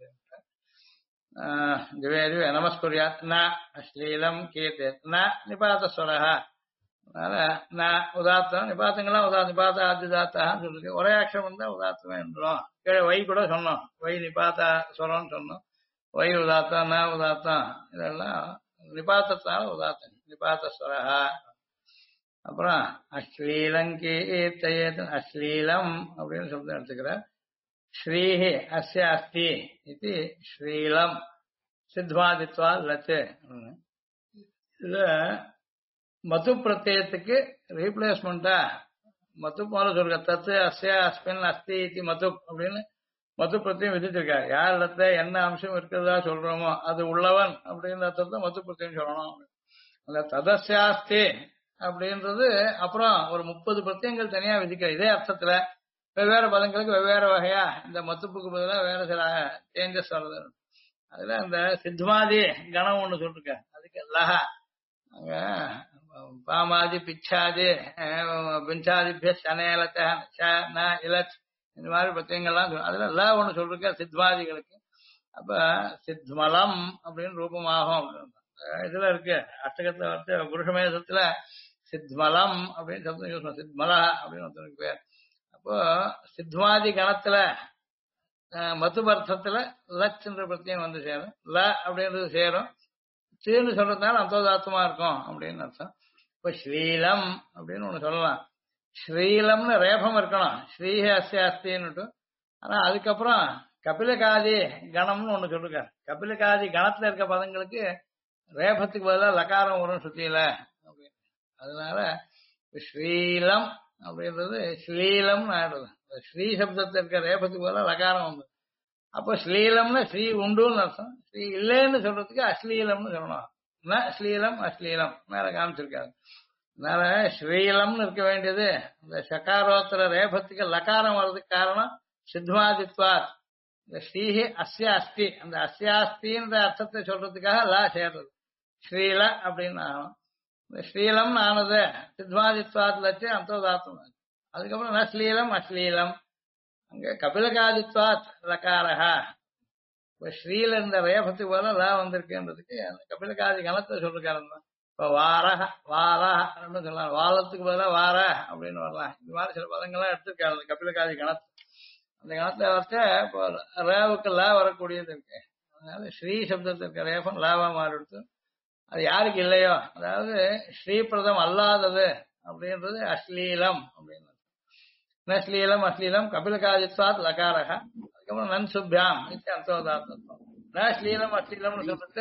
திவே நமஸ்குரியாத் ந அஸ்லீலம் கீர்த்தி ந நிபாதஸ்வரஹா அதனால உதாத்தம் நிபாத்தங்கள்லாம் நிபாத்த ஆதிதாத்தான்னு சொல்லிருக்கு. ஒரே அக்ஷரம் இருந்தா உதாத்தமே என்றோம். கீழே வை கூட சொன்னோம். வை நிபாத்தா ஸ்வரம்னு சொன்னோம். வை உதாத்தம் ந உதாத்தம் இதெல்லாம் நிபாத்தத்தால உதாத்தம் நிபாத்தஸ்வரஹா. அப்புறம் அஸ்லீலங்கீர்த்தயேத் அஸ்லீலம் அப்படின்னு சொல்லிட்டு எடுத்துக்கிறார். ஸ்ரீஹி அஸ்ய அஸ்தி இது ஸ்ரீலம் சித்வாதித்வா லத்து. இதுல மது பிரத்யத்துக்கு ரீப்ளேஸ்மெண்டா மது போல சொல்ற தத்து அஸ்ய அஸ்மின் அஸ்தி இது மது அப்படின்னு மது பிரத்தியம் விதிச்சிருக்காரு. யார் இடத்துல என்ன அம்சம் இருக்கிறதா சொல்றோமோ அது உள்ளவன் அப்படின்ற அர்த்தத்தை மது பிரத்தியம் சொல்லணும். அந்த ததஸ்யாஸ்தி அப்படின்றது அப்புறம் ஒரு 30 பிரத்தியங்கள் தனியா விதிக்கிற இதே அர்த்தத்துல வெவ்வேறு பதங்களுக்கு வெவ்வேறு வகையா இந்த மத்துப்புக்கு பதிலாக வேற சில சேஞ்சஸ் வருது. அதுல அந்த சித்மாதி கணம் ஒண்ணு சொல்லிருக்க. அதுக்கு லஹா அங்க பாமாதி பிச்சாதி பிஞ்சாதிபிய சனேலத்த இலச் இந்த மாதிரி பிரத்தியங்கள்லாம் அதுல ல ஒண்ணு சொல்லிருக்க சித்மாதிகளுக்கு. அப்ப சித்மலம் அப்படின்னு ரூபமாகும். இதுல இருக்கு அஷ்டகத்துல வந்து புருஷமேதத்துல சித்மலம் அப்படின்னு சப்தம் யூஸ் பண்ண சித்மலா அப்படின்னு ஒருத்தருக்கு பேர். அப்போ சித்மாதி கணத்துல மதுபர்த்தத்துல லட்சன்ற பிரத்தியம் வந்து சேரும். ல அப்படின்றது சேரும். சீர்னு சொல்றதுனால அந்தோதாத்தமா இருக்கும் அப்படின்னு அர்த்தம். இப்ப ஸ்ரீலம் அப்படின்னு ஒண்ணு சொல்லலாம். ஸ்ரீலம்னு ரேபம் இருக்கணும். ஸ்ரீஹ அஸ்ய அஸ்தின்னுட்டு. ஆனா அதுக்கப்புறம் கபிலகாதி கணம்னு ஒண்ணு சொல்லுங்க. கபிலகாதி கணத்துல இருக்க பதங்களுக்கு ரேபத்துக்கு பதிலாக லகாரம் வரும் சுத்தியில அப்படின்னு. அதனால ஸ்ரீலம் அப்படின்றது ஸ்ரீலம் ஆயிடுது. ஸ்ரீ சப்தத்துல இருக்க ரேபத்துக்கு பதிலாக லகாரம் வந்து அப்போ ஸ்லீலம்னு ஸ்ரீ உண்டுன்னு அர்த்தம். ஸ்ரீ இல்லைன்னு சொல்றதுக்கு அஸ்லீலம்னு சொல்லணும். ஸ்லீலம் அஸ்லீலம் மேல காமிச்சிருக்காரு. அதனால ஸ்ரீலம்னு இருக்க வேண்டியது இந்த சகாரோத்தர ரேபத்துக்கு லகாரம் வர்றதுக்கு காரணம் சித்மாதித்வாத். இந்த ஸ்ரீஹி அஸ்ய அஸ்தி, அந்த அஸ்யாஸ்தின்ற அர்த்தத்தை சொல்றதுக்காக லா சேர்றது. ஸ்ரீல அப்படின்னு ஆகணும். இந்த ஸ்ரீலம்னு ஆனது சித்மாதித்வாத்ல வச்சு அந்தோதாத்தம். அதுக்கப்புறம் நஸ்லீலம் அஸ்லீலம், அங்க கபிலகாதித்வாத் லகாரஹா. இப்ப ஸ்ரீல இந்த ரேபத்துக்கு போல லா வந்திருக்குன்றதுக்கு அந்த கபிலகாதி கணத்தை சொல்லிருக்காரு. இப்ப வாரஹ வாரஹ சொல்லலாம், வாரத்துக்கு பதிலாக வார அப்படின்னு வரலாம். இந்த மாதிரி சில பதங்கள்லாம் எடுத்திருக்காரு அந்த கபிலகாதி கணத்து. அந்த கணத்துல வரைச்ச இப்போ ரேவுக்கு லா வரக்கூடியது இருக்கு. அதனால ஸ்ரீ சப்தத்திற்கு ரேபம் லாவா மாறிடுத்து. அது யாருக்கு இல்லையோ, அதாவது ஸ்ரீபிரதம் அல்லாதது அப்படின்றது அஸ்லீலம் அப்படின்னு. நஸ்லீலம் அஸ்லீலம் கபிலகாதித்வாத் லகாரக. அதுக்கப்புறம் நன் சுப்யாம் அர்த்தோதாத்தம். நஸ்லீலம் அஸ்லீலம்னு சொல்லிட்டு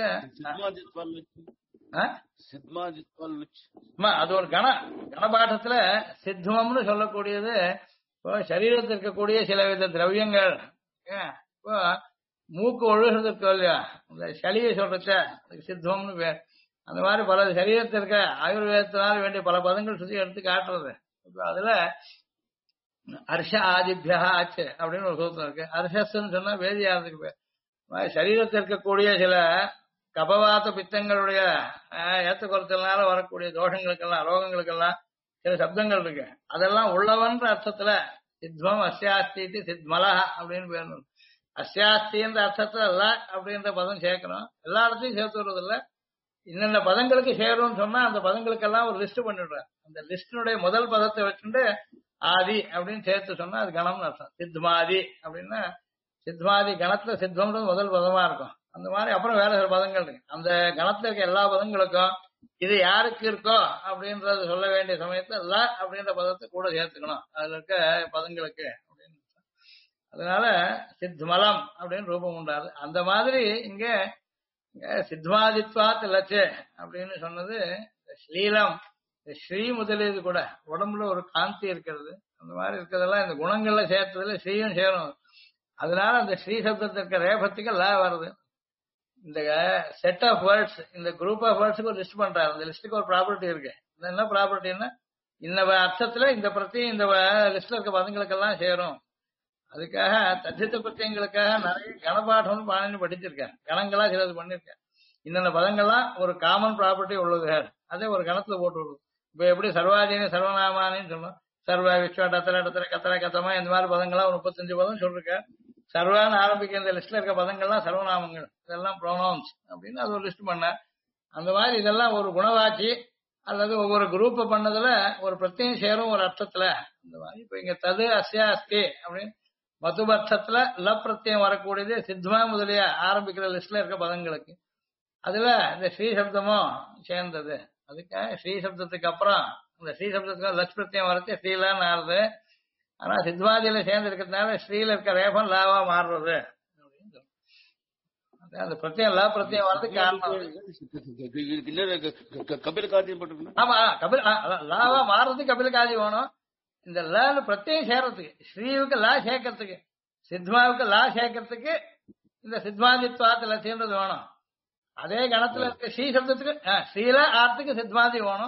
அது ஒரு கணபாட்டத்துல சித்மம்னு சொல்லக்கூடியது. இப்போ சரீரத்தில் இருக்கக்கூடிய சில வித திரவியங்கள், இப்போ மூக்கு ஒழுகிறதுக்கு இல்லையா, இந்த சளியை சொல்றச்ச அதுக்கு சித்மம்னு பேர். அந்த மாதிரி பல சரீரத்தில் இருக்க ஆயுர்வேதத்தினால் வேண்டிய பல பதங்கள் சுத்தி எடுத்து காட்டுறது. இப்போ அதுல அர்ஷ ஆதிபியா ஆச்சு அப்படின்னு ஒரு சூத்திரம் இருக்கு. அர்ஷஸ்ன்னு சொன்னா வேதியாரத்துக்கு பேர். சரீரத்தில் இருக்கக்கூடிய சில கபவாத பித்தங்களுடைய ஏத்த குறைச்சல்னால வரக்கூடிய தோஷங்களுக்கெல்லாம் ரோகங்களுக்கெல்லாம் சில சப்தங்கள் இருக்கு. அதெல்லாம் உள்ளவன்ற அர்த்தத்துல சித்மம் அஸ்யாஸ்தி சித்மலா அப்படின்னு பேர். அஸ்யாஸ்தின்ற அர்த்தத்துல இல்ல அப்படின்ற பதம் சேர்க்கணும். எல்லா இடத்தையும் சேர்த்து வருவது இல்ல. இன்னென்ன பதங்களுக்கு சேரும்னு சொன்னா அந்த பதங்களுக்கெல்லாம் ஒரு லிஸ்ட் பண்ணிடுறேன். அந்த லிஸ்டினுடைய முதல் பதத்தை வச்சுட்டு ஆதி அப்படின்னு சேர்த்து சொன்னா அது கணம்னு அர்த்தம். சித்மாதி அப்படின்னா சித்மாதி கணத்துல சித்வம்ன்றது முதல் பதமா இருக்கும். அந்த மாதிரி அப்புறம் வேற சில பதங்கள் இருக்கு. அந்த கணத்துல இருக்க எல்லா பதங்களுக்கும் இது யாருக்கு இருக்கோ அப்படின்றத சொல்ல வேண்டிய சமயத்துல ல அப்படின்ற பதத்தை கூட சேர்த்துக்கணும் அதுல இருக்க பதங்களுக்கு அப்படின்னு. அதனால சித்மலம் அப்படின்னு ரூபம் உண்டாது. அந்த மாதிரி இங்க சித்மாதித்வாத் லட்சே அப்படின்னு சொன்னது ஸ்லீலம். ஸ்ரீ முதலியது கூட உடம்புல ஒரு காந்தி இருக்கிறது. அந்த மாதிரி இருக்கிறதெல்லாம் இந்த குணங்கள்ல சேர்த்ததுல ஸ்ரீயும் சேரும். அதனால அந்த ஸ்ரீ சப்தத்தில் இருக்க ரேபத்துக்கு லா வருது. இந்த செட் ஆஃப் வேர்ட்ஸ், இந்த குரூப் ஆஃப் வேர்ட்ஸுக்கு ஒரு லிஸ்ட் பண்றாரு. இந்த லிஸ்ட்டுக்கு ஒரு ப்ராப்பர்ட்டி இருக்கு. என்ன ப்ராப்பர்ட்டின்னா, இந்த அர்த்தத்துல இந்த பிரத்தி இந்த லிஸ்ட்ல இருக்க பதங்களுக்கெல்லாம் சேரும். அதுக்காக தத்தித்த பிரத்தியங்களுக்காக நிறைய கணபாடம் பாணினி படிச்சிருக்கேன். கணங்களா சிலது பண்ணிருக்கேன். இன்னென்ன பதங்கள்லாம் ஒரு காமன் ப்ராப்பர்ட்டி உள்ளது, அதே ஒரு கணத்துல போட்டு விடுது. இப்ப எப்படி சர்வாதீன சர்வநாமானின்னு சொன்னோம். சர்வ விஸ்வ டத்தர டத்தர கத்தர கத்தமா இந்த மாதிரி பதங்கள்லாம் ஒரு 35 பதம் சொல்லிருக்கேன். சர்வான்னு ஆரம்பிக்கிற இந்த லிஸ்ட்ல இருக்க பதங்கள்லாம் சர்வநாமங்கள், இதெல்லாம் ப்ரோனவுன்ஸ் அப்படின்னு அது ஒரு லிஸ்ட் பண்ண. அந்த மாதிரி இதெல்லாம் ஒரு குணவாட்சி அல்லது ஒவ்வொரு குரூப்பை பண்ணதுல ஒரு பிரத்யேகம் சேரும் ஒரு அர்த்தத்துல. அந்த மாதிரி இப்ப இங்க தது அஸ்யா அஸ்தி அப்படின்னு மதுபர்த்தத்துல ல பிரத்யம் வரக்கூடியது சித்மா முதலிய ஆரம்பிக்கிற லிஸ்ட்ல இருக்க பதங்களுக்கு. அதுல இந்த ஸ்ரீ சப்தமும் சேர்ந்தது. அதுக்காக ஸ்ரீ சப்தத்துக்கு அப்புறம் இந்த ஸ்ரீ சப்தத்துக்கு லட்ச பிரத்யம் வரச்சு ஸ்ரீலான்னு ஆறுது. ஆனா சித்வாதியில சேர்ந்து இருக்கிறதுனால ஸ்ரீல இருக்க ரேபம் லாவா மாறுறது. அந்த பிரத்யம் லா பிரத்யம் வரதுக்கு ஆமா லாவா மாறுறதுக்கு கபிலகாதி வேணும். இந்த லால பிரத்யம் சேர்றதுக்கு ஸ்ரீவுக்கு லா சேர்க்கறதுக்கு சித்மாவுக்கு லா சேர்க்கறதுக்கு இந்த சித்மாதித்வாத்துல சேர்ந்தது வேணும். அதே கணத்துல இருக்க ஸ்ரீ சப்தத்துக்கு ஸ்ரீல ஆர்த்துக்கு சித்மாதி வேணும்.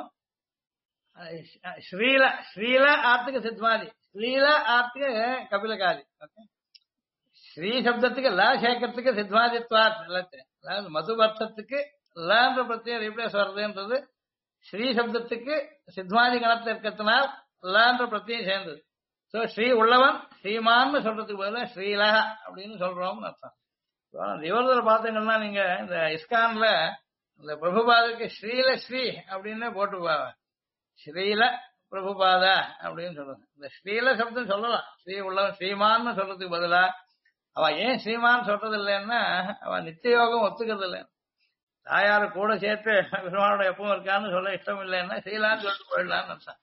ஸ்ரீல ஆர்த்துக்கு சித்மாதி, ஸ்ரீல ஆர்த்துக்கு கபிலகாதி. ஸ்ரீ சப்தத்துக்கு லா சேர்க்கறதுக்கு சித்மாதித்வாத் இல்லத்து. அதாவது மதுபர்த்தத்துக்கு லான்ற பிரத்யம் ரீப்ளேஸ் வருதுன்றது ஸ்ரீ சப்தத்துக்கு சித்மாதி கணத்துல இருக்கிறதுனால் லான்ற பிரத்யம் சேர்ந்தது. சோ ஸ்ரீ உள்ளவன் ஸ்ரீமான்னு சொல்றதுக்கு பதிலாக ஸ்ரீலா அப்படின்னு சொல்றோம்னு அர்த்தம். இவரதுல பாத்தீங்கன்னா நீங்க இந்த இஸ்கான்ல இந்த பிரபுபாதுக்கு ஸ்ரீல ஸ்ரீ அப்படின்னு போட்டுப்பாவ. ஸ்ரீல பிரபுபாதா அப்படின்னு சொல்றது. இந்த ஸ்ரீல சப்தம் சொல்லலாம். ஸ்ரீ உள்ளவன் ஸ்ரீமான்னு சொல்றதுக்கு பதிலா அவ ஏன் ஸ்ரீமான் சொல்றது இல்லைன்னா அவ நித்திய யோகம் ஒத்துக்கிறது இல்லை. தாயார கூட சேர்த்து பெருமானோட எப்பவும் இருக்கான்னு சொல்ல இஷ்டம் இல்லைன்னா ஸ்ரீலான்னு சொல்லிட்டு போயிடலான்னு அர்த்தம்.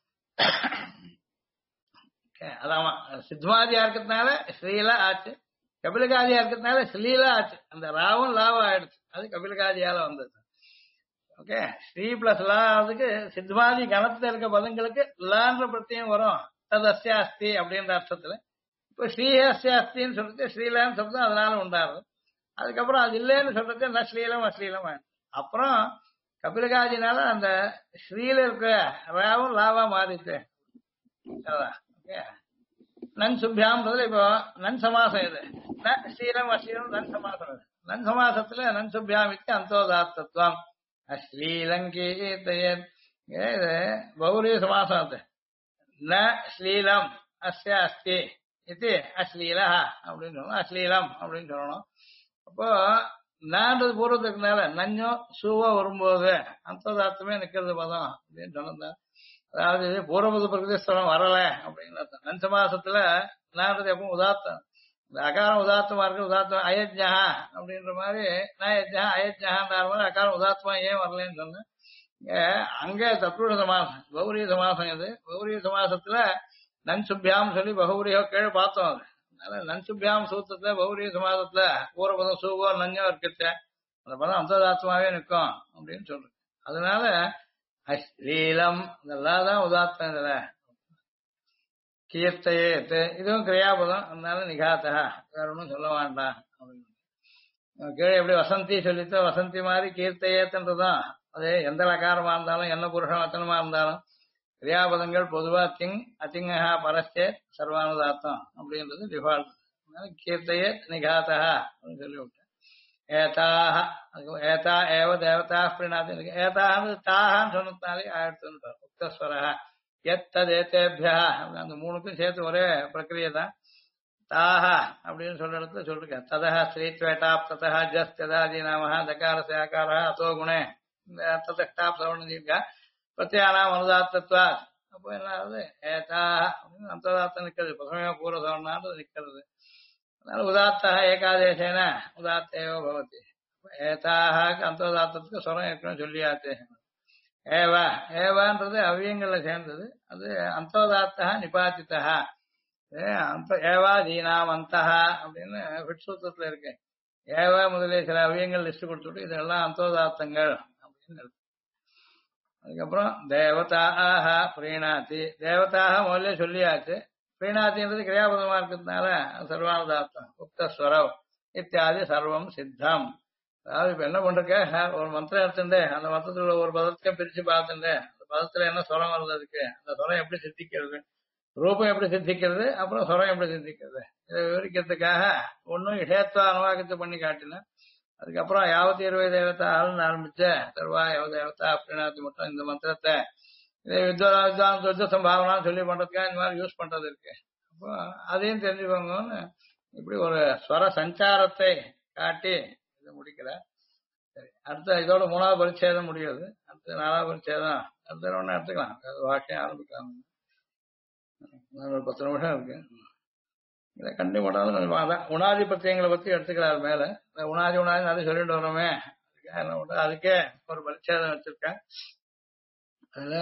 அதாமா சித்மாதியா இருக்கிறதுனால ஸ்ரீலா ஆச்சு, கபிலகாதியா இருக்கிறதுனால ஸ்ரீலா ஆச்சு. அந்த ராவும் லாவா ஆயிடுச்சு. அது கபிலகாதியால வந்தது. ஓகே, ஸ்ரீ பிளஸ் லா அதுக்கு சித்மாதி கணத்துல இருக்க பதங்களுக்கு லான்ற பிரத்தியம் வரும். தது அஸ்யா அஸ்தி அப்படின்ற அர்த்தத்துல. இப்ப ஸ்ரீ அஸ்யா அஸ்தின்னு சொல்லிட்டு ஸ்ரீலான்னு சொல்றது அதனால உண்டாரு. அதுக்கப்புறம் அது இல்லைன்னு சொல்றது ந ஸ்ரீலம் அஸ்லீலம். அப்புறம் கபிலகாஜினால அந்த ஸ்ரீல இருக்க ராவும் லாவா மாறிட்டு அதான். ஓகே. நன் சுபியாம்ன்றதுல இப்போ நன் சமாசம் இது. ஸ்ரீலம் அஸ்லீலம் நன் சமாசம் இது. நன் சமாசத்துல நன் சுபியாமிக்கு அந்தோதாத்தத்துவம் அஸ்லீலங்கீர்த்தயத். இது பௌரிய சமாசம் அது. ந ஸ்லீலம் அஸ்ய அஸ்தி இது அஸ்லீலா அப்படின்னு சொல்லணும். அஸ்லீலம் அப்படின்னு சொல்லணும். அப்போ நான்றது பூர்வத்துக்குனால நஞ்சோ சூவோ வரும்போது அந்தோதாத்தமே நிக்கிறது பதம் அப்படின்னு சொன்னேன். அதாவது பூர்வபத பிரகிருதிஸ்வரம் வரல அப்படின்னு அர்த்தம். நஞ்சமாசத்துல நான்றது எப்பவும் உதாத்தம். இந்த அகாரம் உதாத்தமா இருக்கு. உதாத்தம் அயஜ்யா அப்படின்ற மாதிரி நயஜ்யா அயஜ்யான்ற மாதிரி அகாரம் உதாத்தமா ஏன் வரலன்னு சொன்னேன். அங்க தத்புருஷ சமாசம் பௌரிய சமாசம் இது. பௌரிய சமாசத்துல நன்சுபியாம் சொல்லி பகூரியோ கீழே பார்த்தோம். அது அதனால நன்சுபியாம் சூத்திரத்துல பௌரிய சமாசத்துல பூர்வபதம் சூவோ நஞ்சோ இருக்கிற அந்த பதம் அந்ததாத்மாவே நிற்கும் அப்படின்னு சொல்றேன். அதனால அஸ்லீலம் இதெல்லாம் தான் உதாத்தம். இதுல கீர்த்தையே இதுவும் கிரியாபதம். அதனால நிகாத்தா வேற ஒன்றும் சொல்ல வேண்டாம் அப்படின்னு. கீழே எப்படி வசந்தி சொல்லித்தோ வசந்தி மாதிரி கீர்த்தையேத்தன்றதும் அது எந்த லகாரமா இருந்தாலும் என்ன புருஷன் வச்சனமா இருந்தாலும் கிரியாபதங்கள் பொதுவா திங் அதிங்கா பரஸ்டே சர்வானுதாத்தம் அப்படின்றது டிஃபால்ட். கீர்த்தையே நிகாத்தா அப்படின்னு சொல்லி விட்டேன். ஏதாக ஏதா ஏவ தேவதா பிரணாதி ஏதான்னு தாகான்னு சொன்னதுனாலே ஆயிரத்து உக்தஸ்வர எத்ததேத்தேபியா அந்த மூணுக்கும் சேர்த்து ஒரே பிரக்கிரியை தான். தாஹா அப்படின்னு சொல்ற இடத்துல சொல்லிருக்கேன். ததா ஸ்ரீத்வேட்டாப் ததா ஜஸ் ததாதி நாம தகார சேகாரா அதோ குணே இந்த ததாப் சவணா பிரத்யானாம் அனுதாத்தத்வா. அப்போ என்ன ஆகுது ஏதா அப்படின்னு அந்ததாத்தம் நிக்கிறது. பிரசம பூர்வ சவணான்றது நிக்கிறது. அதனால உதாத்தா ஏகாதேசேன உதாத்தேவோ பவதி. ஏதாக்கு அந்தோதாத்தத்துக்கு ஸ்வரம் ஏற்கனவே சொல்லியாச்சு. ஏவா ஏவான்றது அவ்வியங்கள்ல சேர்ந்தது. அது அந்தோதாத்தா நிபாத்தித்தா. அந்த ஏவா தீனாம் அந்தஹா அப்படின்னு விட்சூத்திரத்துல இருக்கு. ஏவா முதலே சில அவ்வியங்கள் லிஸ்ட் கொடுத்துட்டு இதெல்லாம் அந்தோதாத்தங்கள் அப்படின்னு இருக்கு. அதுக்கப்புறம் தேவதாக பிரீணாதி. தேவதாக முதல்ல சொல்லியாச்சு. பிரீணாத்தின்றது கிரியாபதமா இருக்கிறதுனால சர்வானுதாத்தம் உக்தஸ்வரம் இத்தியாதி சர்வம் சித்தம். அதாவது இப்ப என்ன பண்றக்க ஒரு மந்திரம் எடுத்துட்டு அந்த மந்திரத்துல ஒரு பதத்தையும் பிரிச்சு பார்த்துட்டு அந்த பதத்துல என்ன ஸ்வரம் வருது அதுக்கு அந்த ஸ்வரம் எப்படி சித்திக்கிறது, ரூபம் எப்படி சித்திக்கிறது, அப்புறம் ஸ்வரம் எப்படி சித்திக்கிறது இதை விவரிக்கிறதுக்காக ஒன்னும் இஷேத்வா அனுவாகத்தை பண்ணி காட்டினேன். அதுக்கப்புறம் யாவத்தி 20 தேவதா ஆளுன்னு ஆரம்பிச்ச சர்வா யவ தேவதா பிரீணாத்தி மட்டும் இந்த மந்திரத்தை இதை வித்வான் துவஜ சம்பாவனான்னு சொல்லி பண்றதுக்காக இந்த மாதிரி யூஸ் பண்றது இருக்கு. அப்போ அதையும் தெரிஞ்சுக்கோங்கன்னு இப்படி ஒரு ஸ்வர சஞ்சாரத்தை காட்டி இதை முடிக்கிறார். சரி, அடுத்த இதோட 3வது பரிச்சேதம் முடியாது. அடுத்த 4வது பரிச்சேதம் அடுத்த ஒண்ணு எடுத்துக்கலாம். வாக்கியம் ஆரம்பிக்கலாம். ஒரு 10 நிமிஷம் இருக்கு. இதை கண்டிப்பா அதான் உணாதி பிரத்தியங்களை பத்தி எடுத்துக்கிறார் மேல. உணாதி உணாதி அது சொல்லிட்டு வரோமே அதுக்காக என்ன பண்ற அதுக்கே ஒரு பரிச்சேதம் வச்சிருக்கேன். அதுல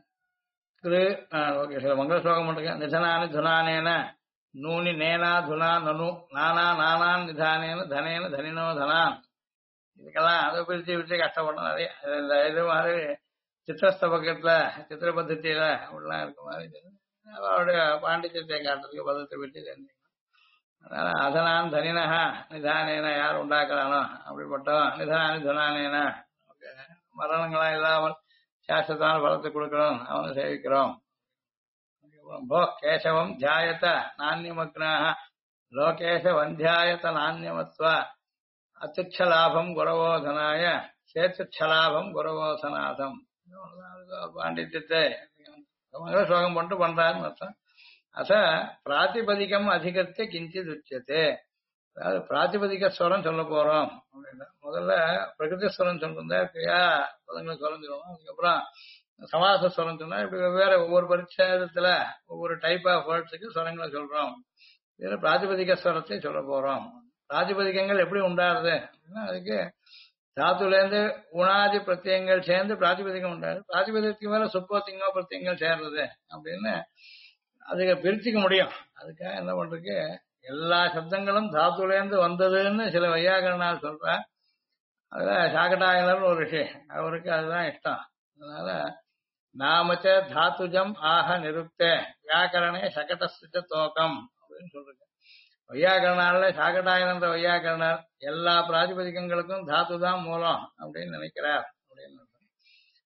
ஓகே சில மங்கள ஸ்லோகம் பண்ணிருக்கேன். நிதனானி துனானேன நூனி நேனா துனா நனு நானா நானான் நிதானேன தனேன தனினோ தனான். இதுக்கெல்லாம் அதை பிரிச்சு கஷ்டப்படணும் நிறைய. இந்த இது மாதிரி சித்திரஸ்த பக்கத்துல சித்திர பத்தியில அப்படிலாம் இருக்க மாதிரி அவருடைய பாண்டித்யத்தை காட்டுறதுக்கு பதத்தை பற்றி தெரிஞ்சுக்கணும். அதனால அதனான் தனினஹா நிதானேன யார் உண்டாக்குறானோ அப்படிப்பட்டவன் நிதானி துனானேன மரணங்களா இல்லாமல் சாஸ்திரத்தான பலத்தை கொடுக்கிறோம் அவனை சேவிக்கிறோம். போ கேசவம் தியாயத்த நானியமக்னாக லோகேஷ வந்தியாயத்த நானியமத்வ அத்துச்சலாபம் குரவோதனாய சேத்துச்சலாபம் குரவோசனாதம். பாண்டித்யத்தை ஸ்லோகம் பண்ணிட்டு பண்றாருன்னு அர்த்தம். அத பிராதிபதிகம் அதிகரித்து கிஞ்சித் உச்சத்தை. அதாவது பிராதிபதிக ஸ்வரம் சொல்ல போறோம் அப்படின்னா முதல்ல பிரகிருதி ஸ்வரம் சொல்லிருந்தா கிரியா பதங்களை ஸ்வரம் சொல்லுவோம். அதுக்கப்புறம் சமாச ஸ்வரம் சொன்னா இப்படி வெவ்வேறு ஒவ்வொரு பரிச்சேதத்துல ஒவ்வொரு டைப் ஆஃப் வேர்ட்ஸுக்கு ஸ்வரங்களை சொல்றோம். இதுல பிராதிபதிக ஸ்வரத்தை சொல்ல போறோம். பிராதிபதிகங்கள் எப்படி உண்டாருது அப்படின்னா அதுக்கு தாத்துல இருந்து உணாதி பிரத்தியங்கள் சேர்ந்து பிராதிபதிகம் உண்டாரு. பிராதிபதிக்கு மேல சுப்பத்திங்கோ பிரத்தியங்கள் சேர்றது அப்படின்னு அதுக்கு பிரிச்சுக்க முடியும். அதுக்காக என்ன பண்றதுக்கு எல்லா சப்தங்களும் தாத்துல இருந்து வந்ததுன்னு சில வையாகரனால் சொல்ற. அதுல சாகடாயனர்னு ஒரு ரிஷி அவருக்கு அதுதான் இஷ்டம். அதனால நாமச்ச தாத்துஜம் ஆக நிருப்த வியாக்கரணே சகடஸ்திச்ச தோக்கம் அப்படின்னு சொல்றது. வையாகரனால சாகடாயனன்ற வையாகரனர் எல்லா பிராதிபதிகங்களுக்கும் தாத்து தான் மூலம் அப்படின்னு நினைக்கிறார் அப்படின்னு.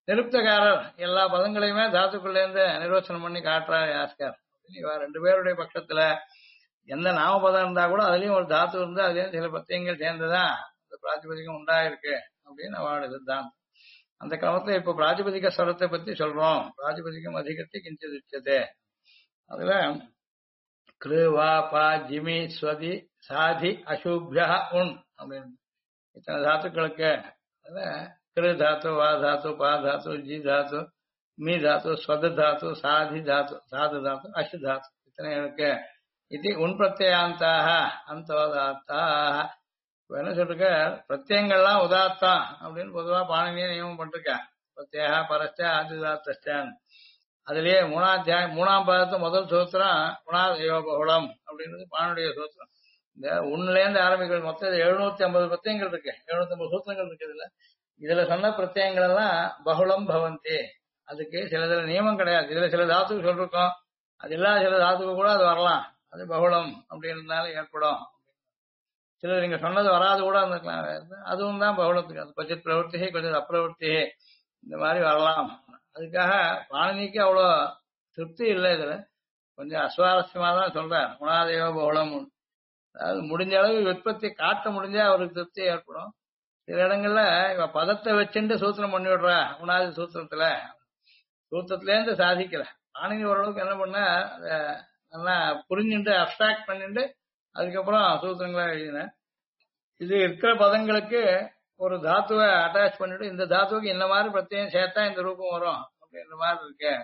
நிருப்தகாரர் எல்லா பதங்களையுமே தாத்துக்குள்ள இருந்து நிர்வச்சனம் பண்ணி காட்டுறாரு யாஸ்கர். இவ ரெண்டு பேருடைய பக்கத்துல எந்த நாமபதம் இருந்தா கூட அதுலயும் ஒரு தாத்து இருந்தா அதுலயும் சில பிரத்யங்கள் சேர்ந்துதான் இந்த பிராதிபதிகம் உண்டாயிருக்கு அப்படின்னு அவளோட சித்தாந்தம். அந்த கிரமத்துல இப்ப பிராதிபதிக ஸ்வரத்தை பத்தி சொல்றோம். பிராதிபதிகம் அதிகத்தை கிஞ்சிச்சது. அதுல கிரு வா பா ஜிமி ஸ்வதி சாதி அசுபியா உன் அப்படின்னு இத்தனை தாத்துக்களுக்கு அதுல கிரு தாத்து வா தாத்து பா தாத்து ஜி தாத்து மீ தாத்து ஸ்வத தாத்து சாதி தாத்து சாது தாத்து அசு தாத்து இத்தனை இருக்கு. இது உன் பிரத்யாந்தாக அந்தோதாத்தாக. என்ன சொல்லிருக்க, பிரத்யங்கள்லாம் உதாத்தம் அப்படின்னு பொதுவா பாணினியே நியமனம் பண்ணிருக்க. பிரத்யேகா பரஸ்ட ஆதிதாத்தான். அதுலயே மூணாம் பாதத்து முதல் சூத்திரம் குணாதயோபகுலம் அப்படின்றது பானுடைய சூத்திரம். இந்த உன்னுல இருந்து ஆரம்பிக்கிறது மொத்தம் 750 பிரத்யங்கள் இருக்கு, 750 சூத்திரங்கள் இருக்கு. இதுல சொன்ன பிரத்யங்கள் எல்லாம் பகுளம் பவந்தி. அதுக்கு சிலதுல நியமம் கிடையாது. இதுல சில தாத்துக்கு சொல்லிருக்கோம், அது இல்லாத சில தாத்துக்கு கூட அது வரலாம். அது பகுளம் அப்படின்றதுனால ஏற்படும். சிலர் நீங்க சொன்னது வராது கூட இருந்துக்கலாம், அதுவும் தான் பகுளத்துக்கு. அது கொஞ்சம் பிரவர்த்தி கொஞ்சம் அப்பிரவர்த்தி இந்த மாதிரி வரலாம். அதுக்காக பாணினிக்கு அவ்வளோ திருப்தி இல்லை. இதுல கொஞ்சம் அஸ்வாரஸ்யமா தான் சொல்றார். குணாதேவ பகுளம், அதாவது முடிஞ்ச அளவு உற்பத்தி காட்ட முடிஞ்சா அவருக்கு திருப்தி ஏற்படும். சில இடங்கள்ல இவ பதத்தை வச்சுட்டு சூத்திரம் பண்ணி விடுறா. குணாதி சூத்திரத்துல இருந்து சாதிக்கல. பாணினி ஓரளவுக்கு என்ன பண்ண அதை நல்லா புரிஞ்சுட்டு அப்டிராக்ட் பண்ணிட்டு அதுக்கப்புறம் சூத்திரங்களா எழுதினேன். இது இருக்கிற பதங்களுக்கு ஒரு தாத்துவை அட்டாச் பண்ணிட்டு இந்த தாத்துவுக்கு இந்த மாதிரி பிரத்யேகம் சேர்த்தா இந்த ரூபம் வரும் அப்படின்ற மாதிரி இருக்கு.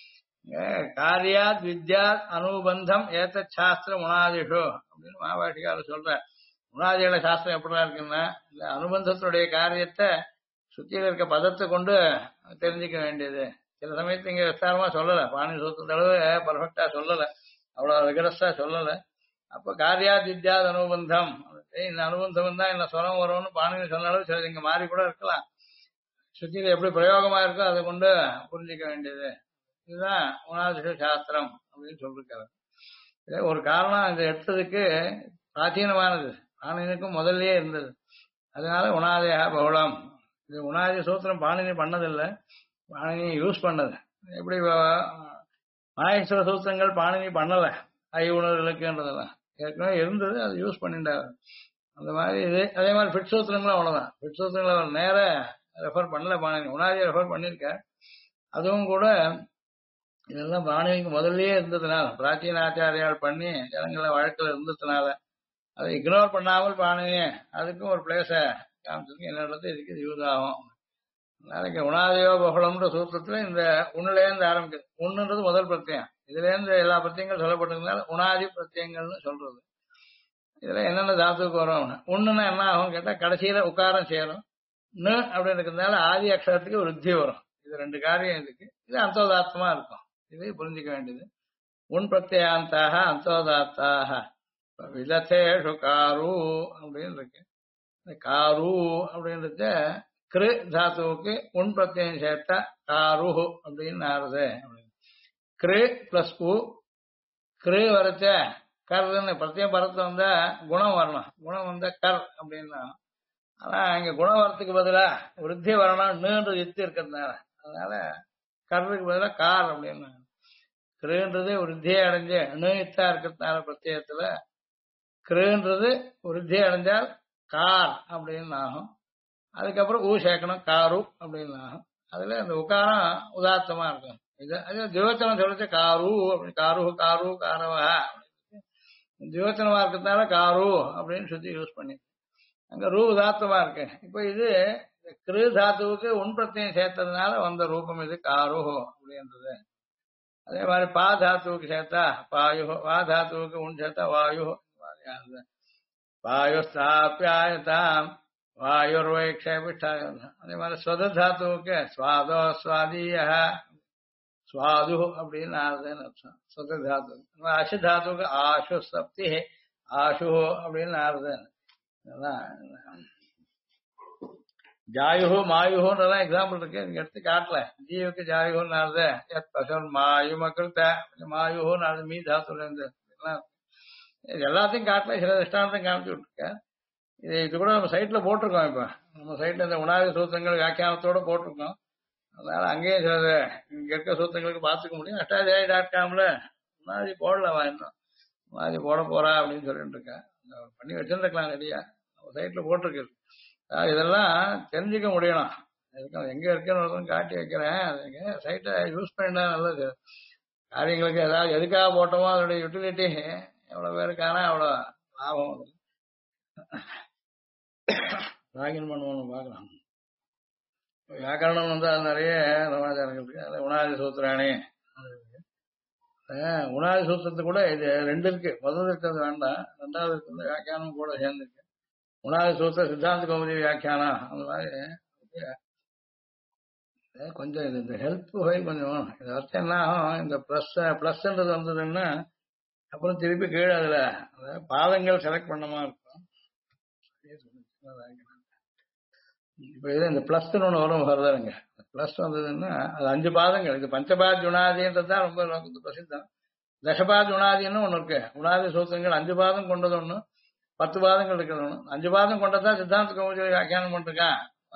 காரியாத் வித்யாத் அனுபந்தம் ஏத்த சாஸ்திர முனாதிஷு அப்படின்னு மகாபாஷிகாரர் சொல்ற. முனாதிகள சாஸ்திரம் எப்படிதான் இருக்குன்னா, இந்த அனுபந்தத்தினுடைய காரியத்தை சுத்தியில இருக்க பதத்தை கொண்டு தெரிஞ்சுக்க வேண்டியது. சில சமயத்துல இங்க விஸ்தாரமா சொல்லல, பாணி சூத்திர அளவு பர்ஃபெக்டா சொல்லல, அவ்வளவு ரிகரஸா சொல்லல. அப்ப காரியாத் வித்யாத் அனுபந்தம், இந்த அனுபந்தம் தான் இந்த சொரம் வரும்னு பாணினி சொன்ன அளவு சில இங்க மாறி கூட இருக்கலாம். சுத்தியில எப்படி பிரயோகமா இருக்கோ அதை கொண்டு புரிஞ்சிக்க வேண்டியது. இதுதான் உணாதிஷ சாஸ்திரம் அப்படின்னு சொல்லிருக்காரு. ஒரு காரணம் இதை எடுத்ததுக்கு பிராச்சீனமானது, பாணினிக்கும் முதல்லயே இருந்தது. அதனால உணாதயா பகுளம். இது உணாதி சூத்திரம் பாணினி பண்ணதில்லை, பாணினி யூஸ் பண்ணது. எப்படி மாயேஸ்வர சூத்திரங்கள் பாணினி பண்ணல, உணர்வுகளுக்குன்றதெல்லாம் ஏற்கனவே இருந்தது, அது யூஸ் பண்ணிட்டாரு. அந்த மாதிரி இது அதே மாதிரி ஃபிட் சூத்திரங்களும் அவ்வளவுதான். ஃபிட் சூத்திரங்களை அவர் நேர ரெஃபர் பண்ணல, பாணினி உணாதியை ரெஃபர் பண்ணிருக்க. அதுவும் கூட இதெல்லாம் பாணினிக்கு முதல்லயே இருந்ததுனால, பிராச்சீன ஆச்சாரியால் பண்ணி ஜனங்கள வழக்கில் இருந்ததுனால அதை இக்னோர் பண்ணாமல் பாணினி அதுக்கும் ஒரு பிளேஸ காமிச்சிருக்கு. என்னிடத்து இதுக்கு யூஸ் ஆகும். நாளைக்கு உணாதயோ பகுளம்ன்ற சூத்திரத்துல இந்த உன்னிலேருந்து ஆரம்பிக்குது. உன்னுன்றது முதல் பிரத்யம். இதுல இருந்து எல்லா பிரத்யங்களும் சொல்லப்பட்டிருந்தால உணாதி பிரத்யங்கள்னு சொல்றது. இதுல என்னென்ன தாத்துக்கு வரும், உன்னுன்னா என்ன ஆகும் கேட்டா கடைசியில உக்காரம் சேரும். நு அப்படின்னு இருக்கிறதுனால ஆதி அக்ஷரத்துக்கு விருத்தி வரும். இது ரெண்டு காரியம் இதுக்கு. இது அந்தோதாத்தமா இருக்கும். இது புரிஞ்சுக்க வேண்டியது. உன் பிரத்யாந்தாக அந்தோதாத்தாக. விதத்தேஷு காரு அப்படின்னு இருக்கு. காரு அப்படின்றத கிரு தாத்துவுக்கு உன் பிரத்யம் சேர்த்தா காரு அப்படின்னு ஆறுது. கிரு பிளஸ் உ, கிரு வரச்ச கர்ன்னு பிரத்யம் பரத்துல வந்தா குணம் வரணும், குணம் வந்தா கர் அப்படின்னா. ஆனா இங்க குணம் வரத்துக்கு பதிலா விருத்தி வரணும், நுன்றது இத்து இருக்கிறதுனால அதனால கர்றதுக்கு பதிலா கார் அப்படின்னா. கிருன்றது விருத்தியை அடைஞ்சு நு இத்தா இருக்கிறதுனால பிரத்யத்துல கிருன்றது விருத்தி அடைஞ்சால் கார் அப்படின்னு ஆகும். அதுக்கப்புறம் ஊ சேர்க்கணும், காரு அப்படின்னு ஆகும். அதுல அந்த உக்காரம் உதாத்தமா இருக்கும். இது அது திவச்சனம் சொல்லிச்சு காரு அப்படின்னு, காரு காரு காரவா திவச்சனமா இருக்கிறதுனால காரு அப்படின்னு சுத்தி யூஸ் பண்ணி அங்க ரூ உதாத்தமா இருக்கு. இப்ப இது கிரு தாத்துவுக்கு உன் பிரத்யம் சேர்த்ததுனால வந்த ரூபம் இது காரு அப்படின்றது. அதே மாதிரி பா தாத்துவுக்கு சேர்த்தா பாயு, வா தாத்துவுக்கு உன் சேர்த்தா வாயு. வாயு ஸ்தாபியாயதாம் வாயுர்வைக்ஷேபிஷ்டா. அதே மாதிரி ஸ்வத தாத்துவுக்கு ஸ்வாதோ ஸ்வாதீய சுவாது அப்படின்னு ஆறுதுன்னு அர்த்தம் ஸ்வத தாத்து. அசு தாத்துவுக்கு ஆஷு சப்தி ஆஷு அப்படின்னு ஆறுதுன்னு. ஜாயுஹு மாயுஹுன்றதான் எக்ஸாம்பிள் இருக்கு, நீங்க எடுத்து காட்டல. ஜீவுக்கு ஜாயுஹுன்னு ஆறுது, பசன் மாயு மக்கள்கிட்ட மாயுஹுன்னு ஆறுது மீ தாத்துல இருந்து. இது எல்லாத்தையும் காட்டல, சில திஷ்டாந்தம் காமிச்சு விட்டுருக்கேன். இது கூட நம்ம சைட்ல போட்டிருக்கோம். இப்ப நம்ம சைட்ல இந்த உணாதி சூத்திரங்கள் வியாக்கியானத்தோட போட்டிருக்கோம். அதனால அங்கேயும் சில இங்க இருக்க சூத்திரங்களுக்கு பார்த்துக்க முடியும். அஷ்டாத்தியாயி.comல முன்னாடி போடலாம், இன்னும் முன்னாடி போட போறா அப்படின்னு சொல்லிட்டு இருக்கேன். பண்ணி வச்சிருந்துக்கலாம் ரெடியா, நம்ம சைட்ல போட்டிருக்கு. இதெல்லாம் தெரிஞ்சுக்க முடியணும். எங்க இருக்குன்னு காட்டி வைக்கிறேன். சைட்டை யூஸ் பண்ணிட்டா நல்லது. காரியங்களுக்கு ஏதாவது எதுக்காக போட்டோமோ அதோட யூட்டிலிட்டி எவ்வளவு பேருக்கான அவ்வளவு லாபம். லாகின் பண்ணுவோம் பார்க்கலாம். வியாக்கரணம் அது நிறைய சமாச்சாரங்கள் இருக்கு. அது உணாதி சூத்திராணி, உணாதி சூத்திரத்து கூட இது ரெண்டு இருக்கு. முதல் இருக்கிறது வேண்டாம், ரெண்டாவது இருக்கிறது வியாக்கியானம் கூட சேர்ந்துருக்கு. உணாதி சூத்திர சித்தாந்த கௌமுதி வியாக்கியானம் அந்த மாதிரி கொஞ்சம் இது இந்த ஹெல்ப் கொஞ்சம் இது அர்த்தம் என்ன ஆகும், இந்த பிளஸ்ன்றது வந்ததுன்னா அப்புறம் திருப்பி கீழே அதுல பாதங்கள் செலக்ட் பண்ணமா இருக்கும். இப்ப இது இந்த பிளஸ்ன்னு ஒண்ணு வரும் வருதாருங்க. பிளஸ் வந்ததுன்னா அது 5 பாதங்கள். இது பஞ்சபாத் குணாதின்றதுதான் ரொம்ப பிரசித்தம். தசபாத் குணாதின்னு ஒண்ணு இருக்கு. குணாதி சூத்திரங்கள் 5 பாதம் கொண்டது ஒண்ணு, 10 பாதங்கள் இருக்கிறது ஒண்ணு. 5 பாதம் கொண்டதான் சித்தாந்த கௌமுதி வியாக்கியானம் பண்ணிருக்கான்.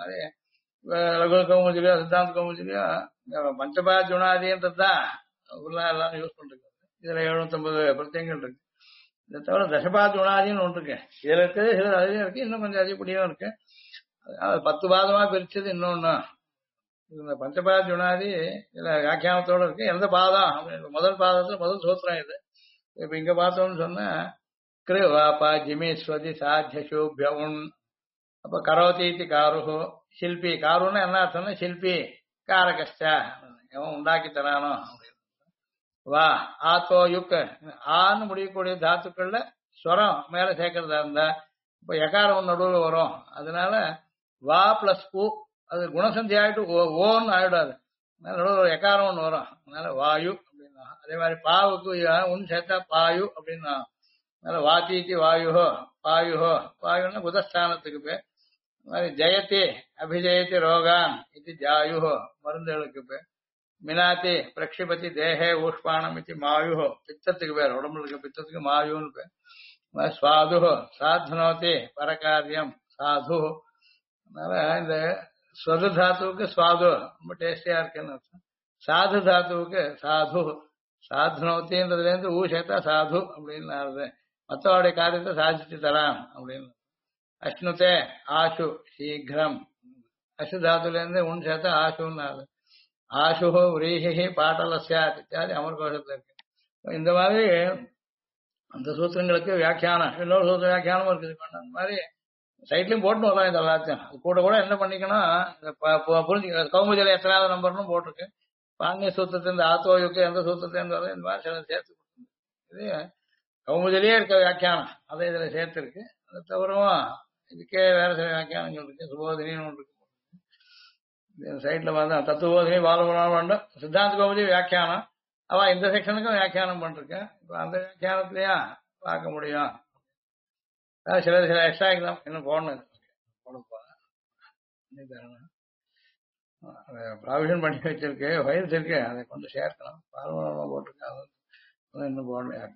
லகு கௌமுதிலியோ சித்தாந்த கௌமுதிலியோ பஞ்சபாத் குணாதின்றதுதான் எல்லாரும் யூஸ் பண்றாங்க. இதுல 750 பிரத்யங்கள் இருக்கு. இதை தவிர தசபாத் குணாதின்னு ஒன்று இருக்கு. இதுல இருக்குது, சில அதிகம் இருக்கு, இன்னும் கொஞ்சம் அதிகப்படியும் இருக்கு. அதனால 10 பாதமா பிரிச்சது இன்னொன்னு. இந்த பஞ்சபாத் குணாதி இதுல வியாக்கியானத்தோட இருக்கு. எந்த பாதம் அப்படின்னு முதல் பாதத்துல முதல் சூத்திரம் இது. இப்ப இங்க பார்த்தோம்னு சொன்னா கிருவாபா ஜிமேஸ்வதி சாத்தியசூபியவுன். அப்ப கரோதி காருஹோ சில்பி. காருன்னு என்ன அர்த்தம்னா சில்பி காரகஷ்டா, எவன் உண்டாக்கி தரானோ அப்படின்னு. வா ஆத்தோ யுக், ஆன்னு முடியக்கூடிய தாத்துக்கள்ல ஸ்வரம் மேல சேர்க்கறதா இருந்தா இப்ப எகாரம் நடுவில் வரும். அதனால வா பிளஸ் பூ அது குணசந்தி ஆயிட்டு ஓன்னு ஆயிடாது. நடுவில் எக்காரம் ஒன்று வரும். அதனால வாயு அப்படின்னா. அதே மாதிரி பாவுக்கு உன் சேர்த்தா பாயு அப்படின்னா. அதனால வாத்தீத்தி வாயுஹோ பாயுஹோ. பாயுன்னா புதஸ்தானத்துக்கு பேர். மாதிரி ஜெயதி அபிஜயதி ரோகான் இது ஜாயுஹோ மருந்துகளுக்கு பேர். மினாத்தி பிரக்ஷிபதி தேகே ஊஷ்பானம் இது மாயுஹோ பித்தத்துக்கு பேர். உடம்புல இருக்க பித்தத்துக்கு மாயுன்னு பேர். சுவாது சாத்னோதி பரகாரியம் சாது. அதனால இந்த ஸ்வது தாத்துவுக்கு சுவாது ரொம்ப டேஸ்டியா இருக்குன்னு அர்த்தம். சாது தாத்துவுக்கு சாது. சாத்னோத்தின்றதுல இருந்து ஊ சேர்த்தா சாது அப்படின்னு ஆறுது. மற்றவருடைய காரியத்தை சாதிச்சு தரான் அப்படின்னு. அஷ்ணுதே ஆஷு சீக்கிரம். அசு தாத்துல இருந்து உன் சேர்த்தா ஆஷுன்னு ஆகுது. ஆஷு விரீஹி பாட்டலசியாத் இத்தியாதி அமர்கோஷத்துல இருக்கு. இந்த மாதிரி அந்த சூத்திரங்களுக்கு வியாக்கியானம், இன்னொரு சூத்திர வியாக்கியானமும் இருக்குது. அந்த மாதிரி சைட்லயும் போட்டு வரலாம். இந்த எல்லாத்தையும் கூட கூட என்ன பண்ணிக்கணும் புரிஞ்சுக்க. கௌமுதியில எத்தனாவது நம்பர்னு போட்டிருக்கு. பாண்டிய சூத்திரத்திலிருந்து ஆத்தோயுக்கு எந்த சூத்திரத்திலிருந்து வரும், இந்த மாதிரி சில சேர்த்து இது கௌமுதிலேயே இருக்க வியாக்கியானம் அதை இதுல சேர்த்துருக்கு. அதை தவிரவும் இதுக்கே வேற சில வியாக்கியானங்கள் இருக்கு. சுபோதினின்னு ஒன்று இருக்கு. சைட்ல பார்த்தா தத்துவோதினி பாலபுராணம் வேண்டும் சித்தாந்த கௌமுதி வியாக்கியானம். அவ இந்த செக்ஷனுக்கும் வியாக்கியானம் பண்ணிருக்கேன். இப்ப அந்த வியாக்கியானத்திலயா பார்க்க முடியும். சில எக்ஸ்ட்ரா எக்ஸாம் இன்னும் போடணும். ப்ராவிஷன் பண்ணி வச்சிருக்கு, ஃபைல்ஸ் இருக்கு, அதை கொண்டு சேர்க்கணும். பாலபுராணம் போட்டிருக்கேன், இன்னும் போடணும்.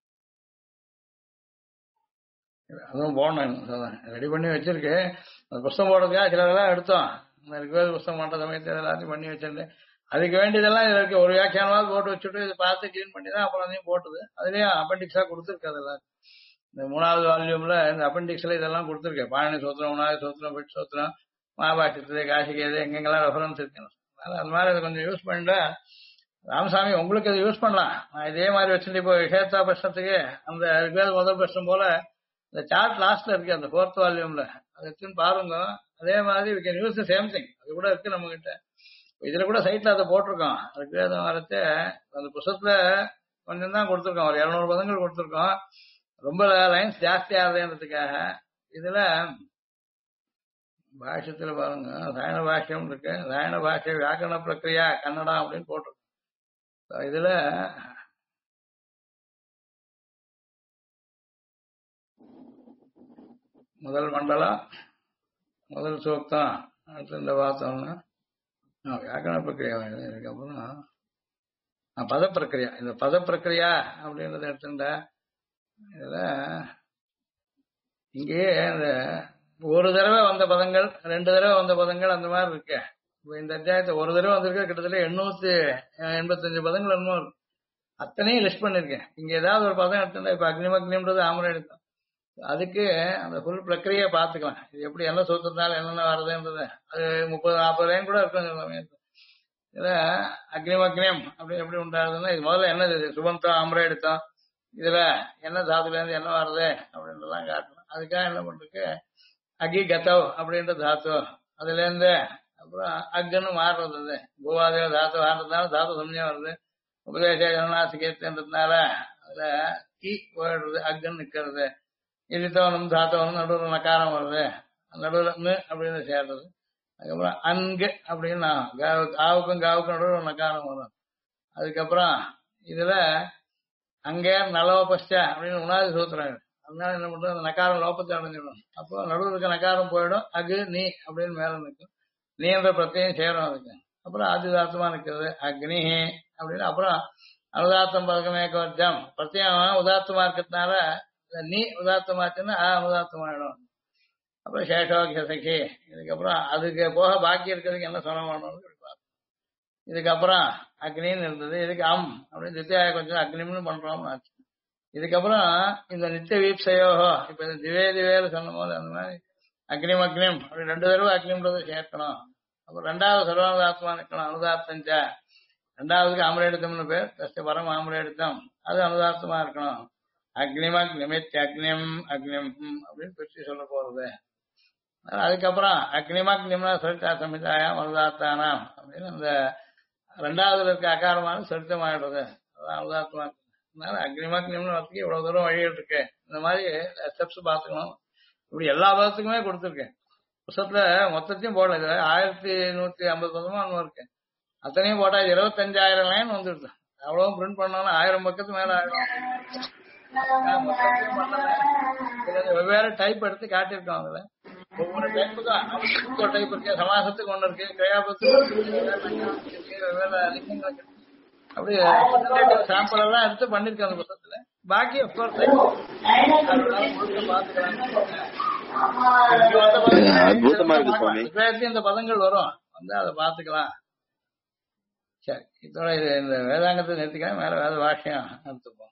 அதுவும் போடணும். ரெடி பண்ணி வச்சிருக்கு. அந்த புஸ்தகம் போடுறதுக்காக சிலதெல்லாம் எடுத்தோம். ரிக்வேத புஸ்தகம் பண்ற சமயத்தில் எல்லாத்தையும் பண்ணி வச்சிருந்தேன். அதுக்கு வேண்டியதெல்லாம் இதுல இருக்கு. ஒரு வியாக்கியானமாவது போட்டு வச்சுட்டு இதை பார்த்து கிளீன் பண்ணி தான் அப்புறம் அதையும் போட்டுது. அதுலயும் அப்பெண்டிக்ஸா கொடுத்துருக்கு. அதெல்லாம் இந்த 3வது வால்யூம்ல இந்த அப்பெண்டிக்ஸ்ல இதெல்லாம் கொடுத்துருக்கேன். பாணி சூத்திரம், உணாதி சூத்திரம், பெட் சூத்திரம், மகாபாஷ்யத்து, காசிகேது, எங்கெங்கெல்லாம் ரெஃபரன்ஸ் இருக்குன்னு. அது மாதிரி அதை கொஞ்சம் யூஸ் பண்ணிட்டா ராமசாமி உங்களுக்கு அதை யூஸ் பண்ணலாம். நான் இதே மாதிரி வச்சுட்டு இப்போ விஷேத்தா பிரஷ்னத்துக்கு அந்த ரிக்வேத முதல் பிரஷ்னம் போல இந்த சார்ட் லாஸ்ட்ல இருக்கு அந்த 4th வால்யூம்ல. அதை எடுத்துன்னு பாருங்க. அதே மாதிரி we can use the same thing. அது கூட இருக்கு நம்ம கிட்ட. இதுல கூட சைட்ல அதை போட்டிருக்கோம். ரிக்வேதம் வரத்து அந்த புத்தகத்துல கொஞ்சம் தான் கொடுத்துருக்கோம். ஒரு 200 பதங்கள் கொடுத்துருக்கோம். ரொம்ப லைன்ஸ் ஜாஸ்தி ஆகுதுன்றதுக்காக. இதுல பாஷ்யத்துல பாருங்க சாயன பாஷ்யம் இருக்கு. சாயன பாஷ்ய வியாக்கரண பிரக்கிரியா கன்னடா அப்படின்னு போட்டிருக்கோம். இதுல முதல் மண்டலம், முதல் சூக்தம், அடுத்து இந்த பார்த்தோம்னா வியாக்கரண பிரக்கிரியா. இதுக்கப்புறம் பத பிரக்கிரியா. இந்த பத பிரக்கிரியா அப்படின்றத எடுத்துட்டா இதுல இங்கேயே இந்த ஒரு தடவை வந்த பதங்கள், 2 தடவை வந்த பதங்கள் அந்த மாதிரி இருக்கு. இப்ப இந்த அத்தியாயத்தை ஒரு தடவை வந்திருக்க கிட்டத்தட்ட 885 பதங்கள் என்னமோ இருக்கு. அத்தனையும் லிஸ்ட் பண்ணிருக்கேன். இங்க ஏதாவது ஒரு பதம் எடுத்துட்டா இப்ப அக்னிமக்னின்றது ஆமரம் எடுத்தோம். அதுக்கு அந்த ஃபுல் பிரக்கிரியை பார்த்துக்கலாம். இது எப்படி என்ன சூத்திரத்தால என்னென்ன வருதுன்றது அது 30-40 லைன் கூட இருக்கும் சில சமயத்துல. இதுல அக்னிமக்னியம் அப்படி எப்படி உண்டாகுதுன்னா இது முதல்ல என்னது இது சுபந்தம் ஆமரம் எடுத்தோம். இதுல என்ன தாத்துல இருந்து என்ன வருது அப்படின்றதான் காட்டணும். அதுக்காக என்ன பண்றதுக்கு அகி கதவ் அப்படின்ற தாத்து அதுல இருந்து அப்புறம் அக்னு மாறுறது. அது பூவாதேவ தாத்து ஆடுறதுனால தாத்து சமயம் வருது. உபதேச ஜனநாசிகேன்றதுனால அதுல கி போயிடுறது, அக்னு நிக்கிறது. இடித்தவனும் தாத்தவனும் நடுவில் நக்காரம் வருது, நடுவில் அப்படின்னு சேர்றது. அதுக்கப்புறம் அன்கு அப்படின்னா ஆவுக்கும் காவுக்கும் நடுவில் நக்காரம் வரும். அதுக்கப்புறம் இதுல அங்கே நலோபஸ்டா அப்படின்னு உணாதி சூத்திரம். அதனால என்ன பண்றது அந்த நக்காரம் லோபத்தை அடைஞ்சிடும். அப்போ நடுவில் இருக்க நக்காரம் போயிடும், அகு நீ அப்படின்னு மேல நிற்கும். நீ என்ற பிரத்யம் சேரும் அதுக்கு. அப்புறம் ஆதிதாத்தமா நிற்கிறது அக்னி அப்படின்னு. அப்புறம் அனுதாத்தம் பழக்கமே கோர்ஜம் பிரத்யம் உதாத்தமா இருக்கிறதுனால நீ உதாத்தமாச்சுன்னா அனுதாத்தமாயிடும். அப்புறம் சேஷோக்கிய சகி. இதுக்கப்புறம் அதுக்கு போக பாக்கி இருக்கிறதுக்கு என்ன சொல்ல வேணும்னு பார்ப்போம். இதுக்கப்புறம் அக்னின்னு இருந்தது. இதுக்கு அப்படின்னு தித்தியாய கொஞ்சம் அக்னிம்னு பண்றோம்னு ஆச்சு. இதுக்கப்புறம் இந்த நித்திய வீப்சையோகோ இப்ப இந்த திவே திவேல சொன்ன போது அந்த மாதிரி அக்னிம் அக்னிம் அப்படி 2 தடவை அக்னிம்ன்றதை சேர்க்கணும். அப்புறம் 2வது சர்வானுதாத்மா நிற்கணும் அனுதாத்தஞ்ச. 2வதுக்கு அமரேடுத்தம்னு பேர். கஷ்ட பரம் அமரேடுத்தம் அது அனுதாத்தமா இருக்கணும். அக்னிமக் நிமித் அக்னிம் அக்னிம் அப்படின்னு பிரிச்சு சொல்ல போறது. அதுக்கப்புறம் அக்னிமக் நிம்னா சரித்தா சமிதாயம் அனுதாத்தானாம் அப்படின்னு அந்த 2வதுல இருக்க அகாரமான சரித்தமாயிடுறது. அதான் அனுதாத்தமா இருக்கு. அதனால அக்னிமக் நிம்னு வரத்துக்கு இவ்வளவு தூரம் வழிகள் இருக்கு. இந்த மாதிரி ஸ்டெப்ஸ் பாத்துக்கணும். இப்படி எல்லா பதத்துக்குமே கொடுத்துருக்கேன். புத்தகத்துல மொத்தத்தையும் போடல. இது 1150 பதமா ஒன்னும் இருக்கு. அத்தனையும் போட்டா 25,000 லைன் வந்துருக்கு. அவ்வளவு பிரிண்ட் பண்ணோம்னா 1000 பக்கத்து மேல ஆயிடும். வெவ்வேறு டைப் எடுத்து காட்டியிருக்கோம். அதுல ஒவ்வொரு டைப்புக்கும் ஒரு டைப் இருக்கு. சமாசத்துக்கு ஒண்ணு இருக்கு, கிரியாபத்துக்கு வெவ்வேறு லிங்கங்கள் இருக்கு. அப்படி சாம்பிள் எல்லாம் எடுத்து பண்ணிருக்கேன் அந்த புத்தகத்துல. பாக்கி அப்கோர்ஸ் இந்த பதங்கள் வரும் வந்து அதை பாத்துக்கலாம். சரி, இதோட இந்த வேதாங்கத்தை நிறுத்திக்கலாம். மேல வேத வாக்கியம் எடுத்துப்போம்.